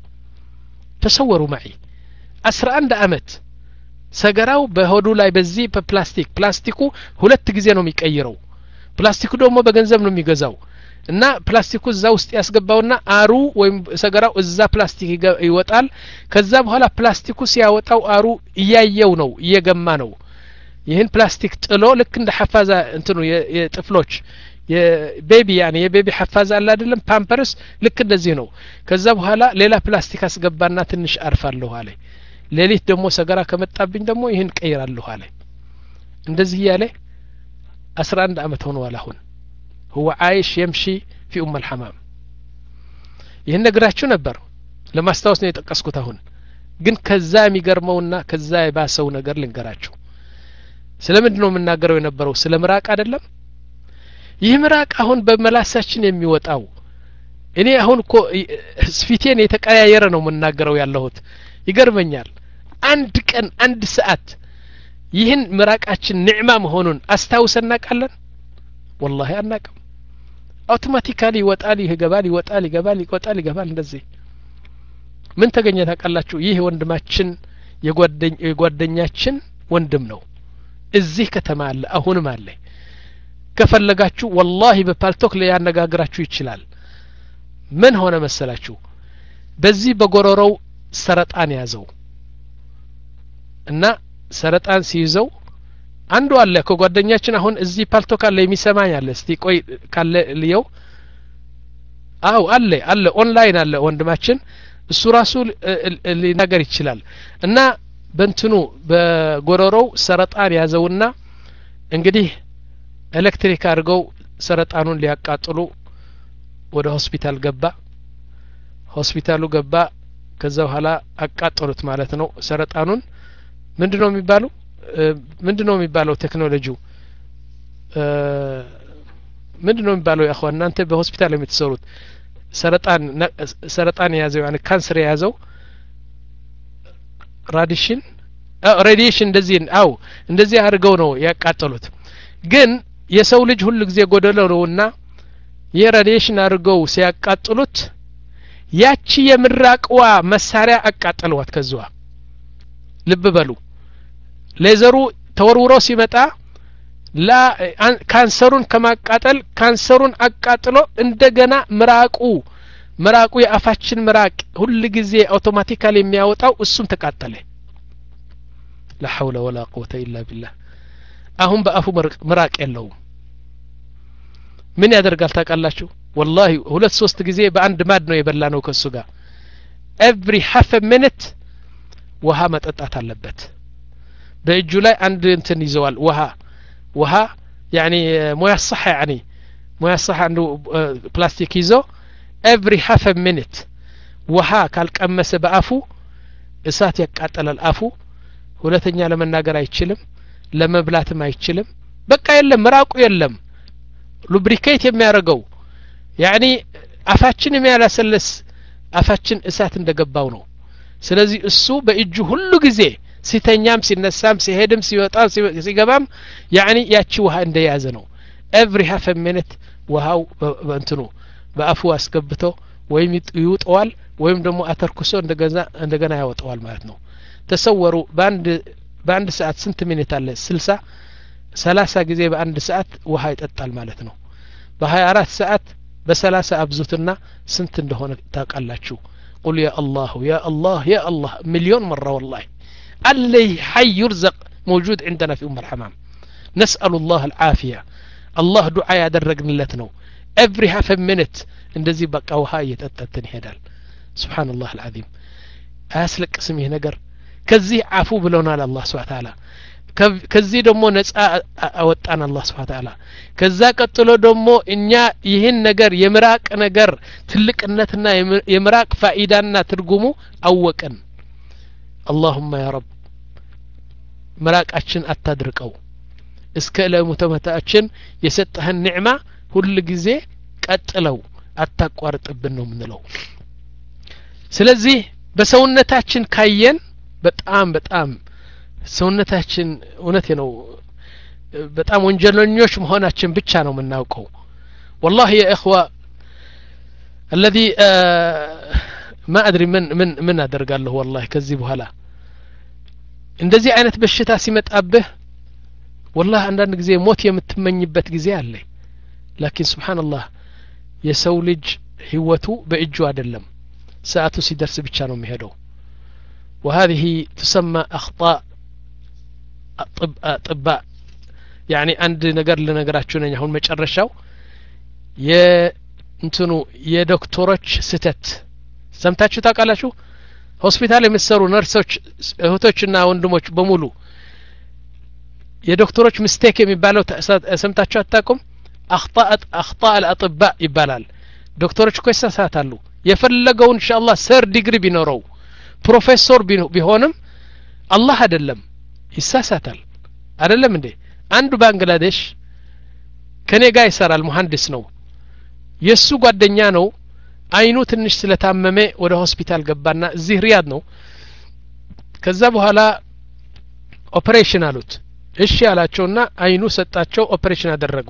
ተሰወሩ معي አስራ አንድ አመት ሰገራው በሆዱ ላይ በዚህ በፕላስቲክ ፕላስቲኩ ሁለት ጊዜ ነው የሚቀይረው ፕላስቲኩ ደግሞ በገንዘብ ነው የሚገዛው እና ፕላስቲኩ እዛ ውስጥ ያስገባውና አሩ ወይም ሰገራው እዛ ፕላስቲክ ይወጣል ከዛ በኋላ ፕላስቲኩ ሲያወጣው አሩ እያየው ነው እየገማ ነው ይህን ፕላስቲክ ጥሎ ልክ እንደ ሐፋዛ እንትኑ የጥፍሎች የቤቢ ያኒ የቤቢ ሐፋዛ አለ አይደለም ፓምፐርስ ልክ እንደዚህ ነው ከዛ በኋላ ሌላ ፕላስቲክ አስገባና ትንሽ አርፋለሁ አለ ሌሊት ደግሞ ሰገራ ከመጣብኝ ደግሞ ይህን ቀይራለሁ አለ እንደዚህ ያለ አስራ አንድ አመት ሆኗል አሁን هو عايش يمشي في ام الحمام ይህን ነግራችሁ ነበር ለማስታወስ ነው የጠቀስኩት አሁን ግን ከዛ የሚገርመውና ከዛ የባሰው ነገር ልንገራችሁ ስለምንድነው የምናገረው የነበረው ስለ ምራቅ አይደለም ይህ ምራቅ አሁን በመላሳችን የሚወጣው እኔ አሁን እኮ ስፊቴን የተቀያየረ ነው የምናገረው ያለሁት ይገርመኛል አንድ ቀን አንድ ሰዓት ይህን ምራቃችን ንዕማ መሆኑን አስታውሰና ቃለን والله አናቀም አውቶማቲካሊ ይወጣል ይገባል ይወጣል ይገባል ይወጣል ይገባል እንደዚህ ምን ተገኘ ታውቃላችሁ ይህ ወንድማችን የጓደኛ የጓደኛችን ወንድም ነው እዚህ ከተማ አለ አሁንም አለ ከፈለጋችሁ والله በፓልቶክ ላይ ያነጋግራችሁ ይችላል ምን ሆነ መሰላችሁ በዚህ በጎሮሮው ሰረጣን ያዘው እና ሰረጣን ሲይዘው አንዱ አለ ከጓደኛችን አሁን እዚህ ፓልቶክ አለ የሚሰማኝ አለ እስቲ ቆይ ካለ ልየው አው አለ አለ ኦንላይን አለ ወንድማችን እሱ ራሱ ሊናገር ይችላል እና በእንትኑ በጎሮሮው ሰረጣን ያዘውና እንግዲህ ኤሌክትሪክ አድርገው ሰረጣኑን ሊያቃጥሉ ወደ ሆስፒታል ገባ ሆስፒታሉ ገባ ከዛ በኋላ አቃጠሉት ማለት ነው ሰረጣኑን ምንድነው የሚባለው ምንድነው የሚባለው ቴክኖሎጂው ምንድነው የሚባለው ያخوا እናንተ በሆስፒታል የምትሰሩት ሰረጣን ሰረጣን ያዘው يعني ካንሰር ያዘው ራዲሽን ሬዲዬሽን እንደዚህ አው እንደዚህ አድርገው ነው ያቃጠሉት ግን የሰው ልጅ ሁሉ ጊዜ ጎደሎ ነውና የሬዲዬሽን አድርገው ሲያቃጥሉት ያቺ የምራቅዋ መሳሪያ አቃጠሏት ከዛው ልብ በሉ ሌዘሩ ተወርውሮ ሲመጣ ላ ካንሰሩን ከማቃጠል ካንሰሩን አቃጥሎ እንደገና ምራቁ ምራቁ የአፋችን ምራቅ ሁሉ ጊዜ አውቶማቲካሊ የሚያወጣው እሱም ተቃጠለ لا حول ولا قوة إلا بالله አሁን በአፉ ምራቅ የለውም ምን ያደርጋል ታውቃላችሁ والله ሁለት ሶስት ጊዜ በአንድ ማድ ነው የበላነው ከሱ ጋር every half a minute ውሃ መጠጣት አለበት በእጁ ላይ አንድ እንትን ይዘዋል ውሃ ውሃ يعني مويه صح يعني مويه صح عنده ፕላስቲክ ይዞ every half a minute ውሃ ካልቀመሰ በአፉ እሳት ያቃጠላል አፉ ሁለተኛ ለመናገር አይችልም ለመብላትም አይችልም በቃ የለም ምራቁ የለም ሉብሪኬት የሚያደርገው يعني አፋችን የሚያላሰልስ አፋችን እሳት እንደገባው ነው ስለዚህ እሱ በእጁ ሁሉ ጊዜ ሲተኛም ሲነሳም ሲሄድም ሲወጣም ሲገባም يعني ያቺ ውሃ እንደያዘ ነው every half a minute ውሃው እንትኑ በአፉ አስገብቶ ወይም ይውጠዋል ወይም ደግሞ አተርኩሶ እንደገና እንደገና ያወጣዋል ማለት ነው ተሰወሩ በአንድ በአንድ ሰዓት ስንት ሚኒት አለ ስልሳ ሰላሳ ጊዜ በአንድ ሰዓት ውሃ ይጠጣል ማለት ነው በ24 ሰዓት በ30 አብዙትና ስንት እንደሆነ ታውቃላችሁ قل يا الله يا الله يا الله مليون مرة والله اللي حي يرزق موجود عندنا في أم الحمام نسأل الله العافية الله دعاء يدرجن لتنو every half a minute እንደዚህ በቃ ውሃ እየጠጣን ይሄዳል سبحان الله العظيم አያስለቅስም ይሄ ነገር ከዚህ አፉ ብለውናል አላህ Subhanahu Wa Ta'ala ከዚህ ደግሞ ነፃ አወጣን አላህ Subhanahu Wa Ta'ala ከዛ ቀጥሎ ደግሞ እኛ ይህን ነገር የምራቅ ነገር ትልቅነትና የምራቅ ፋኢዳና ትርጉሙ አወቀን اللهم يا رب ምራቃችን አታድርቀው እስከ ለሙተመታችን የሰጠህን ኒዕማ ሁሉ ጊዜ ቀጥለው አታቋርጥብን ነው ምንለው ስለዚህ በሰውነታችን ካየን በጣም በጣም ሰውነታችን እውነቴ ነው በጣም ወንጀለኞች መሆናችን ብቻ ነው የምናውቀው والله يا اخوه الذي ما ادري من من من አደርጋለሁ والله ከዚህ በኋላ እንደዚህ አይነት በሽታ ሲመጣብህ والله አንዳንድ ጊዜ ሞት የምትመኝበት ጊዜ አለ لكن سبحان الله የሰው ልጅ ህይወቱ በእጁ አይደለም ሰዓቱ ሲደርስ ብቻ ነው የሚሄደው وهذه تسمى اخطاء اطباء يعني عند ነገር ለነገራችሁ ነኝ አሁን መጨረሻው የእንትኑ የዶክተሮች ስተት ሰምታችሁ ታውቃላችሁ ሆስፒታል የሚሰሩ ነርሶች እህቶችና ወንድሞች በሙሉ የዶክተሮች ሚስቴክ የሚባለው ሰምታችሁ አታውቁም اخطاء اخطاء الاطباء ይባላል ዶክተሮች እኮ ይሳሳታሉ የፈለገው ኢንሻአላህ ሰር ዲግሪ ቢኖረው ፕሮፌሰር ቢሆንም አላህ አይደለም ይሳሳታል አይደለም እንዴ አንዱ ባንግላዴሽ ከኔ ጋር ይሰራል መሐንዲስ ነው የሱ ጓደኛ ነው አይኑ ትንሽ ስለታመመ ወደ ሆስፒታል ገባና እዚህ ሪያድ ነው ከዛ በኋላ ኦፕሬሽን አሉት እሺ ያላቸውና አይኑ ሰጣቸው ኦፕሬሽን አደረጉ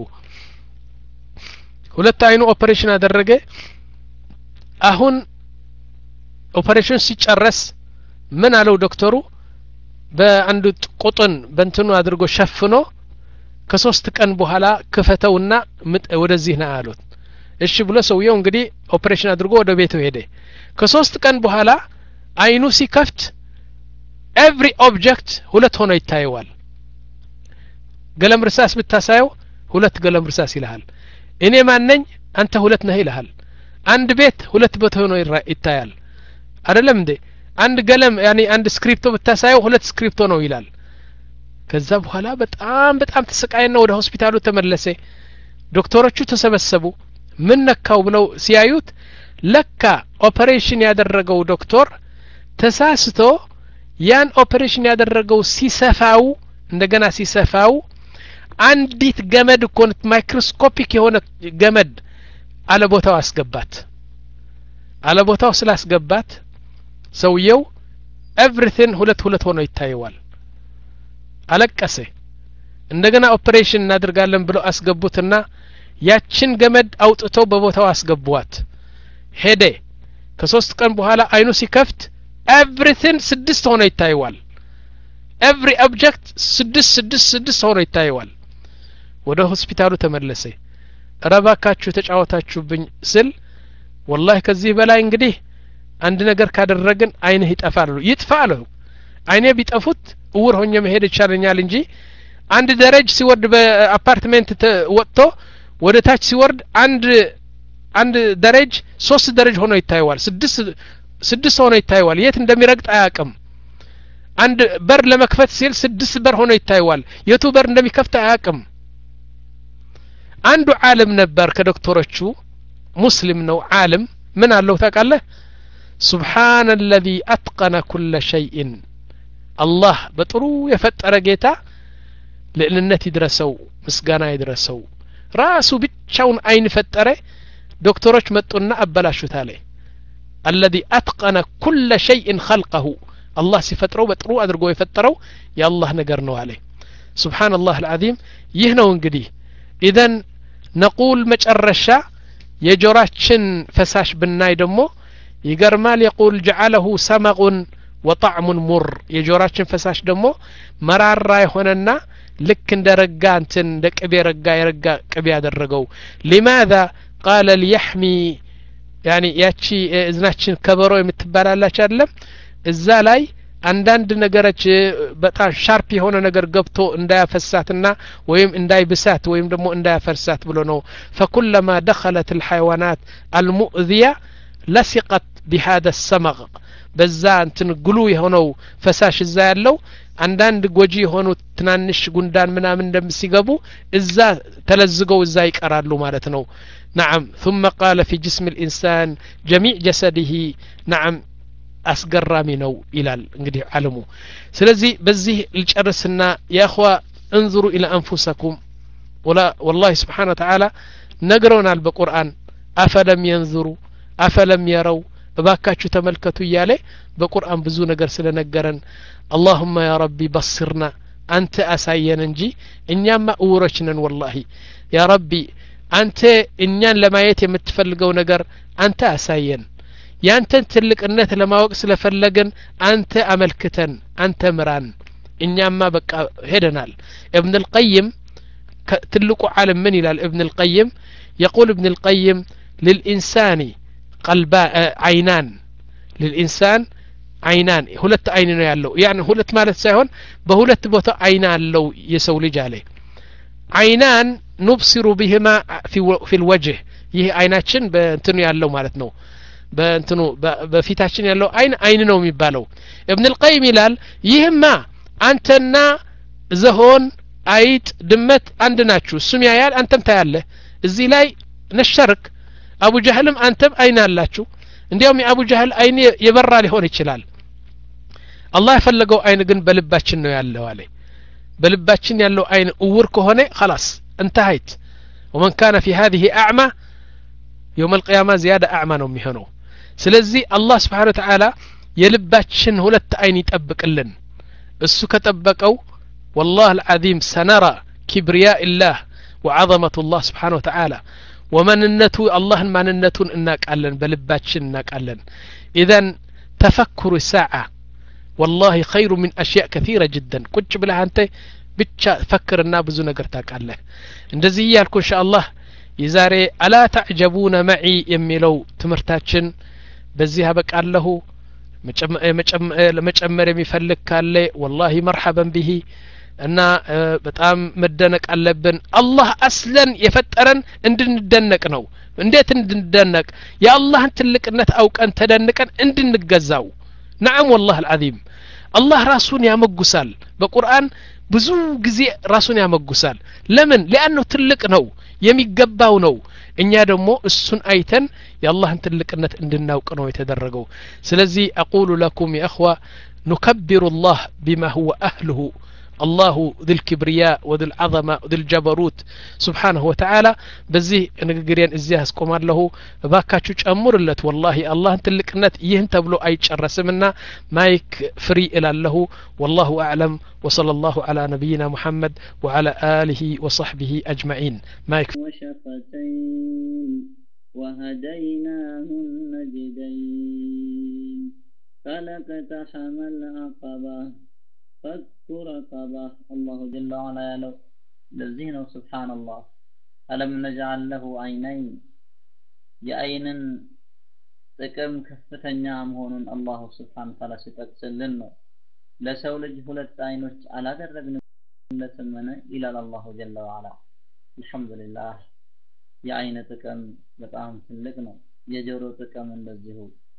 ሁለት አይኑ ኦፕሬሽን አደረገ አሁን ኦፕሬሽን ሲጨርስ ምን አለው ዶክተሩ በአንድ ቁጥን በእንትኑ አድርጎ ሸፍኖ ከሶስት ቀን በኋላ ክፈተውና ወደዚህ ና አሉት እሺ ብሎ ሰውየው እንግዲህ ኦፕሬሽን አድርጎ ወደ ቤቱ ሄደ ከሶስት ቀን በኋላ አይኑ ሲከፍት every object ሁለት ሆኖ ይታየዋል ገለም ርሳስ ብታሳየው ሁለት ገለም ርሳስ ይልሃል እኔ ማን ነኝ አንተ ሁለት ነህ ይልሃል አንድ ቤት ሁለት ቦታ ሆኖ ይታያል አይደለም እንዴ አንድ ገለም يعني አንድ ስክሪፕቶ ብታሳየው ሁለት ስክሪፕቶ ነው ይላል ከዛ በኋላ በጣም በጣም ተሰቃየና ወደ ሆስፒታሉ ተመለሰ ዶክተሮቹ ተሰበሰቡ ምን ነካው ብለው ሲያዩት ለካ ኦፕሬሽን ያደረገው ዶክተር ተሳስቶ ያን ኦፕሬሽን ያደረገው ሲሰፋው እንደገና ሲሰፋው አንዲት ገመድ ኮንት ማይክሮስኮፒክ የሆነ ገመድ አለ ቦታው አስገባት አለ ቦታው ስላስገባት ሰውየው ኤቭሪቲንግ ሁለት ሁለት ሆኖ ይታየዋል አለቀሰ እንደገና ኦፕሬሽን እናደርጋለን ብለው አስገቡትና ያችን ገመድ አውጥተው በቦታው አስገቡዋት ሄደ ከሶስት ቀን በኋላ አይኑ ሲከፍት ኤቭሪቲንግ ስድስት ሆኖ ይታየዋል every object ስድስት ስድስት ስድስት ሆኖ ይታየዋል ወደ ሆስፒታሉ ተመለሰ ረባካችሁ ተጫወታችሁብኝ ስል والله ከዚህ በላይ እንግዲህ አንድ ነገር ካደረግን አይንህ ይጠፋል ይጥፋል አይኔ ቢጠፉት እውር ሆኜ መሄድ ይቻለኛል እንጂ አንድ ደረጃ ሲወርድ በአፓርትመንት ወጥቶ ወደ ታች ሲወርድ አንድ አንድ ደረጃ ሶስት ደረጃ ሆኖ ይታየዋል ስድስት ስድስት ሆኖ ይታየዋል የት እንደሚረግጥ አያውቅም አንድ በር ለመክፈት ሲል ስድስት በር ሆኖ ይታየዋል የቱ በር እንደሚከፍት አያውቅም አንዱ ዓለም ነበር ከዶክተሮቹ ሙስሊም ነው ዓለም ምን አለው ታውቃለህ سبحان الذي أتقن كل شيء الله በጥሩ የፈጠረ ጌታ ለእልነት ይድረሰው ምስጋና ይድረሰው ራሱ ብቻውን አይን ፈጠረ ዶክተሮች መጡና አበላሹት አለ الذي أتقن كل شيء خلقه الله ሲፈጥረው በጥሩ አድርጎ የፈጠረው የአላህ ነገር ነው አለ سبحان الله العظيم ይህ ነው እንግዲህ اذا نقول መጨረሻ የጆራችን ፈሳሽ ብናይ ደግሞ ይገርማል يقول جعله سمغ وطعم مر የጆራችን ፈሳሽ ደግሞ መራራ የሆነና ልክ እንደረጋ እንትን እንደቅቤ ረጋ የረጋ ቅቤ ያደረገው لماذا قال ليحمي يعني ያቺ እዝናችን ከበሮ የምትባላላች አይደለም እዛ ላይ አንዳንድ ነገሮች በጣም ሻርፕ የሆነ ነገር ገብቶ እንዳያፈሳትና ወይም እንዳይብሳት ወይም ደግሞ እንዳያፈርሳት ብሎ ነው فكلما دخلت الحيوانات المؤذية لصقت بهذا السمغ በዛ እንትን ግሉ የሆነው ፈሳሽ እዛ ያለው አንዳንድ ጎጂ የሆኑ ትናንሽ ጉንዳን ምናምን እንደምሲገቡ እዛ ተለዝገው እዛ ይቀራሉ ማለት ነው نعم ثم قال في جسم الإنسان جميع جسده نعم أسقرامي ነው ይላል እንግዲህ ዓለሙ ስለዚህ በዚህ ልጨርስና يا اخوا انظروا الى انفسكم ولا والله سبحانه وتعالى ነግረውናል በቁርአን أفلم ينظروا أفلم يروا እባካችሁ ተመልከቱ እያለ በቁርአን ብዙ ነገር ስለነገረን اللهم يا ربي بصرنا አንተ አሳየን እንጂ እኛማ እውሮች ነን والله يا ربي አንተ እኛን ለማየት የምትፈልገው ነገር አንተ አሳየን ያንተን ትልቅነት ለማወቅ ስለፈለገን አንተ አመልክተን አንተ ምራን እኛማ በቃ ሄደናል ابن القيم ትልቁ ዓለም ምን ይላል ابن القيم يقول ابن القيم للإنسان قلبا عينان للإنسان عينان ሁለት አይን ነው ያለው يعني ሁለት ማለት ሳይሆን በሁለት ቦታ አይን አለው የሰው ልጅ አለ عينان نبصر بهما في في الوجه ይሄ አይናችን በእንትኑ ያለው ማለት ነው በእንትኑ በፊታችን ያለው አይን አይን ነው የሚባለው ابن القيم ይላል ይህማ አንተና ዘሆን አይጥ ድመት አንድ ናችሁ እሱም ያያል አንተም ታያለህ እዚህ ላይ ነሸርክ አቡ ጀህልም አንተም አይን አላችሁ እንዲያውም የአቡ ጀህል አይን የበራ ሊሆን ይችላል አላህ የፈለገው አይን ግን በልባችን ነው ያለው አለ በልባችን ያለው አይን እውር ከሆነ خلاص انتهيت ومن كان في هذه اعمى يوم القيامه زياده اعمى ነው የሚሆነው ስለዚህ አላህ Subhanahu Wa Ta'ala የልባችን ሁለት አይን ይጠብቅልን እሱ ከጠበቀው والله العظيم سنرى كبرياء الله وعظمه الله سبحانه وتعالى ومننته الله مننتون እናቃለን በልባችን እናቃለን اذا تفكر ساعه والله خير من اشياء كثيره جدا ቁጭ ብለህ አንተ ብቻ ፈክርና ብዙ ነገር ታቃለህ እንደዚህ ያልኩ ኢንሻአላህ የዛሬ አላ ተዕጀቡነ معي የሚለው ትምርታችን በዚህ አበቃለሁ መጨመር የሚፈልግ ካለ والله مرحبا به እና በጣም መደነቅ አለብን አላህ አስለን የፈጠረን እንድንደነቅ ነው እንዴት እንድንደነቅ የአላህን ትልቅነት አውቀን ተደንቀን እንድንገዛው نعم والله العظيم الله ራሱን ያመጉሳል በቁርአን ብዙ ጊዜ ራሱን ያመጉሳል ለምን لانه ትልቅ ነው የሚገባው ነው እኛ ደግሞ እሱን አይተን የአላህን ትልቅነት እንድናውቅ ነው የተደረገው ስለዚህ اقول لكم يا اخوه نكبر الله بما هو اهله الله ذو الكبرياء وذو العظمه وذو الجبروت سبحانه وتعالى بزي نغغرين ازي اسقومالله باكاچو ጨምሩለት والله الله ትልቅነት ይህን ተብሎ አይጨረስምና ማይክ ፍሪ ኢላልሁ والله اعلم وصلى الله على نبينا محمد وعلى اله وصحبه اجمعين مايك وشفتين وهديناه النجدين فلقتحم العقبة فك رقبة الله جل وعلا يلو لذين سبحان الله ألم نجعل له عينين يأين ጥቅም ከፍተኛ መሆኑን አላህ Subhanahu Ta'ala ሲጠቅስልን ነው ለሰው ልጅ ሁለት አይኖች አላደረግንለትም ይላል አላህ ጀለ ወዐላ አልহামዱሊላህ የአይን ጥቅም በጣም ትልቅ ነው የጆሮ ጥቅም እንደዚሁ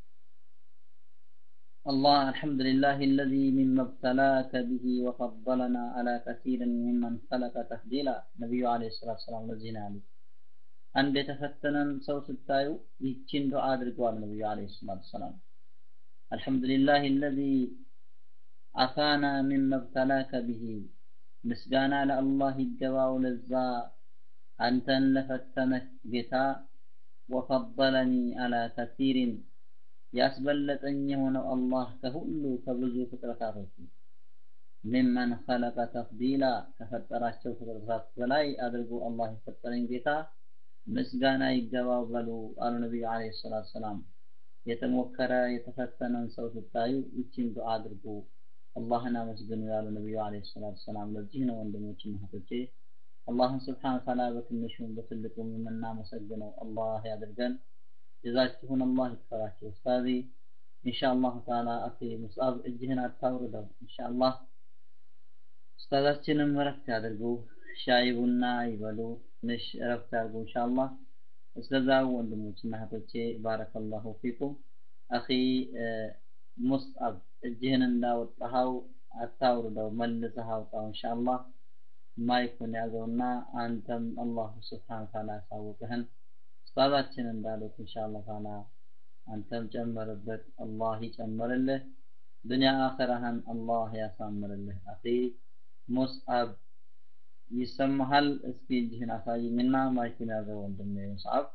الله الحمد لله الذي مما ابتلاك به وفضلنا على كثير ممن خلق تفضيلا نبي عليه الصلاة والسلام الذين عليه عند تفتنن سو ستايو ይችን ዱዓ አድርገዋል ነብዩ አለይሂ ሰላቱ ሰላም الحمد لله الذي عافانا مما ابتلاك به ምስጋና ለአላህ ይገባው ለዛ አንተን ለፈተነህ ጌታ وفضلني على كثير ያስበለጠኝ የሆነው አላህ ከሁሉ ከብዙ ፍጥረታቶች ممن خلق تفضيلا ከፈጠራቸው ፍጥረታት በላይ አድርጎ አላህ የፈጠረኝ ጌታ ምስጋና ይገባው በሉ አሉ ነብዩ አለይሂ ሰላቱ ሰላም የተሞከረ የተፈተነን ሰው ስታዩ እቺን ዱዓ አድርጉ አላህን አመስግኑ ያሉ ነብዩ አለይሂ ሰላቱ ሰላም ለዚህ ነው ወንድሞችና እህቶቼ አላህን Subhanahu Wa Ta'ala በትንሹም በትልቁም የምናመሰግነው አላህ ያድርገን ጀዛችሁን አላህ ይክፈላችሁ ኡስታዚ ኢንሻአላህ ተዓላ አኺ ሙስአብ እጅህን አታውርደው ኢንሻአላህ ኡስታዛችንን ረፍት ያድርጉ ሻይ ቡና ይበሉ ትንሽ ረፍት ያድርጉ ኢንሻአላህ እስከዛው ወንድሞችና እህቶቼ ባረከላሁ ፊኩም አኺ ሙስአብ እጅህን እንዳወጣው አታውርደው መልሰህ አውጣው ኢንሻአላህ ማይኩን ያዘውና አንተም አላህ Subhanahu Wa Ta'ala ያሳውቅህን ኡስታዛችን እንዳሉት ኢንሻአላህ ታላ አንተም ጨመርበት አላህ ይጨምርልህ ዱንያ አኺራህን አላህ ያሳምርልህ አኺ ሙስአብ ይሰማሃል እስኪ እጅህን አሳይኝና ማይኩን ያዘው ወንድሜ ሙስአብ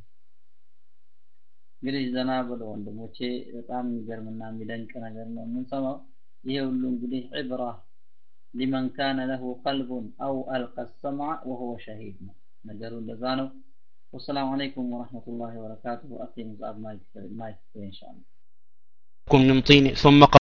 እንግዲህ ዘና ብሎ ወንድሞቼ በጣም የሚገርምና የሚደንቅ ነገር ነው የምንሰማው ይሄ ሁሉ እንግዲህ ዕብራ لمن كان له قلب أو ألقى السمع وهو شهيد نجروا لذانه والسلام عليكم ورحمة الله وبركاته أخي مصعب مايك مايك إن شاء الله من طين ثم